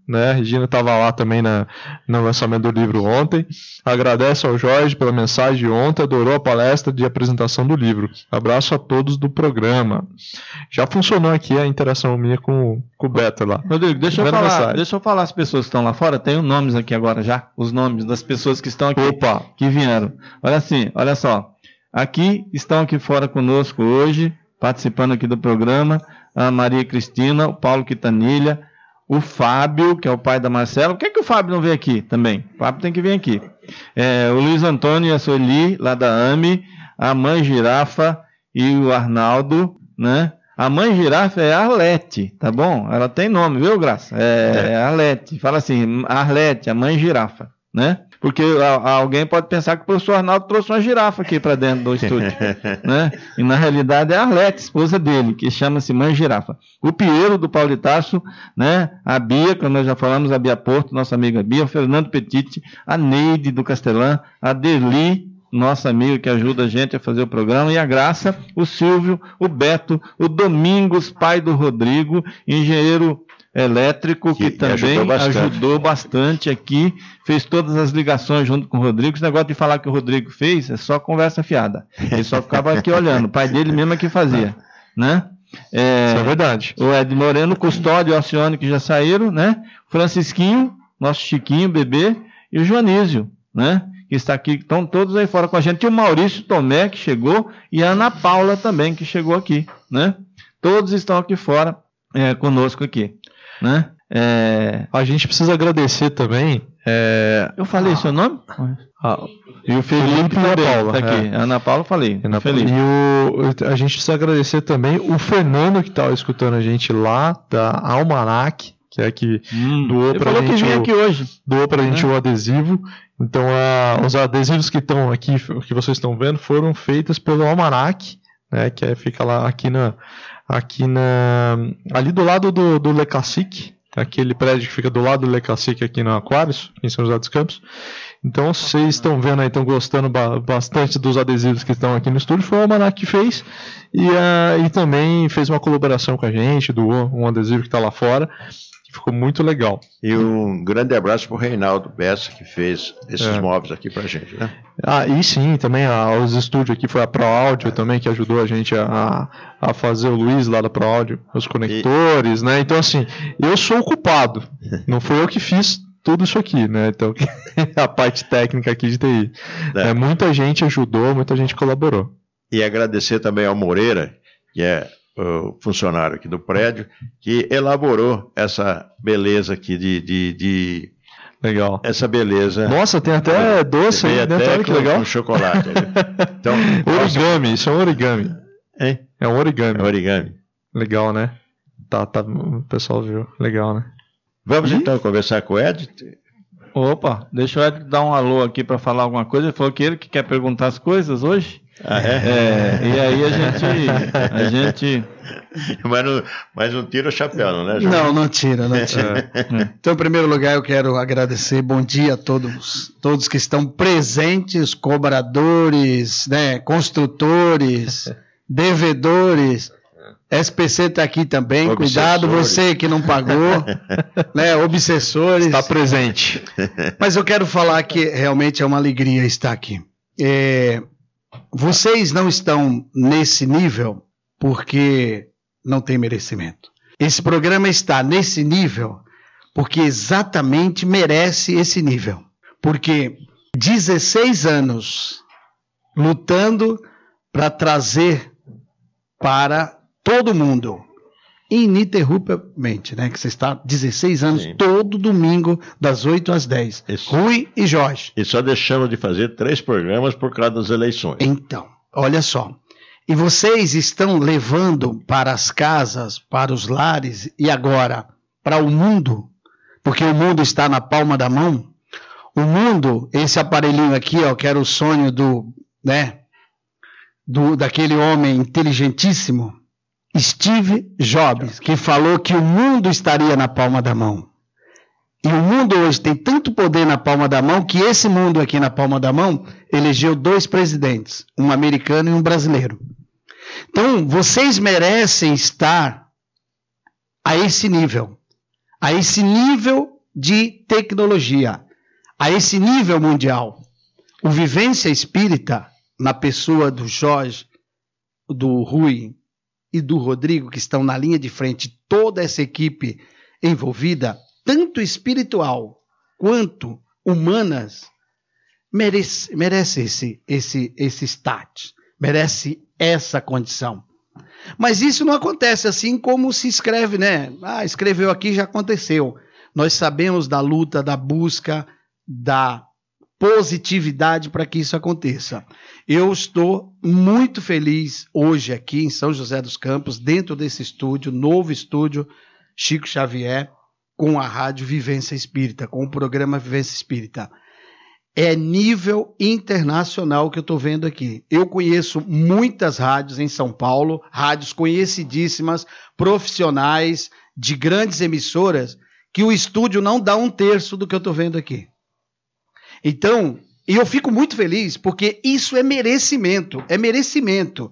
né? A Regina estava lá também na, no lançamento do livro ontem. Agradece ao Jorge pela mensagem de ontem, adorou a palestra de apresentação do livro. Abraço a todos do programa. Já funcionou aqui a interação minha com, com o Beto lá. Rodrigo, deixa eu, falar, deixa eu falar as pessoas que estão lá fora. Tenho nomes aqui agora já, os nomes das pessoas que estão aqui, Opa. que vieram. Olha assim, olha só. Aqui estão aqui fora conosco hoje, participando aqui do programa, a Maria Cristina, o Paulo Quitanilha, o Fábio, que é o pai da Marcela. Por que, que o Fábio não veio aqui também? O Fábio tem que vir aqui. É, o Luiz Antônio e a Sueli, lá da A M I, a mãe Girafa e o Arnaldo, né? A mãe Girafa é Arlete, tá bom? Ela tem nome, viu, Graça? É, é Arlete. Fala assim, Arlete, a mãe Girafa, né? Porque a, alguém pode pensar que o professor Arnaldo trouxe uma girafa aqui para dentro do estúdio, né? E na realidade é a Arlete, esposa dele, que chama-se Mãe Girafa. O Piero do Paulo de Tarso, né? A Bia, como nós já falamos, a Bia Porto, nossa amiga Bia, o Fernando Petite, a Neide do Castelã, a Derli, nossa amiga que ajuda a gente a fazer o programa, e a Graça, o Silvio, o Beto, o Domingos, pai do Rodrigo, engenheiro elétrico, que, que também ajudou bastante. ajudou bastante aqui, fez todas as ligações junto com o Rodrigo. Esse negócio de falar que o Rodrigo fez é só conversa fiada. Ele só ficava aqui olhando, o pai dele mesmo é que fazia, né? É, Isso é verdade. O Ed Moreno, Custódio e o Alcione, que já saíram, né? Francisquinho, nosso Chiquinho, bebê, e o Joanísio, né? Que está aqui, estão todos aí fora com a gente. E o Maurício Tomé, que chegou, e a Ana Paula também, que chegou aqui, né? Todos estão aqui fora, é, conosco aqui. Né? É... A gente precisa agradecer também. É... Eu falei ah. seu nome? Ah. E o Felipe e a Paula. Tá aqui. É. A Ana Paula, falei. Ana Felipe. E o... a gente precisa agradecer também o Fernando, que estava escutando a gente lá, da Almanac, que é que hum, doou para a gente. Que o... aqui hoje. Doou para a gente é. o adesivo. Então, a... os adesivos que estão aqui, que vocês estão vendo, foram feitos pelo Almanac, né? Que é, fica lá aqui na. Aqui na, ali do lado do, do Le Cacique, aquele prédio que fica do lado do Le Cacique aqui no Aquários, em São José dos Campos. Então, vocês estão vendo aí, estão gostando ba- bastante dos adesivos que estão aqui no estúdio. Foi o Almanac que fez e, uh, e também fez uma colaboração com a gente, doou um adesivo que está lá fora, que ficou muito legal. E um grande abraço para o Reinaldo Bessa, que fez esses é. móveis aqui para a gente, né? Ah, e sim, também a, os estúdios aqui foi a Pro Áudio também, que ajudou a gente a, a fazer o Luiz lá da Pro Áudio, os conectores, e... né? Então, assim, eu sou o culpado, não foi eu que fiz tudo isso aqui, né? Então, a parte técnica aqui de T I. É. É, muita gente ajudou, muita gente colaborou. E agradecer também ao Moreira, que é o funcionário aqui do prédio, que elaborou essa beleza aqui de... de, de... Legal. Essa beleza. Nossa, tem até doce aí dentro, olha que legal. Com chocolate. Então, origami, isso é um origami. É? É um origami. É um origami. Legal, né? Tá, tá, o pessoal viu. Legal, né? Vamos e? então conversar com o Ed? Opa, deixa o Ed dar um alô aqui para falar alguma coisa. Ele falou que ele que quer perguntar as coisas hoje. Ah, é? É, e aí a gente... A gente... Mas, não, mas não tira o chapéu, não, né, Jorge? Não, não tira, não tira. É. Então, em primeiro lugar, eu quero agradecer, bom dia a todos, todos que estão presentes, cobradores, né, construtores, devedores. S P C está aqui também, cuidado você que não pagou, né, obsessores. Está presente. Mas eu quero falar que realmente é uma alegria estar aqui. É... Vocês não estão nesse nível porque não tem merecimento. Esse programa está nesse nível porque exatamente merece esse nível. Porque dezesseis anos lutando para trazer para todo mundo, ininterruptamente, né? Que você está dezesseis anos, sim, todo domingo, das oito às dez. Isso. Rui e Jorge. E só deixamos de fazer três programas por causa das eleições. Então, olha só. E vocês estão levando para as casas, para os lares e agora para o mundo, porque o mundo está na palma da mão. O mundo, esse aparelhinho aqui, ó, que era o sonho do, né, do, daquele homem inteligentíssimo, Steve Jobs, que falou que o mundo estaria na palma da mão. E o mundo hoje tem tanto poder na palma da mão que esse mundo aqui na palma da mão elegeu dois presidentes, um americano e um brasileiro. Então, vocês merecem estar a esse nível. A esse nível de tecnologia, a esse nível mundial. O Vivência Espírita, na pessoa do Jorge, do Rui e do Rodrigo, que estão na linha de frente, toda essa equipe envolvida, tanto espiritual quanto humanas, merece, merece esse, esse, esse status, merece essa condição. Mas isso não acontece assim como se escreve, né? Ah, escreveu aqui, já aconteceu. Nós sabemos da luta, da busca, da positividade para que isso aconteça. Eu estou muito feliz hoje aqui em São José dos Campos, dentro desse estúdio, novo estúdio Chico Xavier, com a Rádio Vivência Espírita, com o programa Vivência Espírita. É nível internacional que eu estou vendo aqui. Eu conheço muitas rádios em São Paulo, rádios conhecidíssimas, profissionais, de grandes emissoras, que o estúdio não dá um terço do que eu estou vendo aqui. Então, eu fico muito feliz, porque isso é merecimento, é merecimento.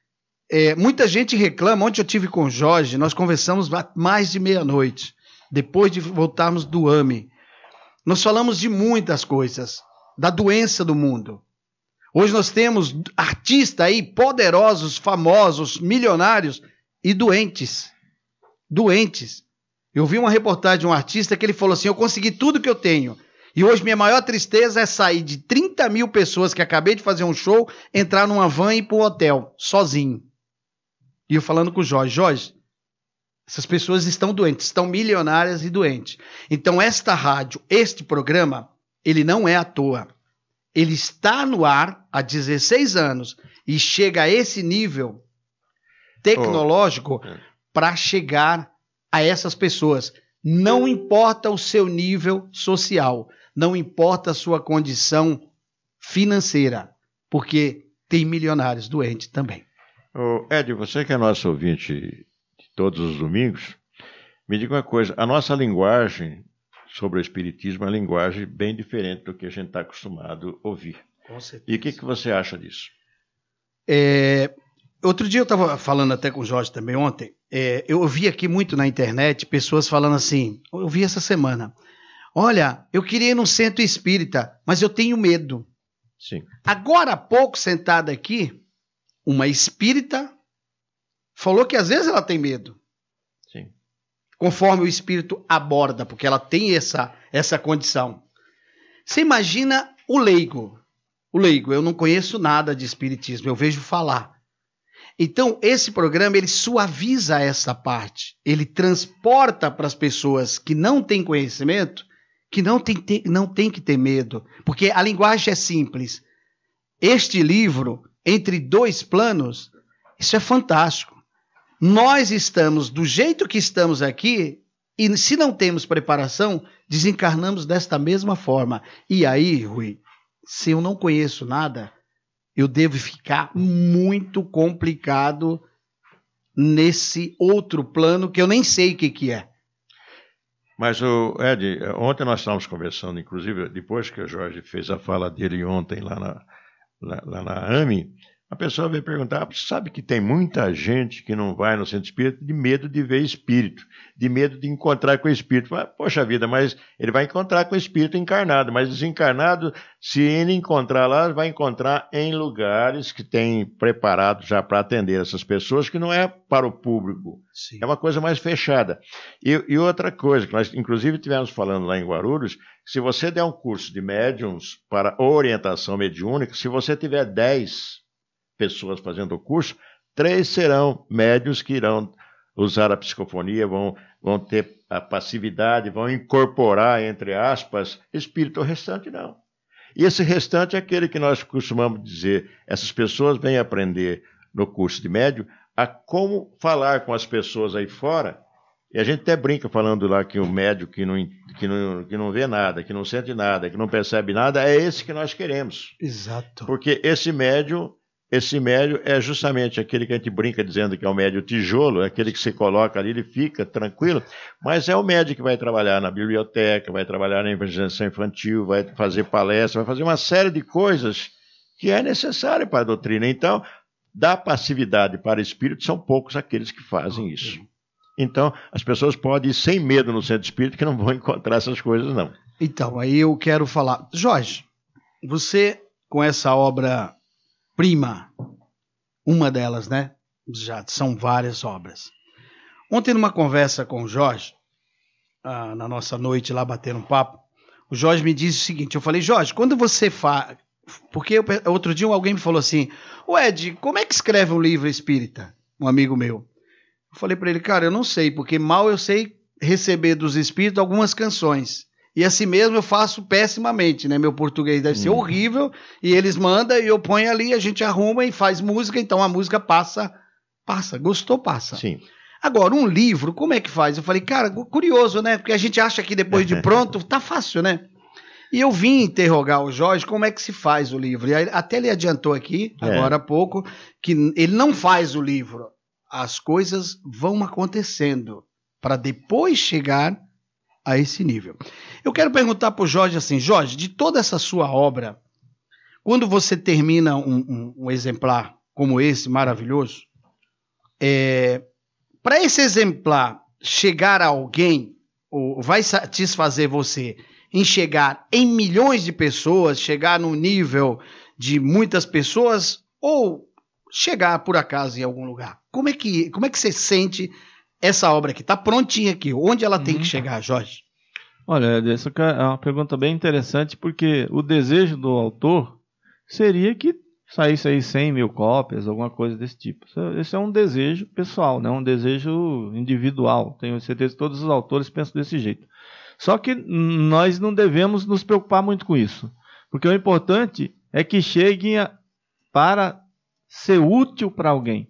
É, muita gente reclama, ontem eu tive com o Jorge, nós conversamos mais de meia-noite, depois de voltarmos do A M E. Nós falamos de muitas coisas, da doença do mundo. Hoje nós temos artistas aí, poderosos, famosos, milionários e doentes. Doentes. Eu vi uma reportagem de um artista que ele falou assim, eu consegui tudo que eu tenho. E hoje minha maior tristeza é sair de trinta mil pessoas que acabei de fazer um show, entrar numa van e ir para o hotel, sozinho. E eu falando com o Jorge, Jorge, essas pessoas estão doentes, estão milionárias e doentes. Então esta rádio, este programa, ele não é à toa. Ele está no ar há dezesseis anos e chega a esse nível tecnológico oh. para chegar a essas pessoas. Não importa o seu nível social, não importa a sua condição financeira, porque tem milionários doentes também. Ô, Ed, você que é nosso ouvinte de todos os domingos, me diga uma coisa, a nossa linguagem sobre o Espiritismo é uma linguagem bem diferente do que a gente está acostumado a ouvir. Com certeza. E o que, que você acha disso? É, outro dia eu estava falando até com o Jorge também ontem, é, eu ouvi aqui muito na internet pessoas falando assim, eu vi essa semana, olha, eu queria ir num centro espírita, mas eu tenho medo. Sim. Agora há pouco, sentada aqui, uma espírita falou que às vezes ela tem medo. Sim. Conforme o espírito aborda, porque ela tem essa, essa condição. Você imagina o leigo. O leigo, eu não conheço nada de espiritismo, eu vejo falar. Então, esse programa, ele suaviza essa parte. Ele transporta para as pessoas que não têm conhecimento, que não tem, ter, não tem que ter medo. Porque a linguagem é simples. Este livro, Entre Dois Planos, isso é fantástico. Nós estamos do jeito que estamos aqui, e se não temos preparação, desencarnamos desta mesma forma. E aí, Rui, se eu não conheço nada, eu devo ficar muito complicado nesse outro plano que eu nem sei o que, que é. Mas, o Ed, ontem nós estávamos conversando, inclusive, depois que o Jorge fez a fala dele ontem lá na, lá, lá na A M E, a pessoa veio perguntar, você sabe que tem muita gente que não vai no centro espírita de medo de ver espírito, de medo de encontrar com o espírito. Mas, poxa vida, mas ele vai encontrar com o espírito encarnado, mas desencarnado, se ele encontrar lá, vai encontrar em lugares que tem preparado já para atender essas pessoas, que não é para o público. Sim. É uma coisa mais fechada. E, e outra coisa, que nós inclusive estivemos falando lá em Guarulhos, se você der um curso de médiums para orientação mediúnica, se você tiver dez pessoas fazendo o curso, três serão médiuns que irão usar a psicofonia, vão, vão ter a passividade, vão incorporar, entre aspas, espírito. O restante não. E esse restante é aquele que nós costumamos dizer, essas pessoas vêm aprender no curso de médium a como falar com as pessoas aí fora, e a gente até brinca falando lá que o médium que não, que, não, que não vê nada, que não sente nada, que não percebe nada, é esse que nós queremos. Exato. Porque esse médium Esse médium é justamente aquele que a gente brinca dizendo que é o médium tijolo, é aquele que você coloca ali, ele fica tranquilo, mas é o médium que vai trabalhar na biblioteca, vai trabalhar na evangelização infantil, vai fazer palestra, vai fazer uma série de coisas que é necessário para a doutrina. Então, da passividade para o espírito, são poucos aqueles que fazem isso. Então, as pessoas podem ir sem medo no centro espírita que não vão encontrar essas coisas, não. Então, aí eu quero falar. Jorge, você, com essa obra-prima, uma delas, né? Já são várias obras. Ontem, numa conversa com o Jorge, ah, na nossa noite lá batendo um papo, o Jorge me disse o seguinte, eu falei, Jorge, quando você faz... Porque eu, outro dia alguém me falou assim, ô Ed, como é que escreve um livro espírita? Um amigo meu. Eu falei para ele, cara, eu não sei, porque mal eu sei receber dos espíritos algumas canções. E assim mesmo eu faço pessimamente, né? Meu português deve ser hum. horrível, e eles mandam e eu ponho ali, a gente arruma e faz música, então a música passa, passa, gostou, passa. Sim. Agora, um livro, como é que faz? Eu falei, cara, curioso, né? Porque a gente acha que depois de pronto, tá fácil, né? E eu vim interrogar o Jorge como é que se faz o livro. E aí, até ele adiantou aqui, é. agora há pouco, que ele não faz o livro. As coisas vão acontecendo para depois chegar a esse nível. Eu quero perguntar para o Jorge assim, Jorge, de toda essa sua obra, quando você termina um, um, um exemplar como esse, maravilhoso, é, para esse exemplar chegar a alguém, ou vai satisfazer você em chegar em milhões de pessoas, chegar no nível de muitas pessoas, ou chegar por acaso em algum lugar? Como é que, como é que você sente essa obra aqui? Está prontinha aqui. Onde ela tem uhum. que chegar, Jorge? Olha, essa é uma pergunta bem interessante, porque o desejo do autor seria que saísse aí cem mil cópias, alguma coisa desse tipo. Esse é um desejo pessoal, né? Um desejo individual. Tenho certeza que todos os autores pensam desse jeito. Só que nós não devemos nos preocupar muito com isso, porque o importante é que chegue a, para ser útil para alguém.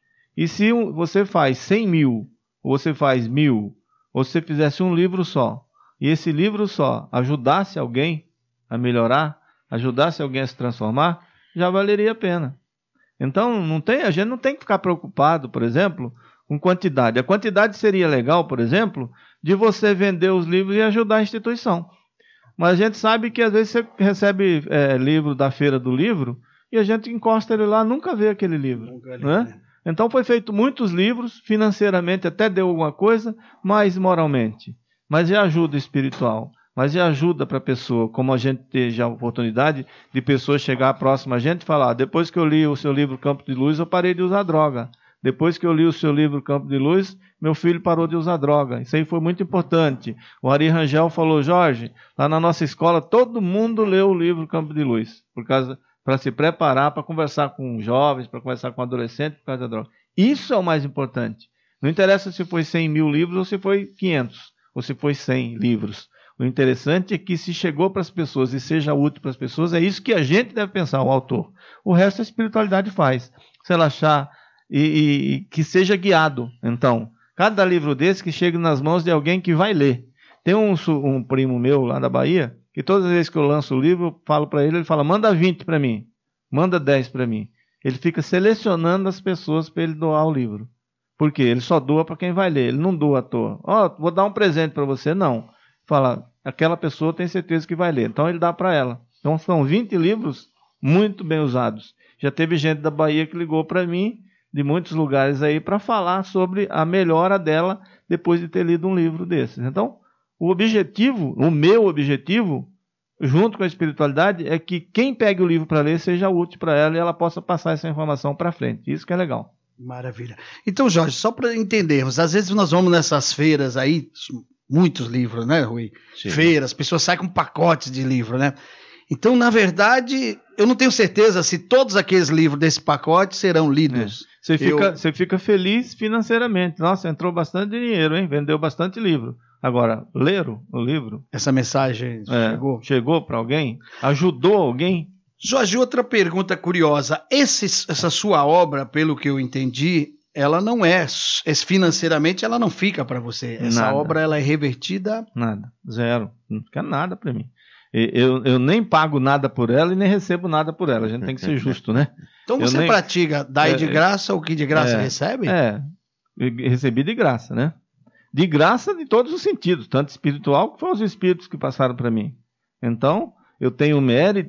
E se você faz cem mil, ou você faz mil, ou se você fizesse um livro só, e esse livro só ajudasse alguém a melhorar, ajudasse alguém a se transformar, já valeria a pena. Então, não tem, a gente não tem que ficar preocupado, por exemplo, com quantidade. A quantidade seria legal, por exemplo, de você vender os livros e ajudar a instituição. Mas a gente sabe que às vezes você recebe é, livro da Feira do Livro e a gente encosta ele lá, nunca vê aquele livro. Nunca, não é? Né? Então foi feito muitos livros, financeiramente até deu alguma coisa, mas moralmente. Mas é ajuda espiritual, mas é ajuda para a pessoa, como a gente tem já a oportunidade de pessoas chegar próxima a gente e falar, depois que eu li o seu livro Campo de Luz, eu parei de usar droga. Depois que eu li o seu livro Campo de Luz, meu filho parou de usar droga. Isso aí foi muito importante. O Ari Rangel falou, Jorge, lá na nossa escola todo mundo leu o livro Campo de Luz, por causa, para se preparar para conversar com jovens, para conversar com adolescentes por causa da droga. Isso é o mais importante. Não interessa se foi cem mil livros ou se foi quinhentos, ou se foi cem livros. O interessante é que se chegou para as pessoas e seja útil para as pessoas, é isso que a gente deve pensar, o autor. O resto a espiritualidade faz. Se ela achar e, e, e que seja guiado. Então, cada livro desse que chegue nas mãos de alguém que vai ler. Tem um, um primo meu lá da Bahia, que todas as vezes que eu lanço o livro, eu falo para ele, ele fala, manda vinte para mim, manda dez para mim. Ele fica selecionando as pessoas para ele doar o livro. Por quê? Ele só doa para quem vai ler, ele não doa à toa. Ó, oh, vou dar um presente para você. Não. Fala, aquela pessoa tem certeza que vai ler. Então ele dá para ela. Então são vinte livros muito bem usados. Já teve gente da Bahia que ligou para mim, de muitos lugares aí, para falar sobre a melhora dela depois de ter lido um livro desses. Então, o objetivo, o meu objetivo, junto com a espiritualidade, é que quem pegue o livro para ler seja útil para ela e ela possa passar essa informação para frente. Isso que é legal. Maravilha. Então, Jorge, só para entendermos, às vezes nós vamos nessas feiras aí, muitos livros, né, Rui? Sim. Feiras, pessoas saem com pacotes de livro, né? Então, na verdade, eu não tenho certeza se todos aqueles livros desse pacote serão lidos. É. Você, fica, eu... você fica feliz financeiramente. Nossa, entrou bastante dinheiro, hein? Vendeu bastante livro. Agora, leram o livro? Essa mensagem é, chegou? Chegou para alguém? Ajudou alguém? Jorge, outra pergunta curiosa. Esse, essa sua obra, pelo que eu entendi, ela não é, financeiramente, ela não fica para você. Essa nada. Obra ela é revertida? Nada, zero. Não fica nada para mim. Eu, eu nem pago nada por ela e nem recebo nada por ela. A gente tem que ser justo, né? Então você nem... pratica, dá é, de graça o que de graça é, recebe? É, recebi de graça, né? De graça de todos os sentidos, tanto espiritual como os espíritos que passaram para mim. Então, eu tenho mérito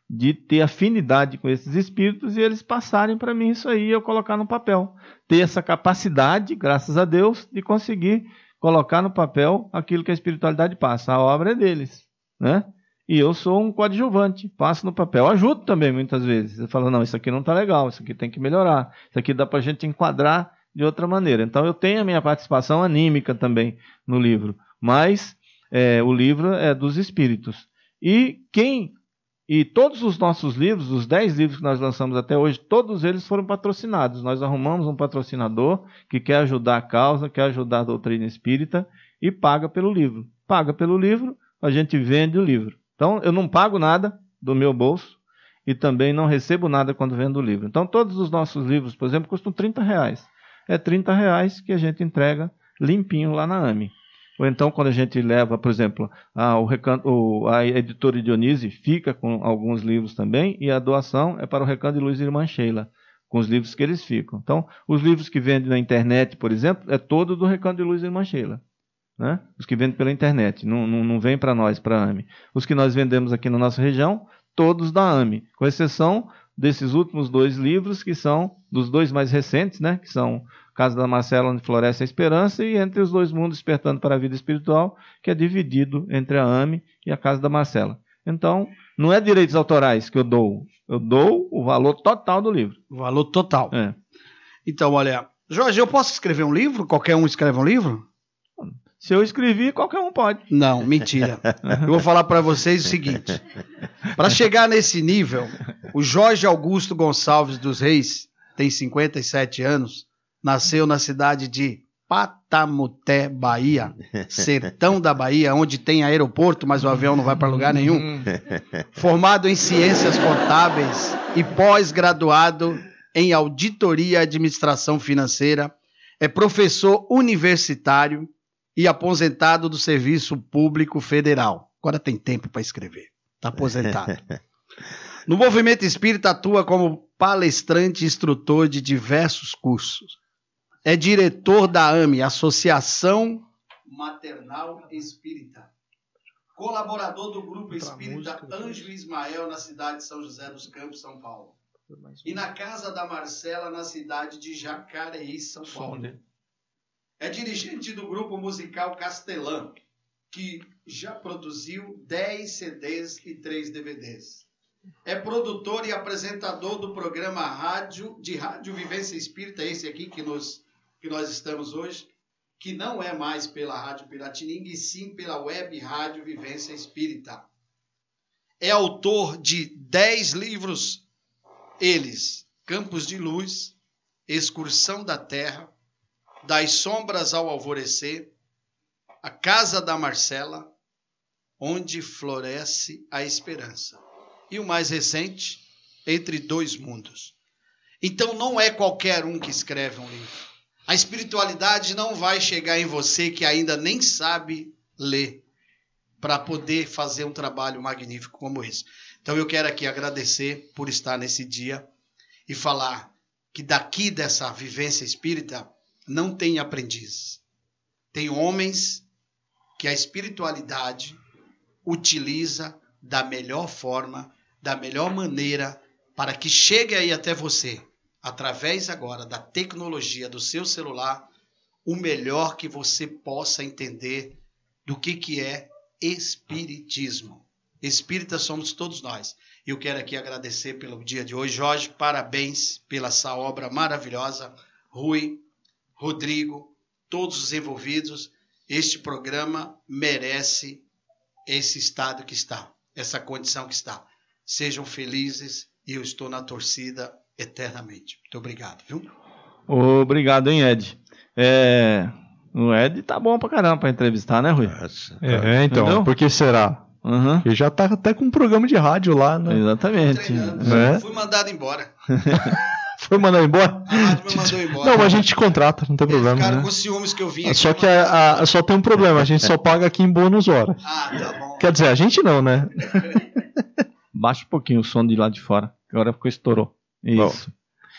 de ter afinidade com esses espíritos e eles passarem para mim isso aí e eu colocar no papel. Ter essa capacidade, graças a Deus, de conseguir colocar no papel aquilo que a espiritualidade passa. A obra é deles, né? E eu sou um coadjuvante, passo no papel. Ajudo também muitas vezes. Eu falo, não, isso aqui não está legal, isso aqui tem que melhorar, isso aqui dá para a gente enquadrar de outra maneira. Então eu tenho a minha participação anímica também no livro, mas é, o livro é dos espíritos. E quem... E todos os nossos livros, os dez livros que nós lançamos até hoje, todos eles foram patrocinados. Nós arrumamos um patrocinador que quer ajudar a causa, quer ajudar a doutrina espírita e paga pelo livro. Paga pelo livro, a gente vende o livro. Então, eu não pago nada do meu bolso e também não recebo nada quando vendo o livro. Então, todos os nossos livros, por exemplo, custam trinta reais. É trinta reais que a gente entrega limpinho lá na A M E. Ou então, quando a gente leva, por exemplo, a, o recanto, a editora Dionísio fica com alguns livros também, e a doação é para o Recanto de Luz Irmã Sheila, com os livros que eles ficam. Então, os livros que vendem na internet, por exemplo, é todo do Recanto de Luz Irmã Sheila, né? Os que vendem pela internet, não, não, não vem para nós, para a A M E. Os que nós vendemos aqui na nossa região, todos da A M E, com exceção desses últimos dois livros, que são dos dois mais recentes, né? Que são Casa da Marcela, onde floresce a esperança, e Entre os Dois Mundos, Despertando para a Vida Espiritual, que é dividido entre a A M E e a Casa da Marcela. Então, não é direitos autorais que eu dou, eu dou o valor total do livro. O valor total. É. Então, olha, Jorge, eu posso escrever um livro? Qualquer um escreve um livro? Se eu escrevi, qualquer um pode. Não, mentira. Eu vou falar para vocês o seguinte. Para chegar nesse nível, o Jorge Augusto Gonçalves dos Reis tem cinquenta e sete anos, nasceu na cidade de Patamuté, Bahia, sertão da Bahia, onde tem aeroporto, mas o avião não vai para lugar nenhum. Formado em ciências contábeis e pós-graduado em auditoria e administração financeira, é professor universitário e aposentado do Serviço Público Federal. Agora tem tempo para escrever. Está aposentado. No movimento espírita atua como palestrante e instrutor de diversos cursos. É diretor da A M E, Associação Maternal Espírita. Colaborador do Grupo Espírita Anjo Ismael, na cidade de São José dos Campos, São Paulo. E na Casa da Marcela, na cidade de Jacareí, São Paulo. É dirigente do grupo musical Castelã, que já produziu dez C Ds e três D V Ds. É produtor e apresentador do programa rádio, de Rádio Vivência Espírita, esse aqui que, nos, que nós estamos hoje, que não é mais pela Rádio Piratininga, e sim pela Web Rádio Vivência Espírita. É autor de dez livros, eles: Campos de Luz, Excursão da Terra, Das Sombras ao Alvorecer, A Casa da Marcela, Onde Floresce a Esperança. E o mais recente, Entre Dois Mundos. Então não é qualquer um que escreve um livro. A espiritualidade não vai chegar em você que ainda nem sabe ler para poder fazer um trabalho magnífico como esse. Então eu quero aqui agradecer por estar nesse dia e falar que daqui dessa vivência espírita não tem aprendiz. Tem homens que a espiritualidade utiliza da melhor forma, da melhor maneira, para que chegue aí até você, através agora da tecnologia do seu celular, o melhor que você possa entender do que, que é espiritismo. Espíritas somos todos nós. Eu quero aqui agradecer pelo dia de hoje. Jorge, parabéns pela essa obra maravilhosa. Rui, Rodrigo, todos os envolvidos, este programa merece esse estado que está, essa condição que está. Sejam felizes e eu estou na torcida eternamente. Muito obrigado, viu? Obrigado, hein, Ed? É, o Ed tá bom pra caramba pra entrevistar, né, Rui? Nossa, é, então, entendeu? Por que será? Uhum. Ele já tá até com um programa de rádio lá, né? Exatamente. Né? Fui mandado embora. Foi mandado embora? A rádio me mandou embora. Não, mas a gente contrata, não tem Eles problema. ficaram Né? com ciúmes que eu vim aqui. Só que a, a, só tem um problema, a gente só paga aqui em bônus hora. Ah, tá bom. Quer dizer, a gente não, né? Baixa um pouquinho o som de lá de fora, agora ficou estourou. Isso.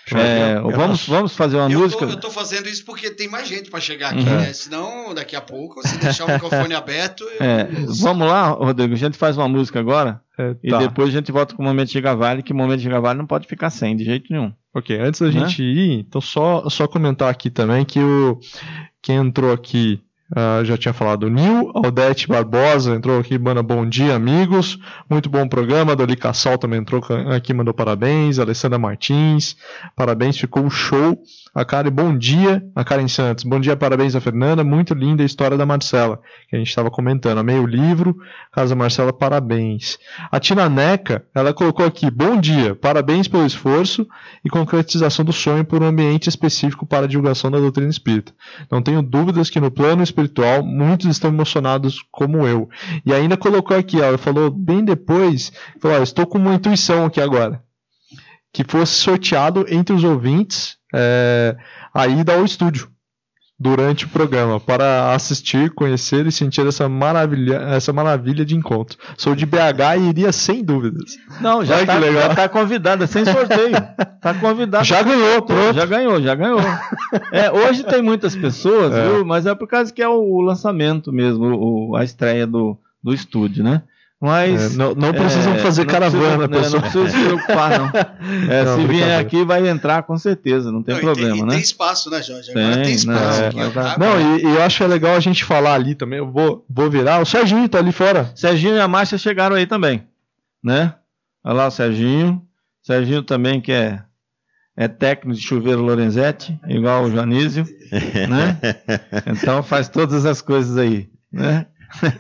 É, vamos, vamos fazer uma eu música. Tô, eu tô fazendo isso porque tem mais gente para chegar aqui, uhum. né? Senão, daqui a pouco, se deixar o microfone aberto... Eu... É, vamos lá, Rodrigo, a gente faz uma música agora é, tá. e depois a gente volta com o Momento de Gavale, que o Momento de Gavale não pode ficar sem, de jeito nenhum. Ok, antes da gente né? ir, então só, só comentar aqui também que o, quem entrou aqui... Uh, já tinha falado o Nil, Aldete Barbosa entrou aqui, manda bom dia, amigos, muito bom programa. Doli Cassal também entrou aqui, mandou parabéns. Alessandra Martins, parabéns, ficou um show. A Karen, bom dia. A Karen Santos, bom dia, parabéns a Fernanda, muito linda a história da Marcela, que a gente estava comentando, amei o livro. Casa Marcela, parabéns. A Tina Neca, ela colocou aqui, bom dia, parabéns pelo esforço e concretização do sonho por um ambiente específico para a divulgação da doutrina espírita. Não tenho dúvidas que no plano espiritual muitos estão emocionados como eu. E ainda colocou aqui, ó, ela falou bem depois, falou, ó, estou com uma intuição aqui agora, que fosse sorteado entre os ouvintes é, a ida ao estúdio durante o programa, para assistir, conhecer e sentir essa maravilha, essa maravilha de encontro. Sou de B H e iria sem dúvidas. Não, já está convidada, sem sorteio. Está convidada. Já ganhou, pronto. Já ganhou, já ganhou. É, hoje tem muitas pessoas, é. viu, mas é por causa que é o lançamento mesmo, o, a estreia do, do estúdio, né? Mas é, não, não precisam é, fazer não caravana, precisa, pessoal. Não precisa se preocupar, não. É, não se vier aqui, vai entrar com certeza, não tem não, problema, e tem, né? E tem espaço, né, Jorge? Agora tem, tem espaço. Não, aqui, é, tá, não e, e eu acho que é legal a gente falar ali também. Eu vou, vou virar. O Serginho tá ali fora. Serginho e a Márcia chegaram aí também, né? Olha lá o Serginho. Serginho também, que é, é técnico de chuveiro Lorenzetti, igual o Joanísio, né? Então faz todas as coisas aí, né?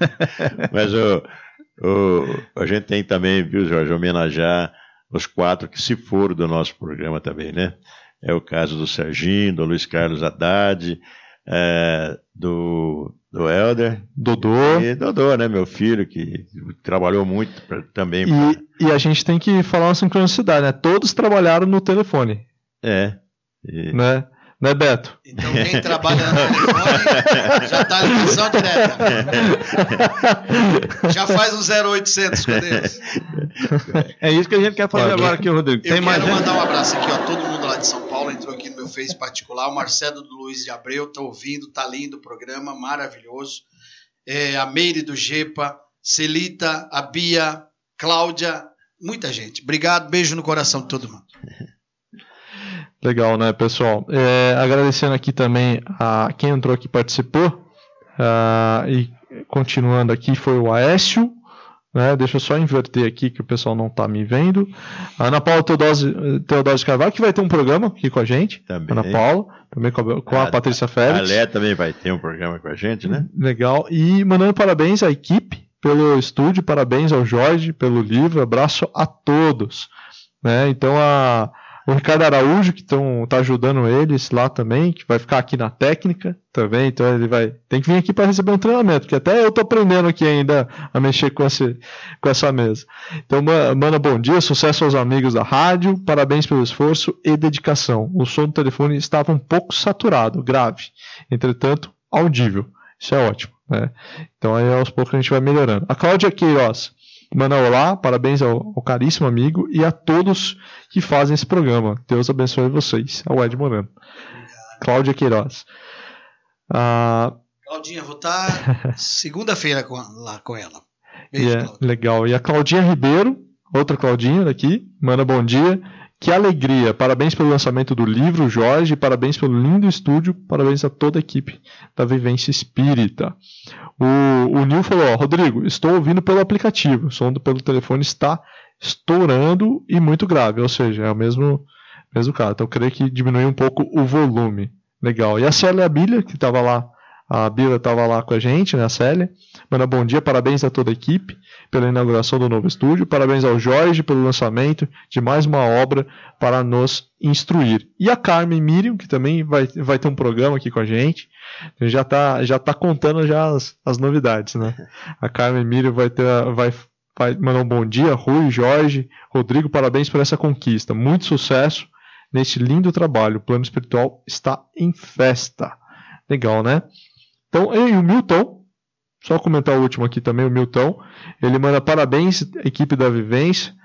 Mas o. O, a gente tem também, viu, Jorge, homenagear os quatro que se foram do nosso programa também, né? É o caso do Serginho, do Luiz Carlos Haddad, é, do, do Helder. Dodô. E Dodô, né, meu filho, que trabalhou muito pra, também. E, pra... e a gente tem que falar uma sincronicidade, né? Todos trabalharam no telefone. É. E... Né? Né, Beto? Então quem trabalha no telefone já está em ligação direta. Já faz um zero oitocentos com Deus. É isso que a gente quer fazer agora aqui, Rodrigo. Eu Tem quero mais mandar um abraço aqui, ó. Todo mundo lá de São Paulo entrou aqui no meu Face particular. O Marcelo do Luiz de Abreu tá ouvindo, tá lindo o programa, maravilhoso. É, a Meire do Gepa, Celita, a Bia, Cláudia, muita gente. Obrigado, beijo no coração de todo mundo. Legal, né, pessoal? É, agradecendo aqui também a quem entrou aqui e participou. Uh, e continuando aqui foi o Aécio. Né? Deixa eu só inverter aqui que o pessoal não está me vendo. A Ana Paula Teodósio, Teodósio Carvalho, que vai ter um programa aqui com a gente. Também. Ana Paula, também com a, com a, a Patrícia Félix. A Lé também vai ter um programa com a gente, né? Legal. E mandando parabéns à equipe pelo estúdio, parabéns ao Jorge pelo livro, abraço a todos. Né? Então a... O Ricardo Araújo, que está ajudando eles lá também, que vai ficar aqui na técnica também, então ele vai tem que vir aqui para receber um treinamento, porque até eu estou aprendendo aqui ainda a mexer com, esse, com essa mesa. Então, manda bom dia, sucesso aos amigos da rádio, parabéns pelo esforço e dedicação. O som do telefone estava um pouco saturado, grave, entretanto, audível. Isso é ótimo, né? Então, aí aos poucos a gente vai melhorando. A Cláudia Queiroz manda olá, parabéns ao, ao caríssimo amigo e a todos que fazem esse programa. Deus abençoe vocês. Ao Ed Morano. Obrigado. Cláudia Queiroz. Ah, Claudinha, vou estar segunda-feira com, lá com ela. Beijo, yeah, legal. E a Claudinha Ribeiro, outra Claudinha daqui, manda bom dia. Que alegria. Parabéns pelo lançamento do livro, Jorge. Parabéns pelo lindo estúdio. Parabéns a toda a equipe da Vivência Espírita. O, o Nil falou, ó, Rodrigo, estou ouvindo pelo aplicativo. O som do, pelo telefone está estourando e muito grave. Ou seja, é o mesmo, mesmo caso. Então eu creio que diminuiu um pouco o volume. Legal. E a Célia Bíblia, que estava lá, a Bíblia estava lá com a gente, né, a Célia. Manda bom dia, parabéns a toda a equipe pela inauguração do novo estúdio. Parabéns ao Jorge pelo lançamento de mais uma obra para nos instruir. E a Carmen Miriam, que também vai, vai ter um programa aqui com a gente. Já está já tá contando já as, as novidades, né? A Carmen Miriam vai, ter, vai, vai mandar um bom dia. Rui, Jorge, Rodrigo, parabéns por essa conquista. Muito sucesso neste lindo trabalho. O plano espiritual está em festa. Legal, né? Então, e o Milton, só comentar o último aqui também, o Milton, ele manda parabéns, equipe da Vivência,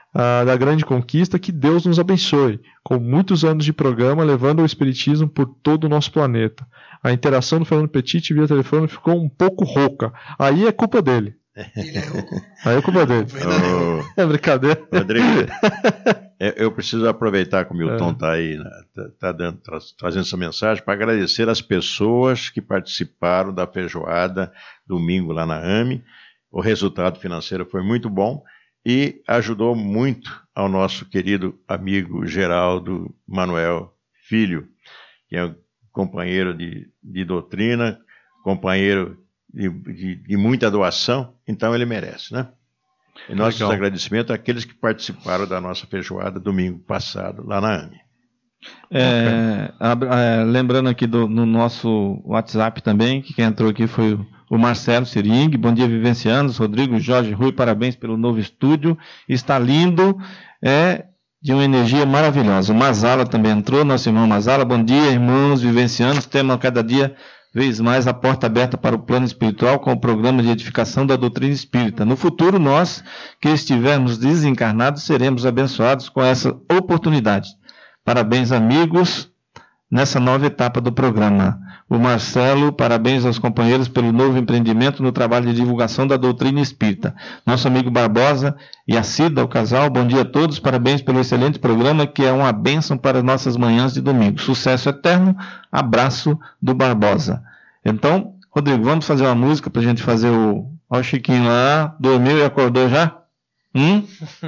ah, da grande conquista. Que Deus nos abençoe, com muitos anos de programa, levando o Espiritismo por todo o nosso planeta. A interação do Fernando Petit via telefone ficou um pouco rouca. Aí é culpa dele. Ele é rouco. Aí é culpa dele. Ô, É brincadeira. Rodrigo, eu- eu preciso aproveitar que o Milton está aí, né, tá, tá dando- tra- trazendo essa mensagem, para agradecer as pessoas que participaram da feijoada domingo lá na A M E. O resultado financeiro foi muito bom e ajudou muito ao nosso querido amigo Geraldo Manuel Filho, que é um companheiro de, de doutrina, companheiro de, de- de muita doação, então ele merece, né? E nossos Legal. agradecimentos àqueles que participaram da nossa feijoada domingo passado, lá na A M E. É, ab- é, lembrando aqui do, no nosso WhatsApp também, que quem entrou aqui foi o, o Marcelo Sering. Bom dia, vivencianos. Rodrigo, Jorge, Rui, parabéns pelo novo estúdio. Está lindo, é de uma energia maravilhosa. O Mazala também entrou, nosso irmão Mazala. Bom dia, irmãos vivencianos. Temos cada dia vez mais a porta aberta para o plano espiritual com o programa de edificação da doutrina espírita. No futuro, nós que estivermos desencarnados seremos abençoados com essa oportunidade. Parabéns, amigos, nessa nova etapa do programa. O Marcelo, parabéns aos companheiros pelo novo empreendimento no trabalho de divulgação da doutrina espírita. Nosso amigo Barbosa e a Cida, o casal, bom dia a todos, parabéns pelo excelente programa, que é uma bênção para nossas manhãs de domingo. Sucesso eterno, abraço do Barbosa. Então, Rodrigo, vamos fazer uma música para a gente fazer o... Olha o Chiquinho lá, dormiu e acordou já? Hum?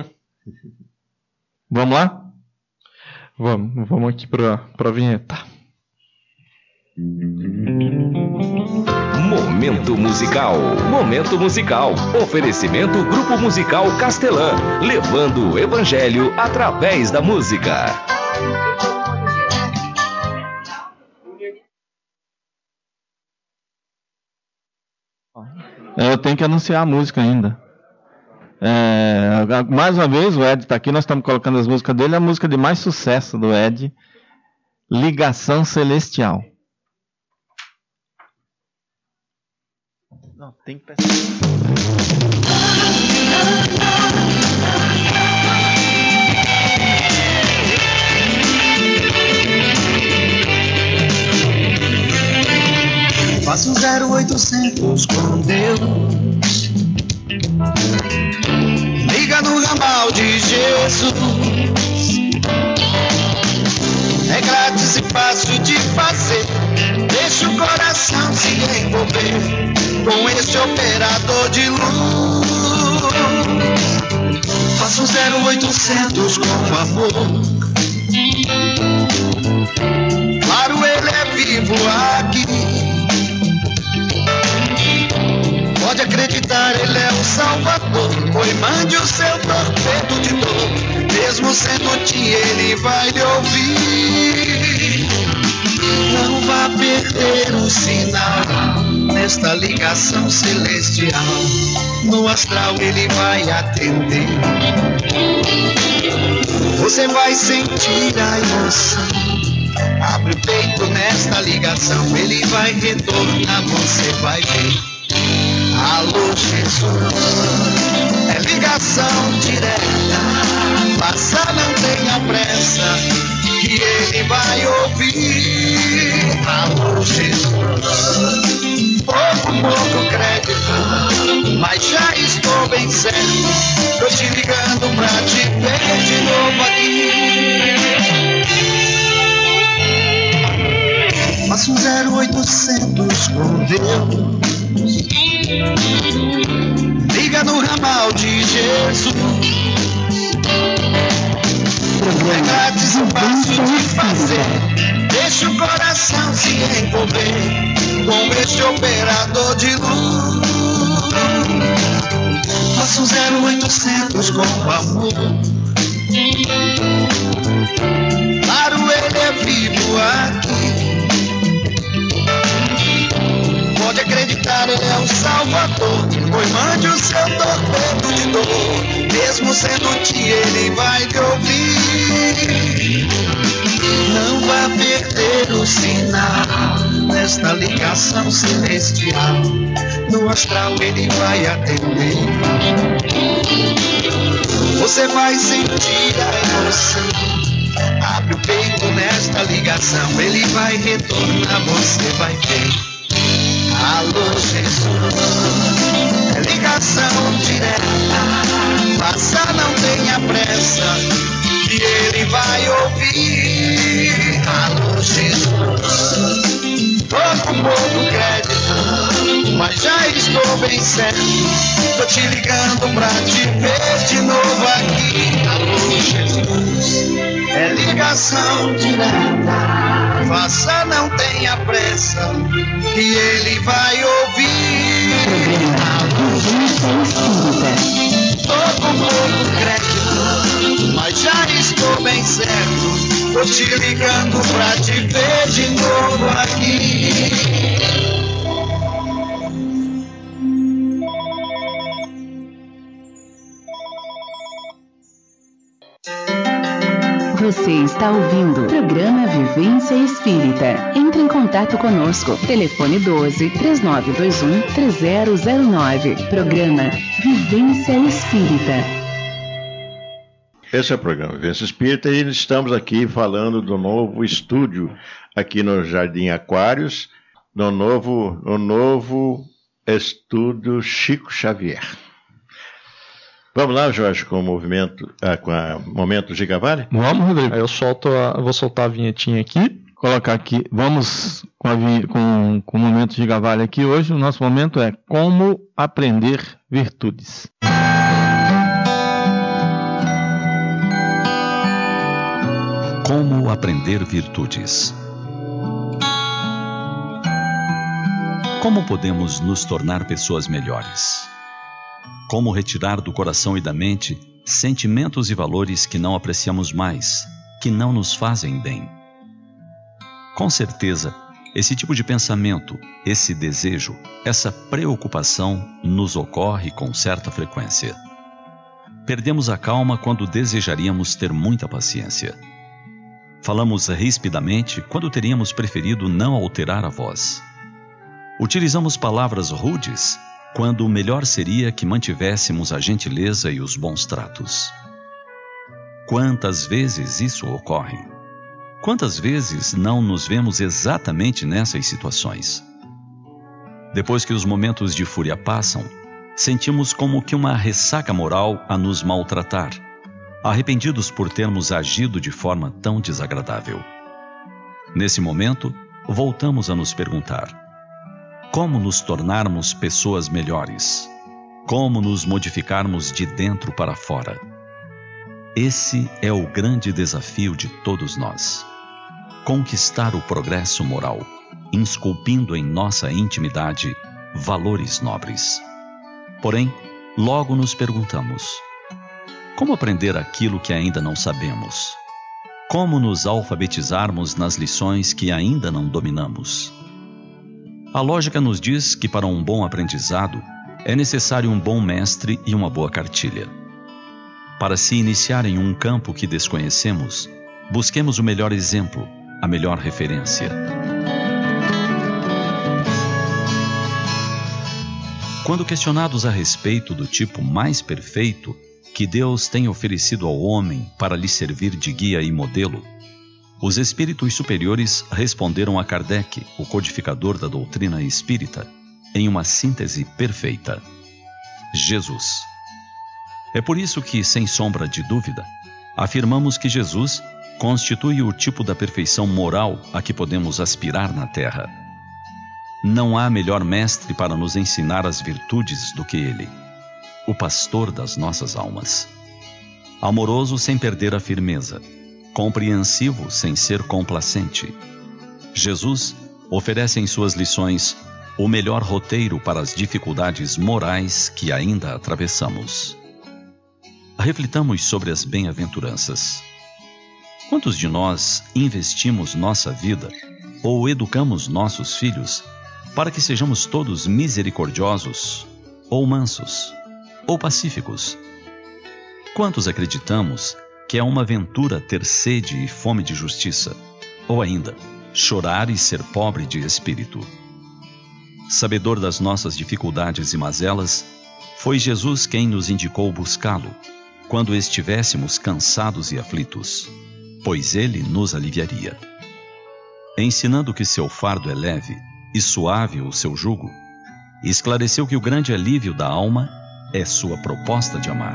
Vamos lá? Vamos, vamos aqui para a vinheta. Momento musical. Momento musical. Oferecimento Grupo Musical Castelã, levando o evangelho através da música. Eu tenho que anunciar a música ainda. É, mais uma vez, o Ed está aqui, nós estamos colocando as músicas dele. A música de mais sucesso do Ed, Ligação Celestial. Não, tem que Faça um zero oitocentos com Deus. Liga no ramal de Jesus. É grátis e fácil de fazer. Deixa o coração se envolver com este operador de luz. Faça um zero oitocentos com amor. Claro, ele é vivo aqui. Pode acreditar, ele é o Salvador. Oi, mande o seu torpedo de dor. Mesmo sendo dia, ele vai lhe ouvir. Não vá perder o sinal nesta ligação celestial. No astral ele vai atender. Você vai sentir a emoção. Abre o peito nesta ligação. Ele vai retornar, você vai ver. Alô, Jesus, é ligação direta. Faça, não tenha pressa, que ele vai ouvir. Alô, Jesus, pouco, pouco crédito, mas já estou bem certo. Tô te ligando pra te ver de novo aqui. Faça um zero oitocentos com Deus. Liga no ramal de Jesus. É grátis e fácil de fazer. Deixa o coração se envolver com este operador de luz. Faça um zero oitocentos com amor. Claro, ele é vivo aqui. Pode acreditar, ele é o Salvador. Pois mande o seu torpedo de dor. Mesmo sendo dia, ele vai te ouvir. Não vá perder o sinal nesta ligação celestial. No astral ele vai atender. você vai sentir a emoção. Abre o peito nesta ligação, ele vai retornar, você vai ver. Alô, Jesus, é ligação direta, faça, não tenha pressa, que ele vai ouvir. Alô, Jesus, tô com pouco crédito, mas já estou bem certo, tô te ligando pra te ver de novo aqui. Alô, Jesus, é ligação direta, faça, não tenha pressa, que ele vai ouvir. Tô com pouco crédito, mas já estou bem certo, tô te ligando pra te ver de novo aqui. Você está ouvindo o programa Vivência Espírita. Entre em contato conosco. Telefone doze, três nove dois um, três zero zero nove. Programa Vivência Espírita. Esse é o programa Vivência Espírita e estamos aqui falando do novo estúdio aqui no Jardim Aquários, no novo, no novo estúdio Chico Xavier. Vamos lá, Jorge, com o movimento, ah, com o momento Giga Vale? Vamos, Rodrigo. Aí eu solto, a, eu vou soltar a vinhetinha aqui. Colocar aqui, vamos com, a, com, com o momento Giga Vale aqui hoje. O nosso momento é como aprender virtudes. Como aprender virtudes. Como podemos nos tornar pessoas melhores? Como retirar do coração e da mente sentimentos e valores que não apreciamos mais, que não nos fazem bem? Com certeza, esse tipo de pensamento, esse desejo, essa preocupação nos ocorre com certa frequência. Perdemos a calma quando desejaríamos ter muita paciência. Falamos rispidamente quando teríamos preferido não alterar a voz. Utilizamos palavras rudes quando o melhor seria que mantivéssemos a gentileza e os bons tratos. Quantas vezes isso ocorre? Quantas vezes não nos vemos exatamente nessas situações? Depois que os momentos de fúria passam, sentimos como que uma ressaca moral a nos maltratar, arrependidos por termos agido de forma tão desagradável. Nesse momento, voltamos a nos perguntar: como nos tornarmos pessoas melhores? Como nos modificarmos de dentro para fora? Esse é o grande desafio de todos nós. Conquistar o progresso moral, esculpindo em nossa intimidade valores nobres. Porém, logo nos perguntamos: como aprender aquilo que ainda não sabemos? Como nos alfabetizarmos nas lições que ainda não dominamos? A lógica nos diz que para um bom aprendizado é necessário um bom mestre e uma boa cartilha. Para se iniciar em um campo que desconhecemos, busquemos o melhor exemplo, a melhor referência. Quando questionados a respeito do tipo mais perfeito que Deus tem oferecido ao homem para lhe servir de guia e modelo, os espíritos superiores responderam a Kardec, o codificador da doutrina espírita, em uma síntese perfeita: Jesus. É por isso que, sem sombra de dúvida, afirmamos que Jesus constitui o tipo da perfeição moral a que podemos aspirar na Terra. Não há melhor mestre para nos ensinar as virtudes do que ele, o pastor das nossas almas. Amoroso sem perder a firmeza, compreensivo sem ser complacente, Jesus oferece em suas lições o melhor roteiro para as dificuldades morais que ainda atravessamos. Reflitamos sobre as bem-aventuranças. Quantos de nós investimos nossa vida ou educamos nossos filhos para que sejamos todos misericordiosos, ou mansos, ou pacíficos? Quantos acreditamos que é uma aventura ter sede e fome de justiça, ou ainda, chorar e ser pobre de espírito? Sabedor das nossas dificuldades e mazelas, foi Jesus quem nos indicou buscá-lo, quando estivéssemos cansados e aflitos, pois ele nos aliviaria. Ensinando que seu fardo é leve e suave o seu jugo, esclareceu que o grande alívio da alma é sua proposta de amar.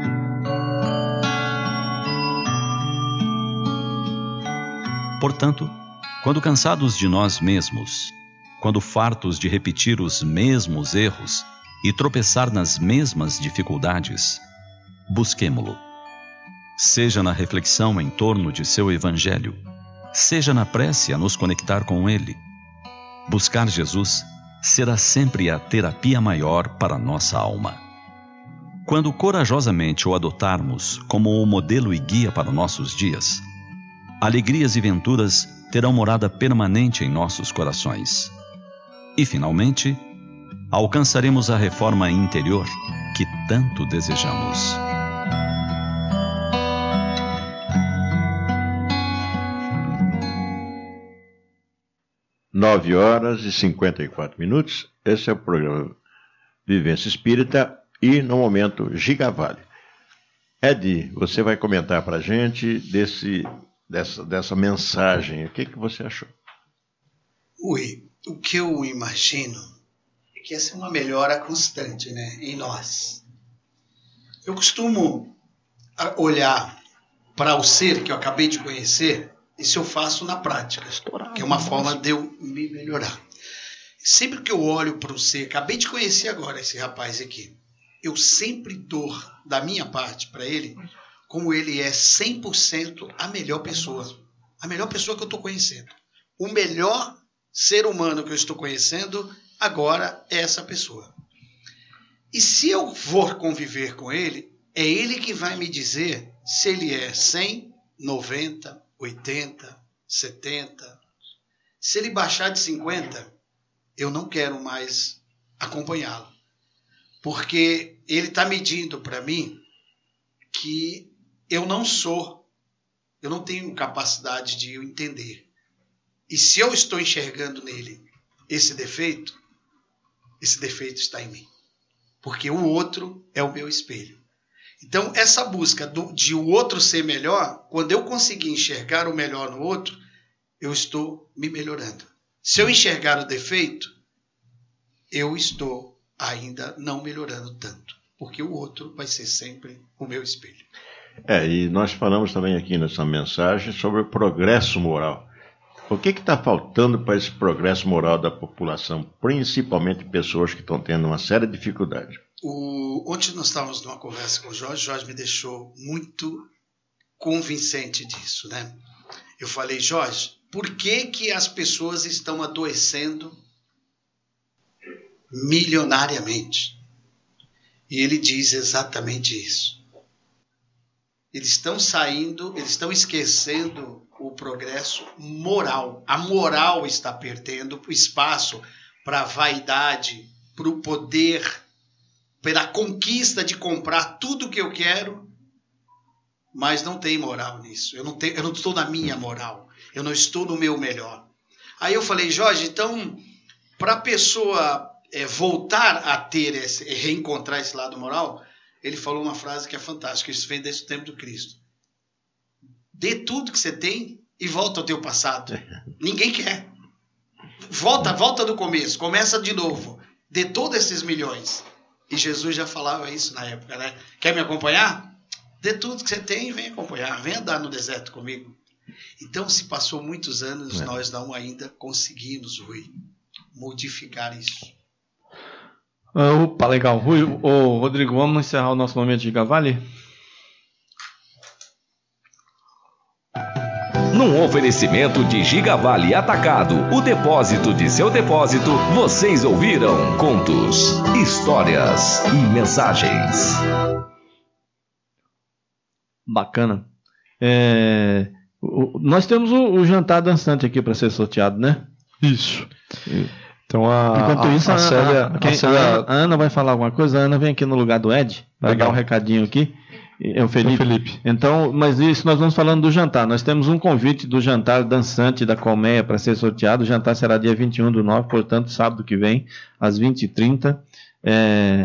Portanto, quando cansados de nós mesmos, quando fartos de repetir os mesmos erros e tropeçar nas mesmas dificuldades, busquemo-lo. Seja na reflexão em torno de seu evangelho, seja na prece a nos conectar com ele. Buscar Jesus será sempre a terapia maior para nossa alma. Quando corajosamente o adotarmos como o modelo e guia para nossos dias, alegrias e venturas terão morada permanente em nossos corações. E, finalmente, alcançaremos a reforma interior que tanto desejamos. Nove horas e cinquenta e quatro minutos. Esse é o programa Vivência Espírita e, no momento, Gigavale. Ed, você vai comentar para a gente desse, dessa, dessa mensagem. O que, que você achou? Ui, o que eu imagino é que essa é uma melhora constante, né, em nós. Eu costumo olhar para o ser que eu acabei de conhecer. Isso eu faço na prática, que é uma forma de eu me melhorar. Sempre que eu olho para o ser, acabei de conhecer agora esse rapaz aqui, eu sempre dou da minha parte para ele, como ele é cem por cento a melhor pessoa. A melhor pessoa que eu estou conhecendo. O melhor ser humano que eu estou conhecendo agora é essa pessoa. E se eu for conviver com ele, é ele que vai me dizer se ele é cem, noventa, oitenta, setenta. Se ele baixar de cinquenta, eu não quero mais acompanhá-lo. Porque ele está medindo para mim que eu não sou, eu não tenho capacidade de eu entender. E se eu estou enxergando nele esse defeito, esse defeito está em mim. Porque o outro é o meu espelho. Então, essa busca do, de o outro ser melhor, quando eu conseguir enxergar o melhor no outro, eu estou me melhorando. Se eu enxergar o defeito, eu estou ainda não melhorando tanto, porque o outro vai ser sempre o meu espelho. É, e nós falamos também aqui nessa mensagem sobre o progresso moral. O que está faltando para esse progresso moral da população, principalmente pessoas que estão tendo uma séria dificuldade? O, ontem nós estávamos numa conversa com o Jorge, o Jorge me deixou muito convincente disso, né? Eu falei, Jorge, por que que as pessoas estão adoecendo milionariamente? E ele diz exatamente isso. Eles estão saindo, eles estão esquecendo o progresso moral. A moral está perdendo o espaço para a vaidade, para o poder, pela conquista de comprar tudo que eu quero, mas não tem moral nisso. Eu não, tenho, eu não estou na minha moral. Eu não estou no meu melhor. Aí eu falei, Jorge, então, para a pessoa é, voltar a ter, esse, reencontrar esse lado moral, ele falou uma frase que é fantástica. Isso vem desde o tempo do Cristo. Dê tudo que você tem e volta ao teu passado. Ninguém quer. Volta, volta do começo. Começa de novo. Dê todos esses milhões. E Jesus já falava isso na época, né? Quer me acompanhar? Dê tudo que você tem e vem acompanhar. Vem andar no deserto comigo. Então, se passou muitos anos, é. nós não ainda conseguimos, Rui, modificar isso. Opa, legal. Rui, ô, Rodrigo, vamos encerrar o nosso momento de Gigavale? Num oferecimento de Gigavale Atacado, o depósito de seu depósito, vocês ouviram contos, histórias e mensagens. Bacana. É, o, nós temos o, o jantar dançante aqui para ser sorteado, né? Isso. Então a, Enquanto a, isso, a, a, Célia, a, quem, a, Célia... a, Ana, a Ana vai falar alguma coisa. A Ana vem aqui no lugar do Ed, vai Legal. dar um recadinho aqui. É o Felipe. É o Felipe. Então, mas isso nós vamos falando do jantar. Nós temos um convite do jantar dançante da Colmeia para ser sorteado. O jantar será dia vinte e um do nove, portanto, sábado que vem, às vinte e trinta. É,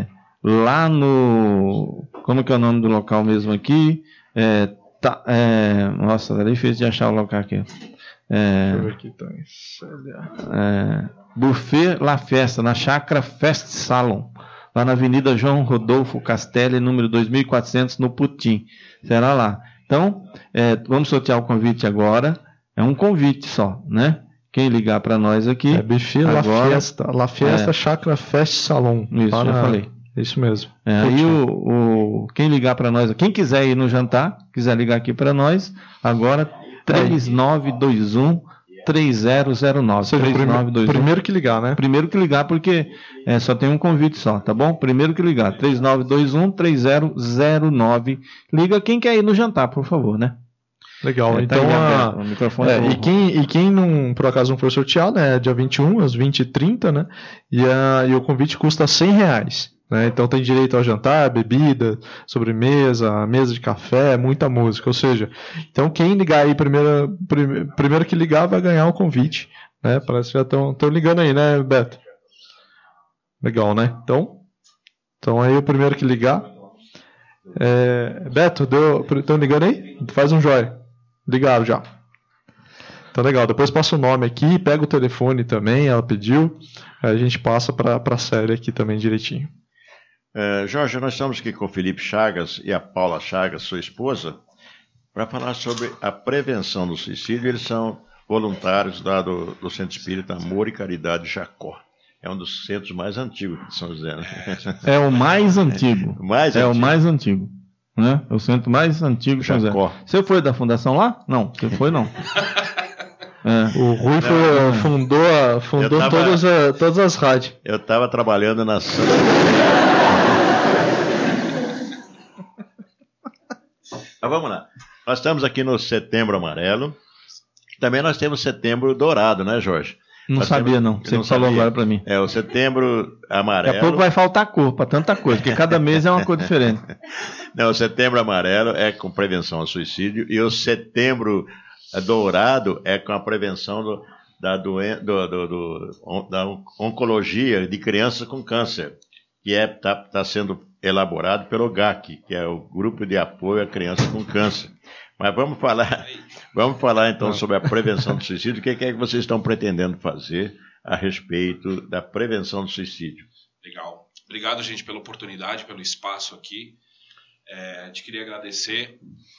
lá no... Como que é o nome do local mesmo aqui? É, tá, é, nossa, é difícil de achar o local aqui. É, Deixa eu ver aqui, então. É, Buffet La Festa, na Chácara Fest Salon, lá na Avenida João Rodolfo Castelli, número dois mil e quatrocentos, no Putim. Será lá. Então, é, vamos sortear o convite agora. É um convite só, né? Quem ligar para nós aqui... É Buffet La Festa, La Festa, é, Chácara Fest Salon. Isso, já na... falei. Isso mesmo. É, aí o, o, quem ligar para nós, quem quiser ir no jantar, quiser ligar aqui para nós, agora três nove dois um, três zero zero nove. Ou seja, três nove dois um. Primeiro que ligar, né? Primeiro que ligar, porque é, só tem um convite só, tá bom? Primeiro que ligar, três nove dois um, três zero zero nove. Liga quem quer ir no jantar, por favor, né? Legal, é, então tá a... o microfone é, e, quem, e quem não, por acaso não for sorteado, é dia vinte e um, às vinte e trinta, né? E, a, e o convite custa cem reais. Né? Então tem direito ao jantar, bebida, sobremesa, mesa de café, muita música. Ou seja, então quem ligar aí primeiro, prime, primeiro que ligar vai ganhar o convite. Né? Parece que já estão ligando aí, né, Beto? Legal, né? Então, então aí o primeiro que ligar. É, Beto, estão ligando aí? Faz um joia. Ligaram já. Tá legal, depois passa o nome aqui, pega o telefone também, ela pediu. Aí a gente passa para a série aqui também direitinho. Uh, Jorge, nós estamos aqui com o Felipe Chagas e a Paula Chagas, sua esposa, para falar sobre a prevenção do suicídio. Eles são voluntários lá do, do Centro Espírita Amor e Caridade Jacó. É um dos centros mais antigos de São José. Né? É o mais antigo. mais é antigo. o mais antigo. Né? É o centro mais antigo de São José. Você foi da fundação lá? Não, você foi não. É. O Rui foi, fundou, fundou tava, todas, a, todas as rádios. Eu estava trabalhando na Santa... Mas vamos lá. Nós estamos aqui no Setembro Amarelo. Também nós temos Setembro Dourado, né, Jorge? Não nós sabia, temos... não. Você não falou agora para mim. É, o Setembro Amarelo... Daqui a pouco vai faltar cor para tanta coisa, porque cada mês é uma cor diferente. Não, o Setembro Amarelo é com prevenção ao suicídio e o Setembro Dourado é com a prevenção do, da, doen... do, do, do, da oncologia de crianças com câncer, que está é, tá sendo elaborado pelo G A C, que é o Grupo de Apoio a Crianças com Câncer. Mas vamos falar, vamos falar então sobre a prevenção do suicídio. O que é que vocês estão pretendendo fazer a respeito da prevenção do suicídio? Legal. Obrigado, gente, pela oportunidade, pelo espaço aqui. É, a gente queria agradecer.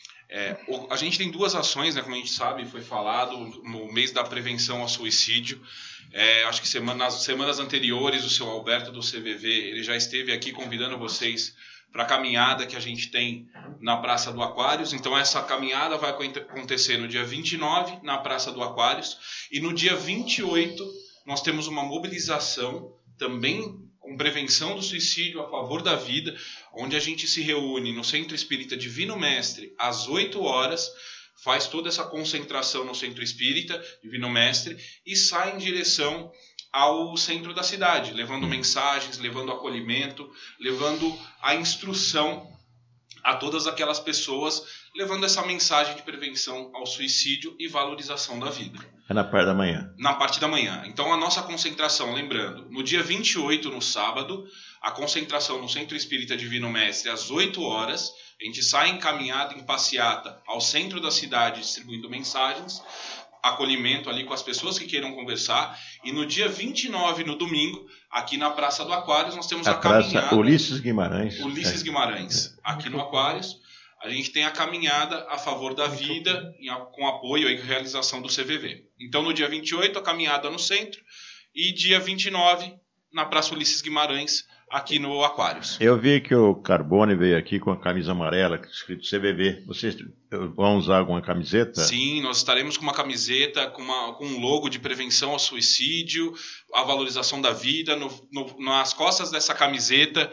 É, a gente tem duas ações, né, como a gente sabe, foi falado no mês da prevenção ao suicídio. É, acho que semana, nas semanas anteriores o seu Alberto do C V V ele já esteve aqui convidando vocês para a caminhada que a gente tem na Praça do Aquários. Então essa caminhada vai acontecer no dia vinte e nove na Praça do Aquários e no dia vinte e oito nós temos uma mobilização também com prevenção do suicídio a favor da vida, onde a gente se reúne no Centro Espírita Divino Mestre às oito horas, faz toda essa concentração no Centro Espírita Divino Mestre e sai em direção ao centro da cidade, levando mensagens, levando acolhimento, levando a instrução a todas aquelas pessoas, levando essa mensagem de prevenção ao suicídio e valorização da vida. É na parte da manhã. Na parte da manhã. Então a nossa concentração, lembrando, no dia vinte e oito, no sábado, a concentração no Centro Espírita Divino Mestre às oito horas, a gente sai encaminhado em passeata ao centro da cidade distribuindo mensagens, acolhimento ali com as pessoas que queiram conversar. E no dia vinte e nove, no domingo, aqui na Praça do Aquários, nós temos a, a caminhada... Praça Ulisses Guimarães. Ulisses Guimarães, aqui no Aquários. A gente tem a caminhada a favor da vida, com apoio e realização do C V V. Então, no dia vinte e oito, a caminhada no centro. E dia vinte e nove, na Praça Ulisses Guimarães, aqui no Aquários. Eu vi que o Carbone veio aqui com a camisa amarela, escrito C V V. Vocês vão usar alguma camiseta? Sim, nós estaremos com uma camiseta com, uma, com um logo de prevenção ao suicídio, a valorização da vida. No, no, nas costas dessa camiseta,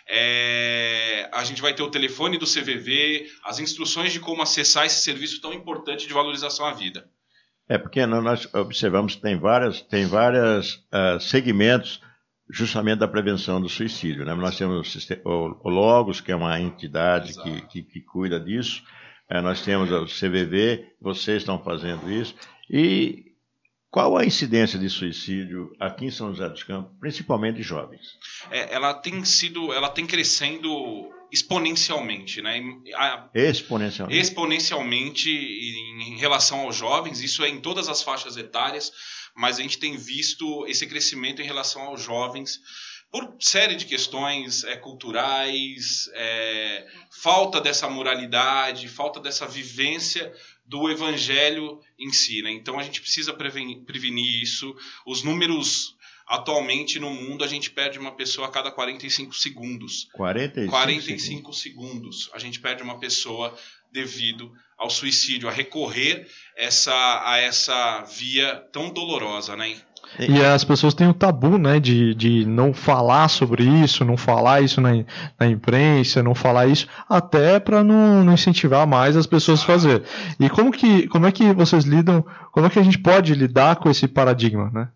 é, a gente vai ter o telefone do C V V, as instruções de como acessar esse serviço tão importante de valorização à vida. É, porque nós observamos que tem vários tem várias, uh, segmentos justamente da prevenção do suicídio, né? Nós temos o Logos, que é uma entidade que, que, que cuida disso, é, nós temos o C V V, vocês estão fazendo isso, e qual a incidência de suicídio aqui em São José dos Campos, principalmente de jovens? É, ela tem sido, ela tem crescendo exponencialmente, né? A, exponencialmente. Exponencialmente em relação aos jovens, isso é em todas as faixas etárias, mas a gente tem visto esse crescimento em relação aos jovens por série de questões é, culturais, é, falta dessa moralidade, falta dessa vivência do evangelho em si, né? Então a gente precisa prevenir, prevenir isso. Os números atualmente no mundo, a gente perde uma pessoa a cada quarenta e cinco segundos. quarenta e cinco, quarenta e cinco segundos. A gente perde uma pessoa devido ao suicídio, a recorrer essa, a essa via tão dolorosa, né? E as pessoas têm o tabu, né, de, de não falar sobre isso, não falar isso na, na imprensa, não falar isso, até para não, não incentivar mais as pessoas a fazer. E como, que, como é que vocês lidam, como é que a gente pode lidar com esse paradigma, né?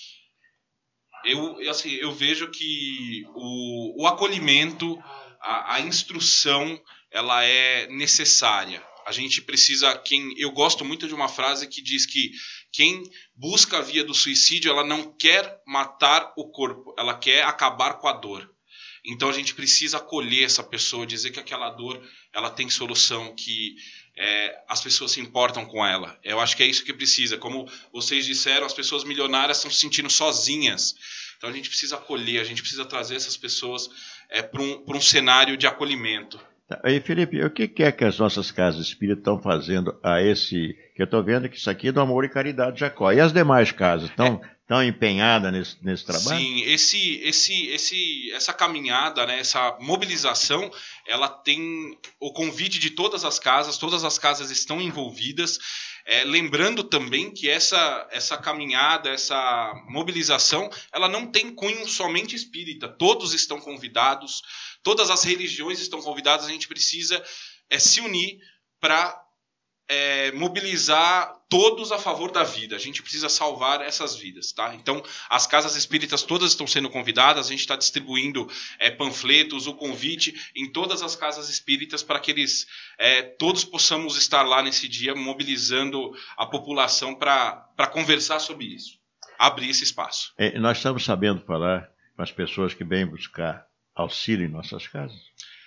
Eu, assim, eu vejo que o, o acolhimento, a, a instrução, ela é necessária. A gente precisa, quem, eu gosto muito de uma frase que diz que quem busca a via do suicídio, ela não quer matar o corpo, ela quer acabar com a dor. Então a gente precisa acolher essa pessoa, dizer que aquela dor ela tem solução, que é, as pessoas se importam com ela. Eu acho que é isso que precisa. Como vocês disseram, as pessoas milionárias estão se sentindo sozinhas. Então a gente precisa acolher, a gente precisa trazer essas pessoas é, para um, para um cenário de acolhimento. Aí, Felipe, o que é que as nossas casas espíritas estão fazendo a esse... Que eu estou vendo que isso aqui é do Amor e Caridade Jacó. E as demais casas estão estão é. empenhadas nesse, nesse trabalho? Sim, esse, esse, esse, essa caminhada, né, essa mobilização, ela tem o convite de todas as casas, todas as casas estão envolvidas. É, lembrando também que essa, essa caminhada, essa mobilização, ela não tem cunho somente espírita. Todos estão convidados, todas as religiões estão convidadas. A gente precisa é, se unir para é, mobilizar todos a favor da vida. A gente precisa salvar essas vidas, tá? Então, as casas espíritas todas estão sendo convidadas. A gente está distribuindo é, panfletos, o convite em todas as casas espíritas para que eles é, todos possamos estar lá nesse dia mobilizando a população para para conversar sobre isso, abrir esse espaço. É, nós estamos sabendo falar com as pessoas que vêm buscar auxílio em nossas casas?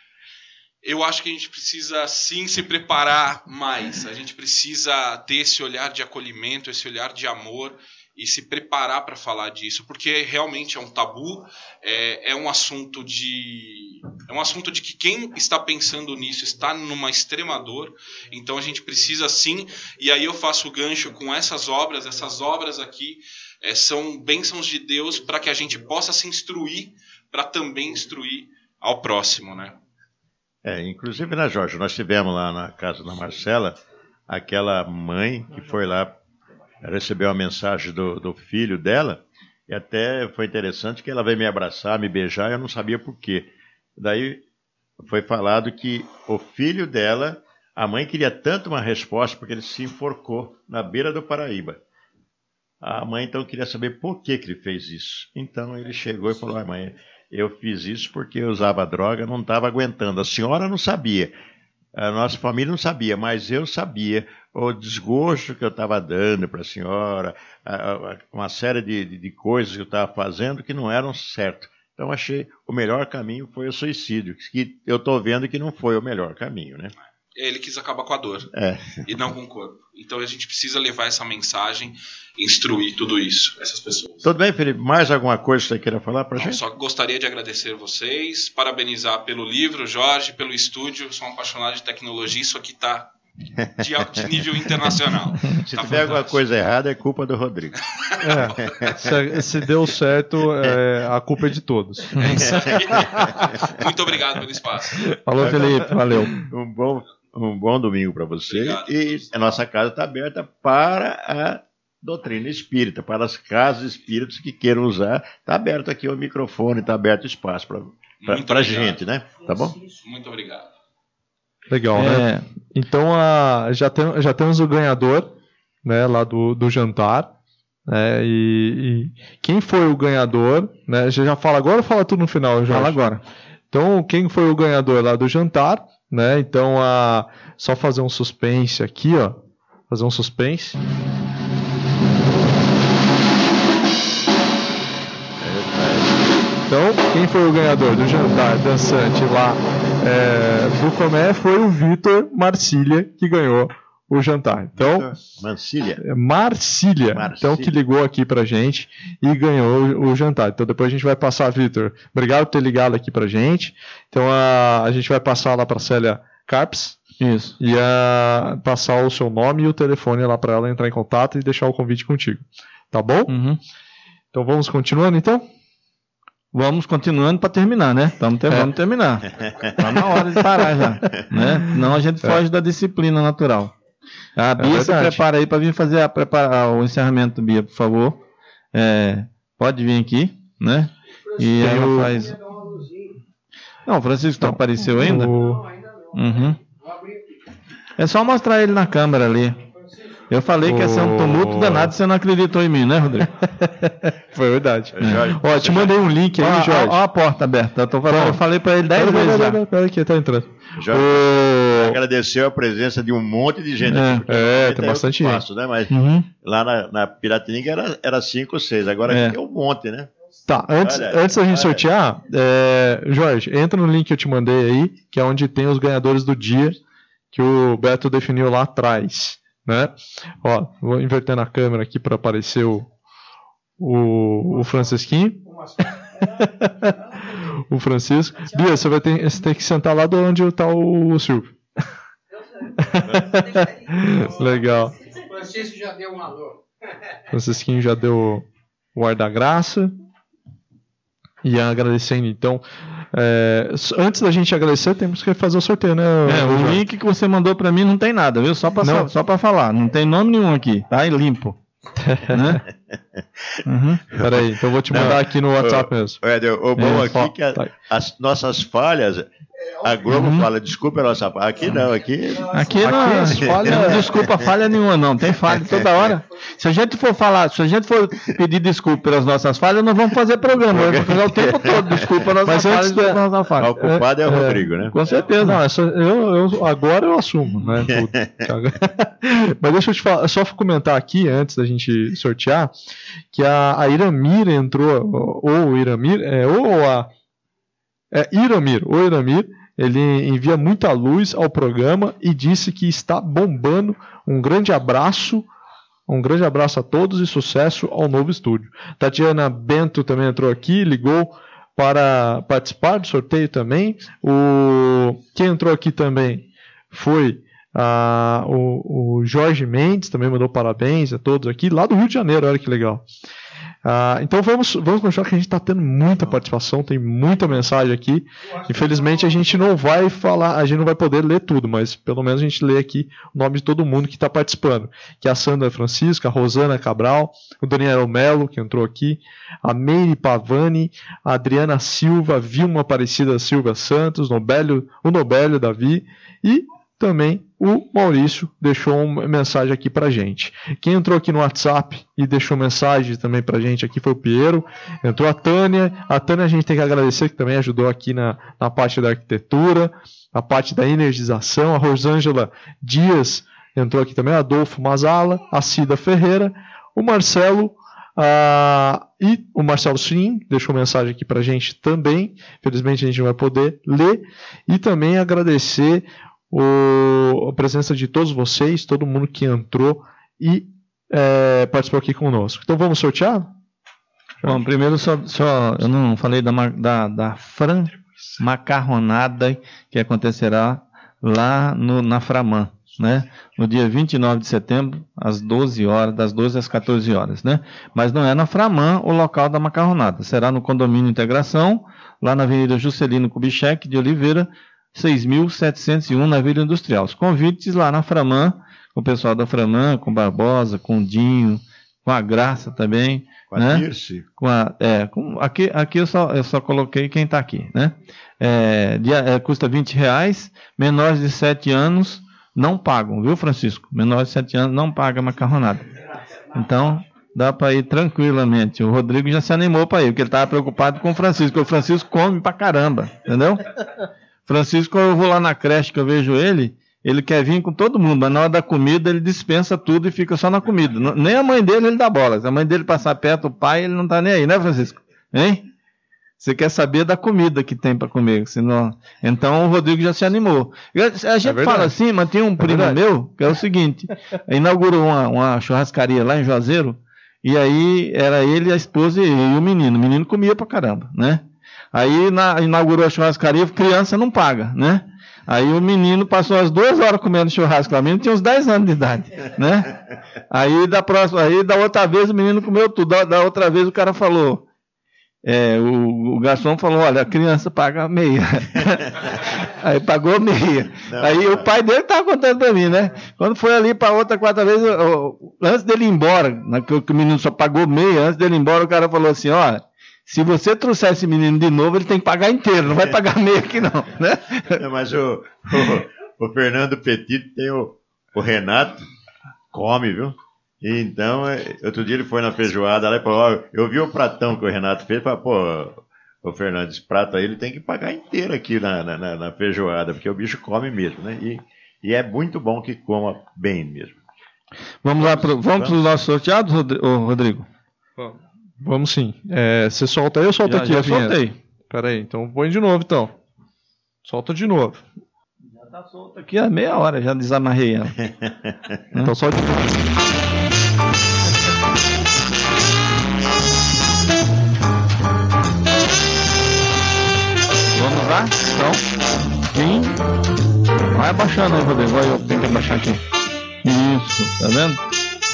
Eu acho que a gente precisa, sim, se preparar mais. A gente precisa ter esse olhar de acolhimento, esse olhar de amor e se preparar para falar disso, porque realmente é um tabu, é, é um assunto de é um assunto de que quem está pensando nisso está numa extrema dor. Então a gente precisa, sim, e aí eu faço o gancho com essas obras. Essas obras aqui é, são bênçãos de Deus para que a gente possa se instruir, para também instruir ao próximo, né? É, inclusive, né, Jorge, nós tivemos lá na casa da Marcela aquela mãe que foi lá, recebeu a mensagem do, do filho dela, e até foi interessante que ela veio me abraçar, me beijar, e eu não sabia por quê. Daí foi falado que o filho dela, a mãe queria tanto uma resposta porque ele se enforcou na beira do Paraíba. A mãe então queria saber por que, que ele fez isso. Então ele chegou e falou: ah, mãe, eu fiz isso porque eu usava droga, não estava aguentando. A senhora não sabia, a nossa família não sabia, mas eu sabia o desgosto que eu estava dando para a senhora, uma série de, de, de coisas que eu estava fazendo que não eram certas. Então achei o melhor caminho foi o suicídio, que eu estou vendo que não foi o melhor caminho, né? Ele quis acabar com a dor, é. E não com o corpo. Então a gente precisa levar essa mensagem, instruir tudo isso, essas pessoas. Tudo bem, Felipe? Mais alguma coisa que você queira falar para a gente? Só gostaria de agradecer vocês, parabenizar pelo livro, Jorge, pelo estúdio. Sou um apaixonado de tecnologia, isso aqui está de, de nível internacional. Se tá tiver alguma coisa errada, é culpa do Rodrigo. É, se, se deu certo, é, a culpa é de todos. É isso aí. Muito obrigado pelo espaço. Falou, Felipe. Valeu. Um bom, um bom domingo para você. Obrigado. E a nossa casa está aberta para a doutrina espírita, para as casas espíritas que queiram usar. Está aberto aqui o microfone, está aberto o espaço para a gente, né? Tá bom? Muito obrigado. Legal, é, né? Então a, já, tem, já temos o ganhador, né, lá do, do jantar. Né, e, e quem foi o ganhador? Né, você já fala agora ou fala tudo no final, Jorge? Fala agora. Então, quem foi o ganhador lá do jantar? Né, então, a, só fazer um suspense aqui, ó. Fazer um suspense. quem foi o ganhador do jantar dançante lá é, do Comé foi o Vitor Marcília, que ganhou o jantar. Então, Marcília. Marcília. Marcília. Então, que ligou aqui pra gente e ganhou o, o jantar. Então, depois a gente vai passar, Vitor. Obrigado por ter ligado aqui pra gente. Então, a, a gente vai passar lá pra Célia Carpes. Isso. E a, passar o seu nome e o telefone lá pra ela entrar em contato e deixar o convite contigo. Tá bom? Uhum. Então, vamos continuando, então? Vamos continuando para terminar, né? Tamo ter, É. Vamos terminar. Tá na hora de parar já, né? Senão a gente foge É. da disciplina natural. A Bia É se verdade. prepara aí para vir fazer a, preparar o encerramento, Bia, por favor. É, pode vir aqui, né? E Tem ela o- faz. Não, o Francisco não apareceu ainda? O- Uhum. É só mostrar ele na câmera ali. Eu falei que ia ser um tumulto danado, você não acreditou em mim, né, Rodrigo? Foi verdade. Jorge, Ó, eu te mandei um link aí, Ó, Jorge. ó, ó a porta aberta. Eu, tô falando, Bom. eu falei para ele dez Pera, vezes pera, já. pera, pera aqui, tá entrando. Jorge O- agradeceu a presença de um monte de gente É. aqui. porque É, normalmente tem eu bastante que gente. faço, né? Mas Uhum. lá na, na Piratininga era, era cinco ou seis, agora É. aqui é um monte, né? Tá, antes, Olha, antes da gente olha. sortear, é, Jorge, entra no link que eu te mandei aí, que é onde tem os ganhadores do dia, que o Beto definiu lá atrás, né? Ó, vou invertendo a câmera aqui para aparecer o, o, o Francisquinho. O Francisco. Bia, você vai ter, você tem que sentar lá de onde está o, o Silvio. Legal. O Francisco já deu um alô. Francisquinho já deu o ar da graça. E agradecendo, então. é, antes da gente agradecer, temos que fazer o sorteio, né? É, o Jorge? link que você mandou para mim não tem nada, viu? Só para Não. só para falar, não tem nome nenhum aqui, tá? E limpo, né? Uhum. Peraí, então eu vou te mandar Não, aqui no WhatsApp mesmo. Éder, o bom É, aqui ó, é que a- tá. as nossas falhas, a Globo Uhum. fala, desculpa a nossa falha. Aqui não, aqui. Aqui não, Aqui, falha- não desculpa falha nenhuma não, tem falha toda hora. Se a gente for falar, se a gente for pedir desculpa pelas nossas falhas, nós vamos fazer programa, nós vamos fazer o tempo todo desculpa pelas Mas nossas antes falhas, da- pelas nossas O falhas. culpado é, o É, Rodrigo, né? Com certeza. Não, é só- eu, eu- agora eu assumo, né? tudo. Mas deixa eu te falar, só comentar aqui, antes da gente sortear, que a, a Iramir entrou, ou o Iramir, é, ou a. É Iramir, ou Iramir, ele envia muita luz ao programa e disse que está bombando. Um grande abraço. Um grande abraço a todos e sucesso ao novo estúdio. Tatiana Bento também entrou aqui, ligou para participar do sorteio também. O quem entrou aqui também foi ah, o, o Jorge Mendes, também mandou parabéns a todos aqui, lá do Rio de Janeiro, olha que legal. Ah, então vamos, vamos continuar, que a gente está tendo muita participação, tem muita mensagem aqui. Infelizmente a gente não vai falar, a gente não vai poder ler tudo, mas pelo menos a gente lê aqui o nome de todo mundo que está participando. Que é a Sandra Francisca, a Rosana Cabral, o Daniel Melo, que entrou aqui, a Meire Pavani, a Adriana Silva, a Vilma Aparecida Silva Santos, Nobélio, o Nobélio Davi e também o Maurício deixou uma mensagem aqui pra gente. Quem entrou aqui no WhatsApp e deixou mensagem também pra gente aqui foi o Piero. Entrou a Tânia. A Tânia a gente tem que agradecer, que também ajudou aqui na, na parte da arquitetura, a parte da energização. A Rosângela Dias entrou aqui também. Adolfo Mazala, a Cida Ferreira, o Marcelo ah, e o Marcelo Sim deixou mensagem aqui pra gente também. Infelizmente a gente não vai poder ler. E também agradecer O, a presença de todos vocês, todo mundo que entrou e é, participou aqui conosco. Então vamos sortear? Bom, primeiro só, só eu não falei da, ma- da, da Fran Macarronada que acontecerá lá no, na Framan, né? No dia vinte e nove de setembro, às doze horas, das doze às quatorze horas, né? Mas não é na Framan o local da macarronada, será no Condomínio Integração, lá na Avenida Juscelino Kubitschek de Oliveira, seis mil setecentos e um na Vila Industrial. Os convites lá na Framan, com o pessoal da Framan, com o Barbosa, com o Dinho, com a Graça também. Com a né? Tirce. Com a, é, com, aqui aqui eu, só, eu só coloquei quem está aqui. Né? É, dia, é, custa vinte reais, menores de sete anos não pagam, viu, Francisco? Menores de sete anos não pagam macarronada. Então, dá para ir tranquilamente. O Rodrigo já se animou para ir, porque ele estava preocupado com o Francisco, porque o Francisco come pra caramba, entendeu? Francisco, quando eu vou lá na creche que eu vejo ele, ele quer vir com todo mundo, mas na hora da comida ele dispensa tudo e fica só na comida. Não- Nem a mãe dele ele dá bola. Se a mãe dele passar perto, o pai, ele não tá nem aí, né, Francisco? Hein? Você quer saber da comida que tem para comer. Senão... Então o Rodrigo já se animou. A gente é fala assim, mas tem um primo é meu que é o seguinte: inaugurou uma, uma churrascaria lá em Juazeiro, e aí era ele, a esposa e o menino. O menino comia pra caramba, né? Aí na, inaugurou a churrascaria, criança não paga, né? Aí o menino passou as duas horas comendo churrasco lá, o menino tinha uns dez anos de idade, né? Aí da próxima, aí da outra vez o menino comeu tudo, da, da outra vez o cara falou, é, o, o garçom falou, olha, a criança paga meia. Aí pagou meia. Não, aí não. O pai dele estava contando para mim, né? Quando foi ali para outra, quarta vez, eu, eu, antes dele ir embora, né, que o menino só pagou meia, antes dele ir embora o cara falou assim, olha, se você trouxer esse menino de novo, ele tem que pagar inteiro, não vai pagar meio aqui não, né? Não, mas o, o, o Fernando Petit tem o, o Renato, come, viu? E então, outro dia ele foi na feijoada lá e falou, ó, eu vi o pratão que o Renato fez, falei, pô, o Fernando, esse prato aí ele tem que pagar inteiro aqui na, na, na feijoada, porque o bicho come mesmo, né? E, e é muito bom que coma bem mesmo. Vamos lá, pro, vamos para os nossos sorteados, Rodrigo? Vamos. Vamos sim. É, você solta aí ou solta já, aqui já a vinheta? Soltei. Pera aí, então põe de novo então. Solta de novo. Já tá solto aqui há meia hora, já desamarrei ela. Então solta de novo. Vamos lá? Então, quem... Vai abaixando aí, Rodrigo. Vai, eu tenho que abaixar aqui. Isso, tá vendo?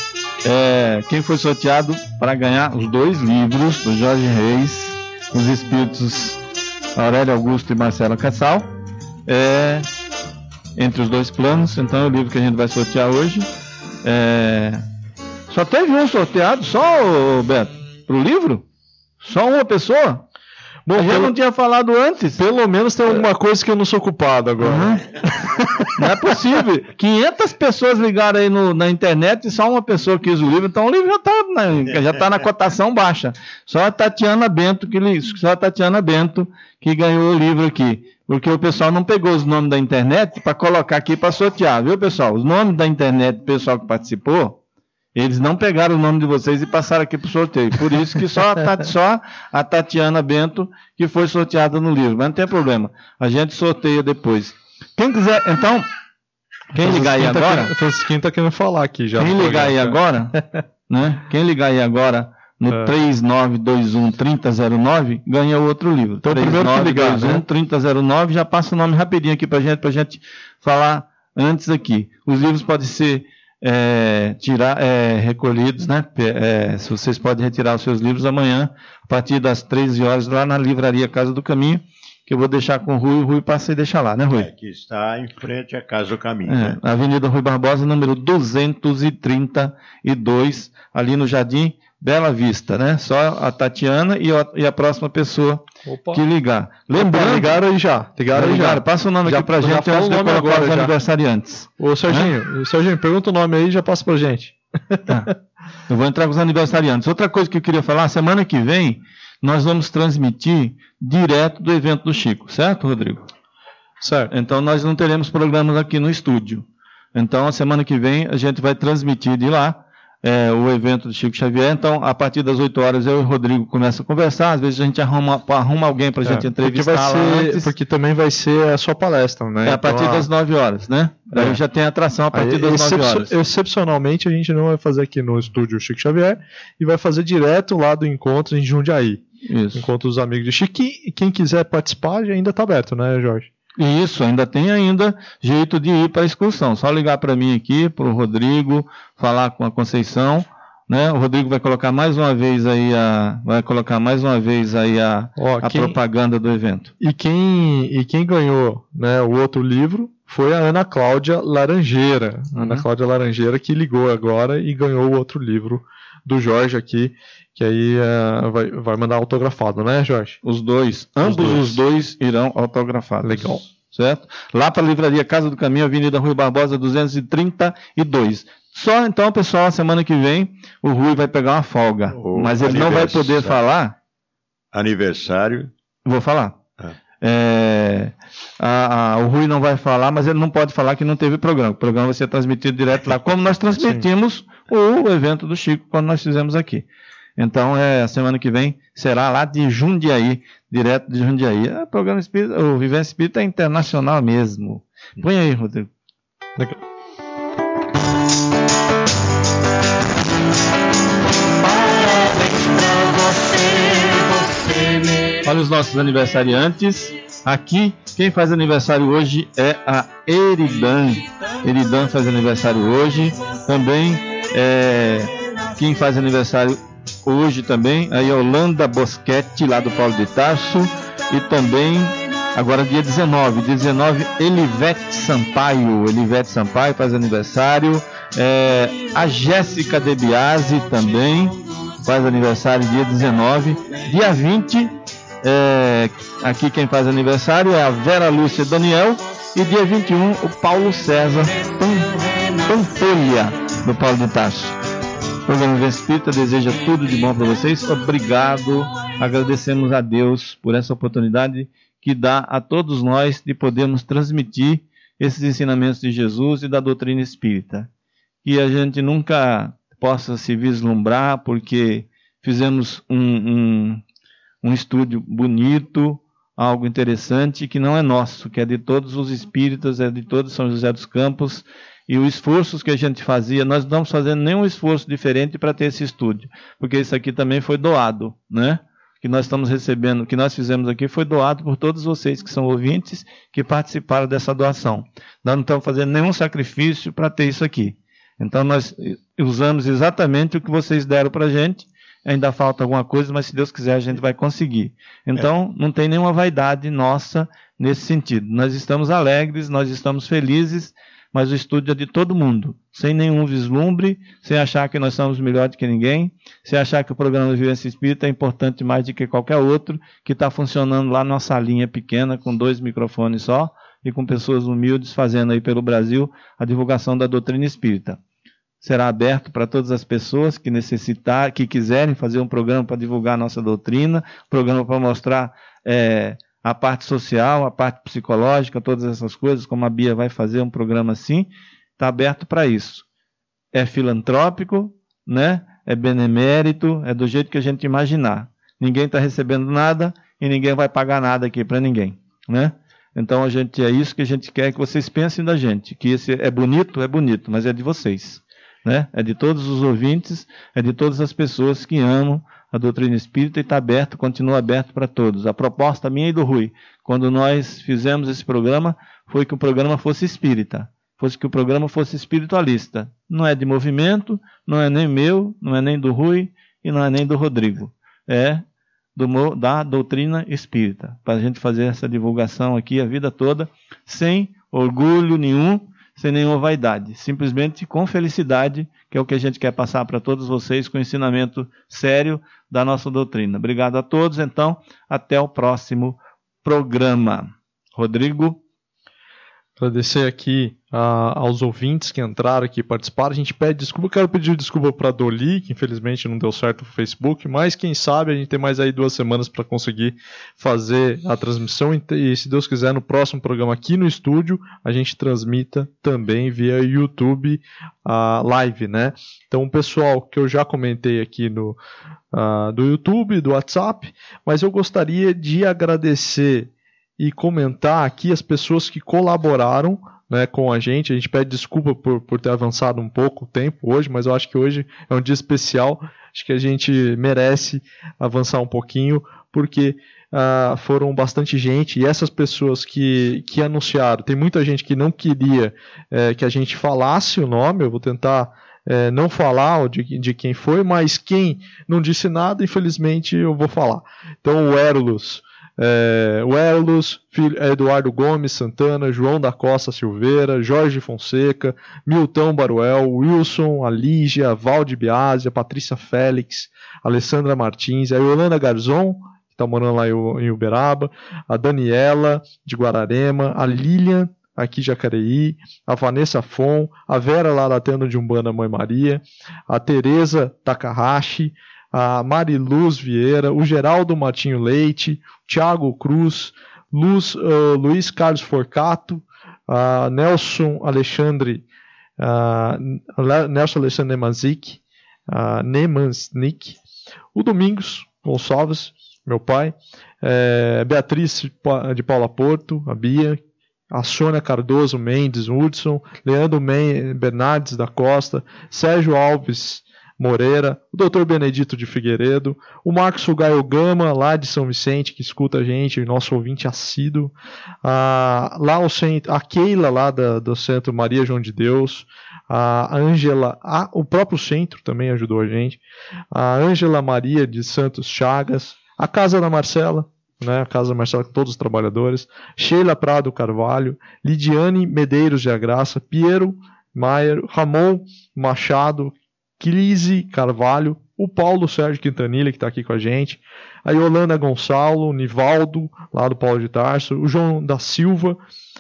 É, quem foi sorteado para ganhar os dois livros do Jorge Reis, Os Espíritos Aurélio Augusto e Marcelo Cassal, é, entre os dois planos. Então é o livro que a gente vai sortear hoje. É, só teve um sorteado, só, Beto, para o livro? Só uma pessoa? Bom, eu não tinha falado antes. Pelo menos tem alguma coisa que eu não sou culpado agora. Uhum. Não é possível. quinhentas pessoas ligaram aí no, na internet e só uma pessoa quis o livro. Então o livro já está na, já tá na cotação baixa. Só a Tatiana Bento que só a Tatiana Bento que ganhou o livro aqui. Porque o pessoal não pegou os nomes da internet para colocar aqui para sortear, viu, pessoal? Os nomes da internet do pessoal que participou, eles não pegaram o nome de vocês e passaram aqui para o sorteio. Por isso que só a, Tati, só a Tatiana Bento que foi sorteada no livro. Mas não tem problema. A gente sorteia depois. Quem quiser, então, quem ligar aí agora... O Francisquinho está querendo falar aqui já. Quem ligar aí agora, né? Quem ligar aí agora no é. três nove dois um, três zero zero nove, ganha o outro livro. Então, primeiro que ligar, né? três zero zero nove, já passa o nome rapidinho aqui para gente, para gente falar antes aqui. Os livros podem ser... É, tirar, é, recolhidos, né? É, se vocês podem retirar os seus livros amanhã, a partir das treze horas, lá na livraria Casa do Caminho, que eu vou deixar com o Rui, o Rui passa e deixa lá, né, Rui? É, que está em frente à Casa do Caminho. É, né? Avenida Rui Barbosa, número duzentos e trinta e dois, ali no Jardim Bela Vista, né? Só a Tatiana e a, e a próxima pessoa Opa. que ligar. Lembrando, Opa, ligaram aí já. Ligaram aí já. Passa o nome já, aqui pra gente antes de colocar agora, os já. aniversariantes. Ô, Serginho, é? Serginho, pergunta o nome aí e já passa pra gente. Tá. Eu vou entrar com os aniversariantes. Outra coisa que eu queria falar, semana que vem nós vamos transmitir direto do evento do Chico, certo, Rodrigo? Certo. Então nós não teremos programas aqui no estúdio. Então a semana que vem a gente vai transmitir de lá É, o evento do Chico Xavier. Então, a partir das oito horas, eu e o Rodrigo começam a conversar. Às vezes a gente arruma, arruma alguém para a gente é, entrevistar porque vai lá ser, antes. Porque também vai ser a sua palestra, né? É a partir então, das nove horas, né? É. Aí já tem atração a partir Aí, das nove horas. Excepcionalmente, a gente não vai fazer aqui no estúdio Chico Xavier e vai fazer direto lá do encontro em Jundiaí. Isso. Encontro dos amigos de Chico. E quem quiser participar ainda está aberto, né, Jorge? Isso, ainda tem ainda jeito de ir para a excursão. Só ligar para mim aqui, para o Rodrigo, falar com a Conceição. Né? O Rodrigo vai colocar mais uma vez aí a, vai colocar mais uma vez aí a, Ó, a quem, propaganda do evento. E quem, e quem ganhou, né, o outro livro foi a Ana Cláudia Laranjeira. Uhum. Ana Cláudia Laranjeira que ligou agora e ganhou o outro livro do Jorge aqui, que aí uh, vai, vai mandar autografado, né, Jorge? Os dois, ambos os dois, os dois irão autografados. Legal. Certo? Lá para a livraria Casa do Caminho, Avenida Rui Barbosa duzentos e trinta e dois. Só então, pessoal, semana que vem o Rui vai pegar uma folga, o mas ele não vai poder falar. Aniversário. Vou falar. Ah. É, a, a, o Rui não vai falar, mas ele não pode falar que não teve programa. O programa vai ser transmitido direto lá, como nós transmitimos o, o evento do Chico quando nós fizemos aqui. Então, é, a semana que vem será lá de Jundiaí, direto de Jundiaí. É, o programa Espírita, o Vivência Espírita é internacional mesmo. Põe aí, Rodrigo. Daqui. Olha os nossos aniversariantes. Aqui, quem faz aniversário hoje é a Eridan. Eridan faz aniversário hoje. Também, é, quem faz aniversário hoje também, a Yolanda Boschetti, lá do Paulo de Tarso. E também, agora dia dezenove, dia dezenove, Elivete Sampaio. Elivete Sampaio faz aniversário. É, a Jéssica De Biasi também faz aniversário dia dezenove. Dia vinte, é, aqui quem faz aniversário é a Vera Lúcia Daniel. E dia vinte e um, o Paulo César Pampolha, do Paulo de Tarso. O programa Vivência Espírita deseja tudo de bom para vocês. Obrigado. Agradecemos a Deus por essa oportunidade que dá a todos nós de podermos transmitir esses ensinamentos de Jesus e da doutrina espírita. Que a gente nunca possa se vislumbrar porque fizemos um, um, um estúdio bonito, algo interessante, que não é nosso, que é de todos os espíritas, é de todo São José dos Campos, e os esforços que a gente fazia, nós não estamos fazendo nenhum esforço diferente para ter esse estúdio, porque isso aqui também foi doado, né? Que nós estamos recebendo, o que nós fizemos aqui foi doado por todos vocês que são ouvintes, que participaram dessa doação. Nós não estamos fazendo nenhum sacrifício para ter isso aqui. Então nós usamos exatamente o que vocês deram para a gente. Ainda falta alguma coisa, mas se Deus quiser a gente vai conseguir. Então não tem nenhuma vaidade nossa nesse sentido. Nós estamos alegres, nós estamos felizes, mas o estúdio é de todo mundo, sem nenhum vislumbre, sem achar que nós somos melhor do que ninguém, sem achar que o programa Vivência Espírita é importante mais do que qualquer outro, que está funcionando lá numa salinha pequena, com dois microfones só, e com pessoas humildes fazendo aí pelo Brasil a divulgação da doutrina espírita. Será aberto para todas as pessoas que necessitar, que quiserem fazer um programa para divulgar a nossa doutrina, programa para mostrar é, a parte social, a parte psicológica, todas essas coisas, como a Bia vai fazer um programa assim, está aberto para isso. É filantrópico, né? É benemérito, é do jeito que a gente imaginar. Ninguém está recebendo nada e ninguém vai pagar nada aqui para ninguém, né? Então a gente, é isso que a gente quer que vocês pensem da gente, que esse é bonito, é bonito, mas é de vocês. Né? É de todos os ouvintes, é de todas as pessoas que amam a doutrina espírita e está aberto, continua aberto para todos. A proposta minha e do Rui, quando nós fizemos esse programa, foi que o programa fosse espírita, fosse que o programa fosse espiritualista. Não é de movimento, não é nem meu, não é nem do Rui e não é nem do Rodrigo. É do, da doutrina espírita, para a gente fazer essa divulgação aqui a vida toda, sem orgulho nenhum, sem nenhuma vaidade, simplesmente com felicidade, que é o que a gente quer passar para todos vocês, com o ensinamento sério da nossa doutrina. Obrigado a todos, então, até o próximo programa. Rodrigo? Agradecer aqui uh, aos ouvintes que entraram aqui e participaram. A gente pede desculpa, quero pedir desculpa para a Doli, que infelizmente não deu certo no Facebook, mas quem sabe a gente tem mais aí duas semanas para conseguir fazer a transmissão e, e se Deus quiser no próximo programa aqui no estúdio a gente transmita também via YouTube uh, live, né? Então o pessoal que eu já comentei aqui no uh, do YouTube, do WhatsApp, mas eu gostaria de agradecer e comentar aqui as pessoas que colaboraram, né, com a gente. A gente pede desculpa por, por ter avançado um pouco o tempo hoje, mas eu acho que hoje é um dia especial. Acho que a gente merece avançar um pouquinho, porque uh, foram bastante gente, e essas pessoas que, que anunciaram, tem muita gente que não queria é, que a gente falasse o nome. Eu vou tentar é, não falar de, de quem foi, mas quem não disse nada, infelizmente eu vou falar. Então o Érolus, É, o Erlos, Eduardo Gomes Santana, João da Costa Silveira, Jorge Fonseca, Milton Baruel, Wilson, Alígia, Valde Biasi, Patrícia Félix, Alessandra Martins, a Yolanda Garzon, que está morando lá em Uberaba, a Daniela de Guararema, a Lilian aqui de Jacareí, a Vanessa Fon, a Vera lá da Tenda de Umbanda Mãe Maria, a Tereza Takahashi, a Mariluz Vieira, o Geraldo Matinho Leite, o Thiago Cruz, Luz, uh, Luiz Carlos Forcato, uh, Nelson Alexandre, uh, Nelson Alexandre Nemazik, uh, Nemansnik, O Domingos Gonçalves, meu pai, é, Beatriz de Paula Porto, a Bia, a Sônia Cardoso Mendes Hudson, Leandro Bernardes da Costa, Sérgio Alves Moreira, o doutor Benedito de Figueiredo, o Marcos Gaio Gama, lá de São Vicente, que escuta a gente, nosso ouvinte assíduo, a, lá o centro, a Keila, lá da, do Centro Maria João de Deus, a Ângela, o próprio centro também ajudou a gente, a Ângela Maria de Santos Chagas, a Casa da Marcela, né, a Casa da Marcela com todos os trabalhadores, Sheila Prado Carvalho, Lidiane Medeiros de Agraça, Piero Maier, Ramon Machado, Kilise Carvalho, o Paulo Sérgio Quintanilha, que está aqui com a gente, a Yolanda Gonçalo, o Nivaldo, lá do Paulo de Tarso, o João da Silva,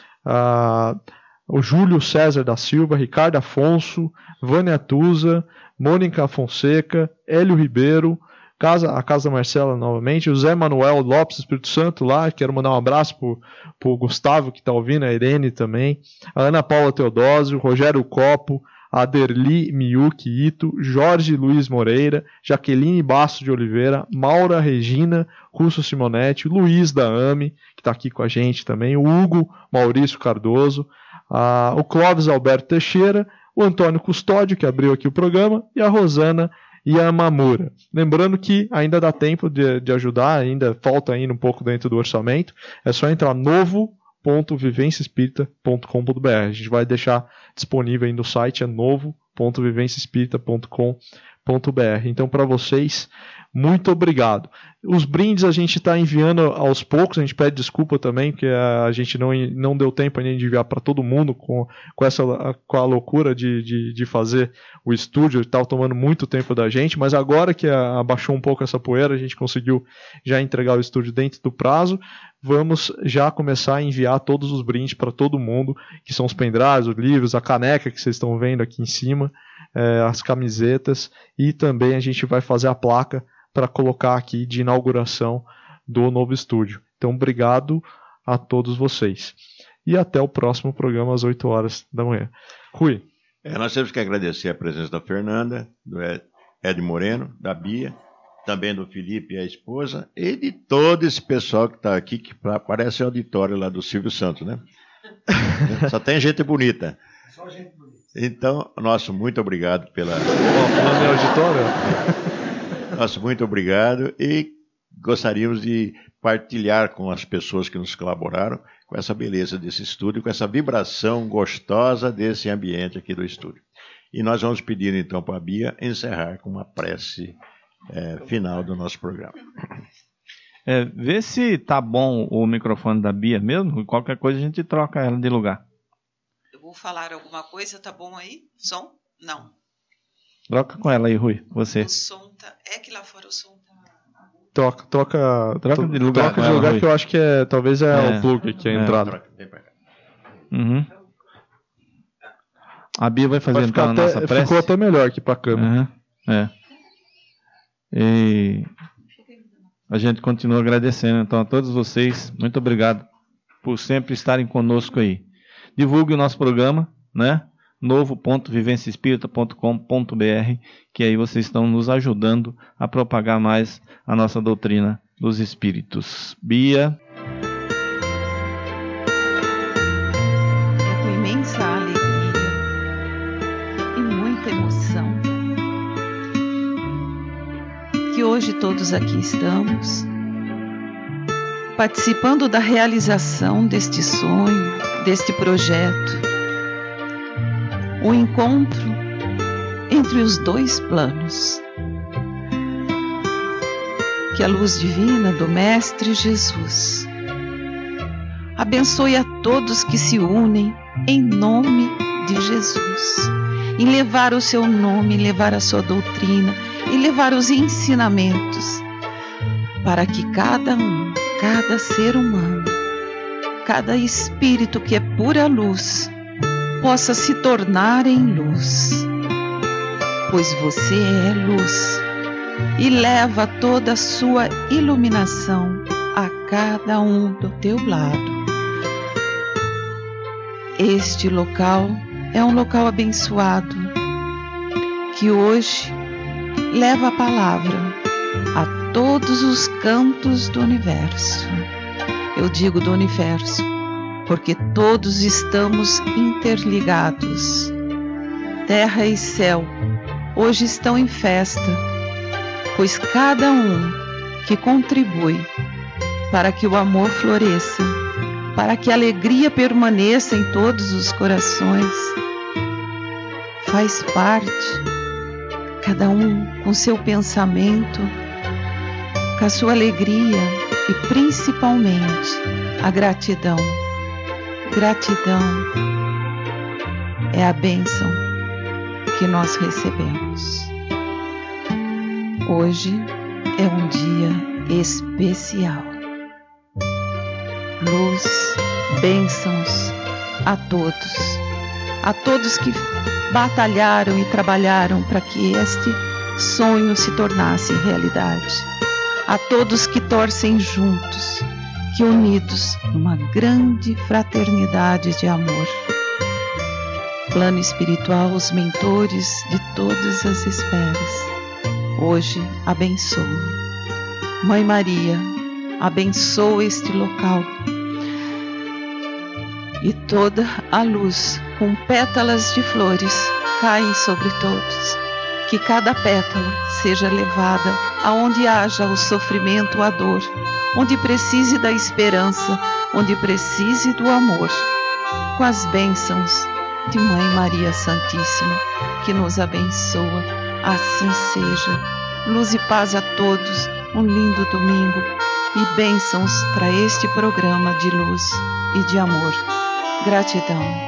a, o Júlio César da Silva, Ricardo Afonso, Vânia Tusa, Mônica Fonseca, Hélio Ribeiro, Casa, a Casa Marcela novamente, o Zé Manuel Lopes, Espírito Santo lá, quero mandar um abraço para o Gustavo que está ouvindo, a Irene também, a Ana Paula Teodósio, Rogério Copo, Aderli Miyuki Ito, Jorge Luiz Moreira, Jaqueline Basso de Oliveira, Maura Regina, Russo Simonetti, Luiz da AME, que está aqui com a gente também, o Hugo Maurício Cardoso, a, o Clóvis Alberto Teixeira, o Antônio Custódio, que abriu aqui o programa, e a Rosana Yamamura. Lembrando que ainda dá tempo de, de ajudar, ainda falta ainda um pouco dentro do orçamento, é só entrar novo ponto vivência espírita ponto com ponto b r. A gente vai deixar disponível aí no site, é novo ponto vivência espírita ponto com ponto b r. Então, para vocês, muito obrigado. Os brindes a gente está enviando aos poucos, a gente pede desculpa também, porque a gente não, não deu tempo ainda de enviar para todo mundo com, com, essa, com a loucura de, de, de fazer o estúdio, estava tomando muito tempo da gente, mas agora que abaixou um pouco essa poeira, a gente conseguiu já entregar o estúdio dentro do prazo. Vamos já começar a enviar todos os brindes para todo mundo, que são os pendrives, os livros, a caneca que vocês estão vendo aqui em cima, é, as camisetas, e também a gente vai fazer a placa para colocar aqui de inauguração do novo estúdio. Então, obrigado a todos vocês. E até o próximo programa às oito horas da manhã. Rui. É, nós temos que agradecer a presença da Fernanda, do Ed Moreno, da Bia, também do Felipe e a esposa, e de todo esse pessoal que está aqui, que parece o auditório lá do Silvio Santos, né? Só tem gente bonita. Só gente bonita. Então, nosso muito obrigado pela... Falando em auditório? Nosso muito obrigado, e gostaríamos de partilhar com as pessoas que nos colaboraram com essa beleza desse estúdio, com essa vibração gostosa desse ambiente aqui do estúdio. E nós vamos pedir então para a Bia encerrar com uma prece É, final do nosso programa. É, vê se tá bom o microfone da Bia mesmo, qualquer coisa a gente troca ela de lugar. Eu vou falar alguma coisa, tá bom aí? Som? Não. Troca com ela aí, Rui, você. O som tá... É que lá fora o som tá... Troca, troca, troca de lugar, troca de lugar ela, que eu acho que é, talvez é, é o plug aqui, a é. entrada. Uhum. A Bia vai fazer vai então até, a nossa prece. Ficou até melhor aqui para a câmera. Uhum. É. E a gente continua agradecendo então a todos vocês. Muito obrigado por sempre estarem conosco aí. Divulgue o nosso programa, né? novo ponto vivência espírita ponto com ponto b r, que aí vocês estão nos ajudando a propagar mais a nossa doutrina dos espíritos. Bia. É com imensa alegria e muita emoção que hoje todos aqui estamos participando da realização deste sonho, deste projeto, o encontro entre os dois planos. Que a luz divina do Mestre Jesus abençoe a todos que se unem em nome de Jesus, em levar o seu nome, em levar a sua doutrina, em levar os ensinamentos, para que cada um, cada ser humano, cada espírito que é pura luz, possa se tornar em luz, pois você é luz e leva toda a sua iluminação a cada um do teu lado. Este local é um local abençoado, que hoje leva a palavra a todos os cantos do universo. Eu digo do universo, porque todos estamos interligados. Terra e céu hoje estão em festa, pois cada um que contribui para que o amor floresça, para que a alegria permaneça em todos os corações, faz parte, cada um com seu pensamento, com a sua alegria e principalmente a gratidão. Gratidão é a bênção que nós recebemos. Hoje é um dia especial. Luz, bênçãos a todos, a todos que batalharam e trabalharam para que este sonho se tornasse realidade, a todos que torcem juntos, que unidos numa grande fraternidade de amor. Plano espiritual, os mentores de todas as esferas, hoje abençoa. Mãe Maria, abençoa este local e toda a luz com pétalas de flores caem sobre todos. Que cada pétala seja levada aonde haja o sofrimento, a dor, onde precise da esperança, onde precise do amor, com as bênçãos de Mãe Maria Santíssima, que nos abençoa. Assim seja. Luz e paz a todos, um lindo domingo e bênçãos para este programa de luz e de amor. Gratidão.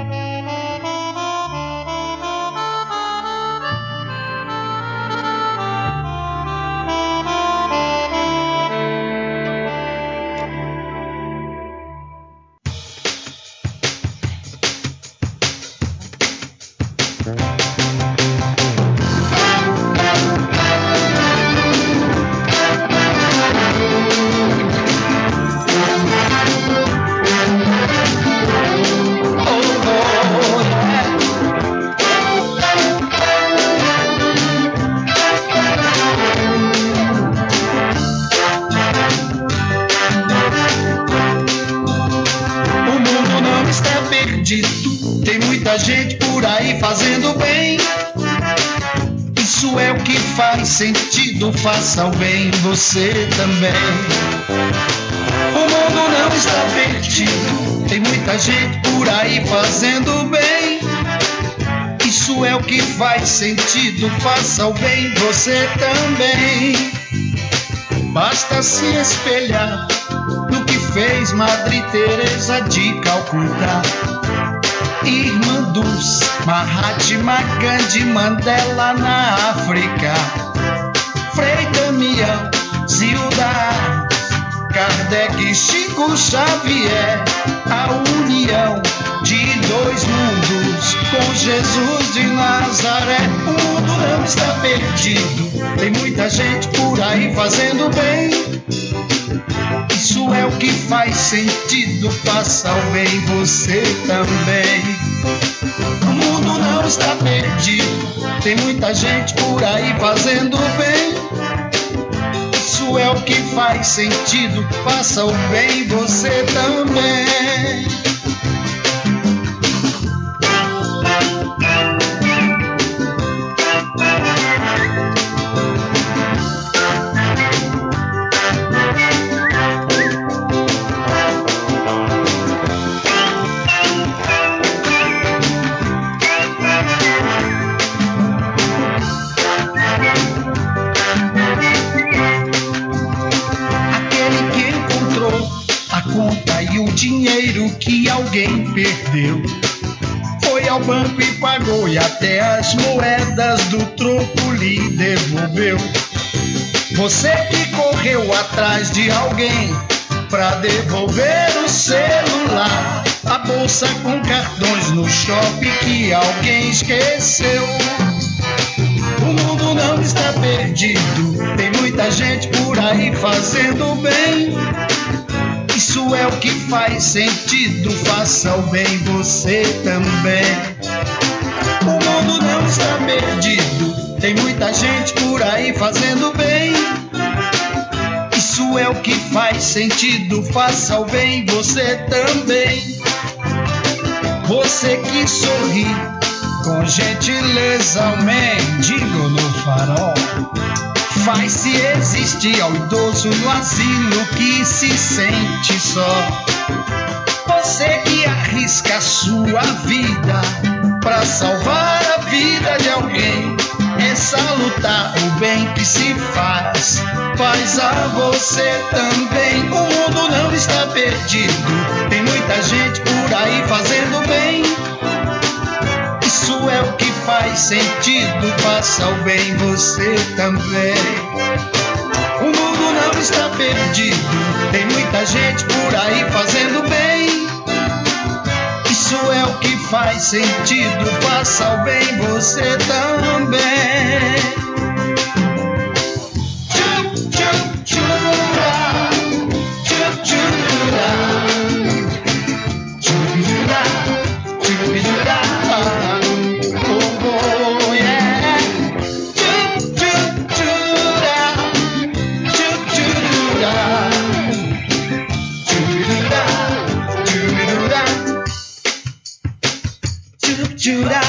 Sentido, faça o bem você também. O mundo não está perdido, tem muita gente por aí fazendo bem. Isso é o que faz sentido, faça o bem você também. Basta se espelhar no que fez Madre Teresa de Calcutá, Irmã Dulce, Mahatma Gandhi, Mandela na África, Frei Damião, Zilda, Kardec, Chico Xavier, a união de dois mundos com Jesus de Nazaré. O mundo não está perdido, tem muita gente por aí fazendo bem. Isso é o que faz sentido, faça o bem você também. O mundo não está perdido, tem muita gente por aí fazendo bem. Isso é o que faz sentido, faça o bem você também. Que alguém perdeu, foi ao banco e pagou, e até as moedas do troco lhe devolveu. Você que correu atrás de alguém pra devolver o celular, a bolsa com cartões no shopping que alguém esqueceu. O mundo não está perdido, tem muita gente por aí fazendo bem. Isso é o que faz sentido, faça o bem você também. O mundo não está perdido, tem muita gente por aí fazendo bem. Isso é o que faz sentido, faça o bem você também. Você que sorri com gentileza ao mendigo no farol, faz se existir ao idoso no asilo que se sente só. Você que arrisca a sua vida pra salvar a vida de alguém, é salutar o bem que se faz, faz a você também. O mundo não está perdido, tem muita gente por aí fazendo bem. Isso é o que faz sentido, faça o bem você também. O mundo não está perdido, tem muita gente por aí fazendo bem. Isso é o que faz sentido, faça o bem você também. Tchum, tchum, tchura, tchum, tchura, tchum, tchura, tchum, tchura. Oh, oh, yeah. Tchum, tchum, tchura, tchum, tchura, tchum, tchura, tchum, tchura.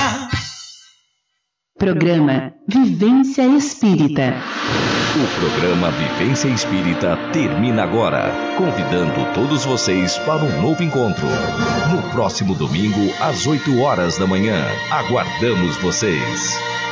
Programa Vivência Espírita. O programa Vivência Espírita termina agora, convidando todos vocês para um novo encontro. No próximo domingo, às oito horas da manhã. Aguardamos vocês.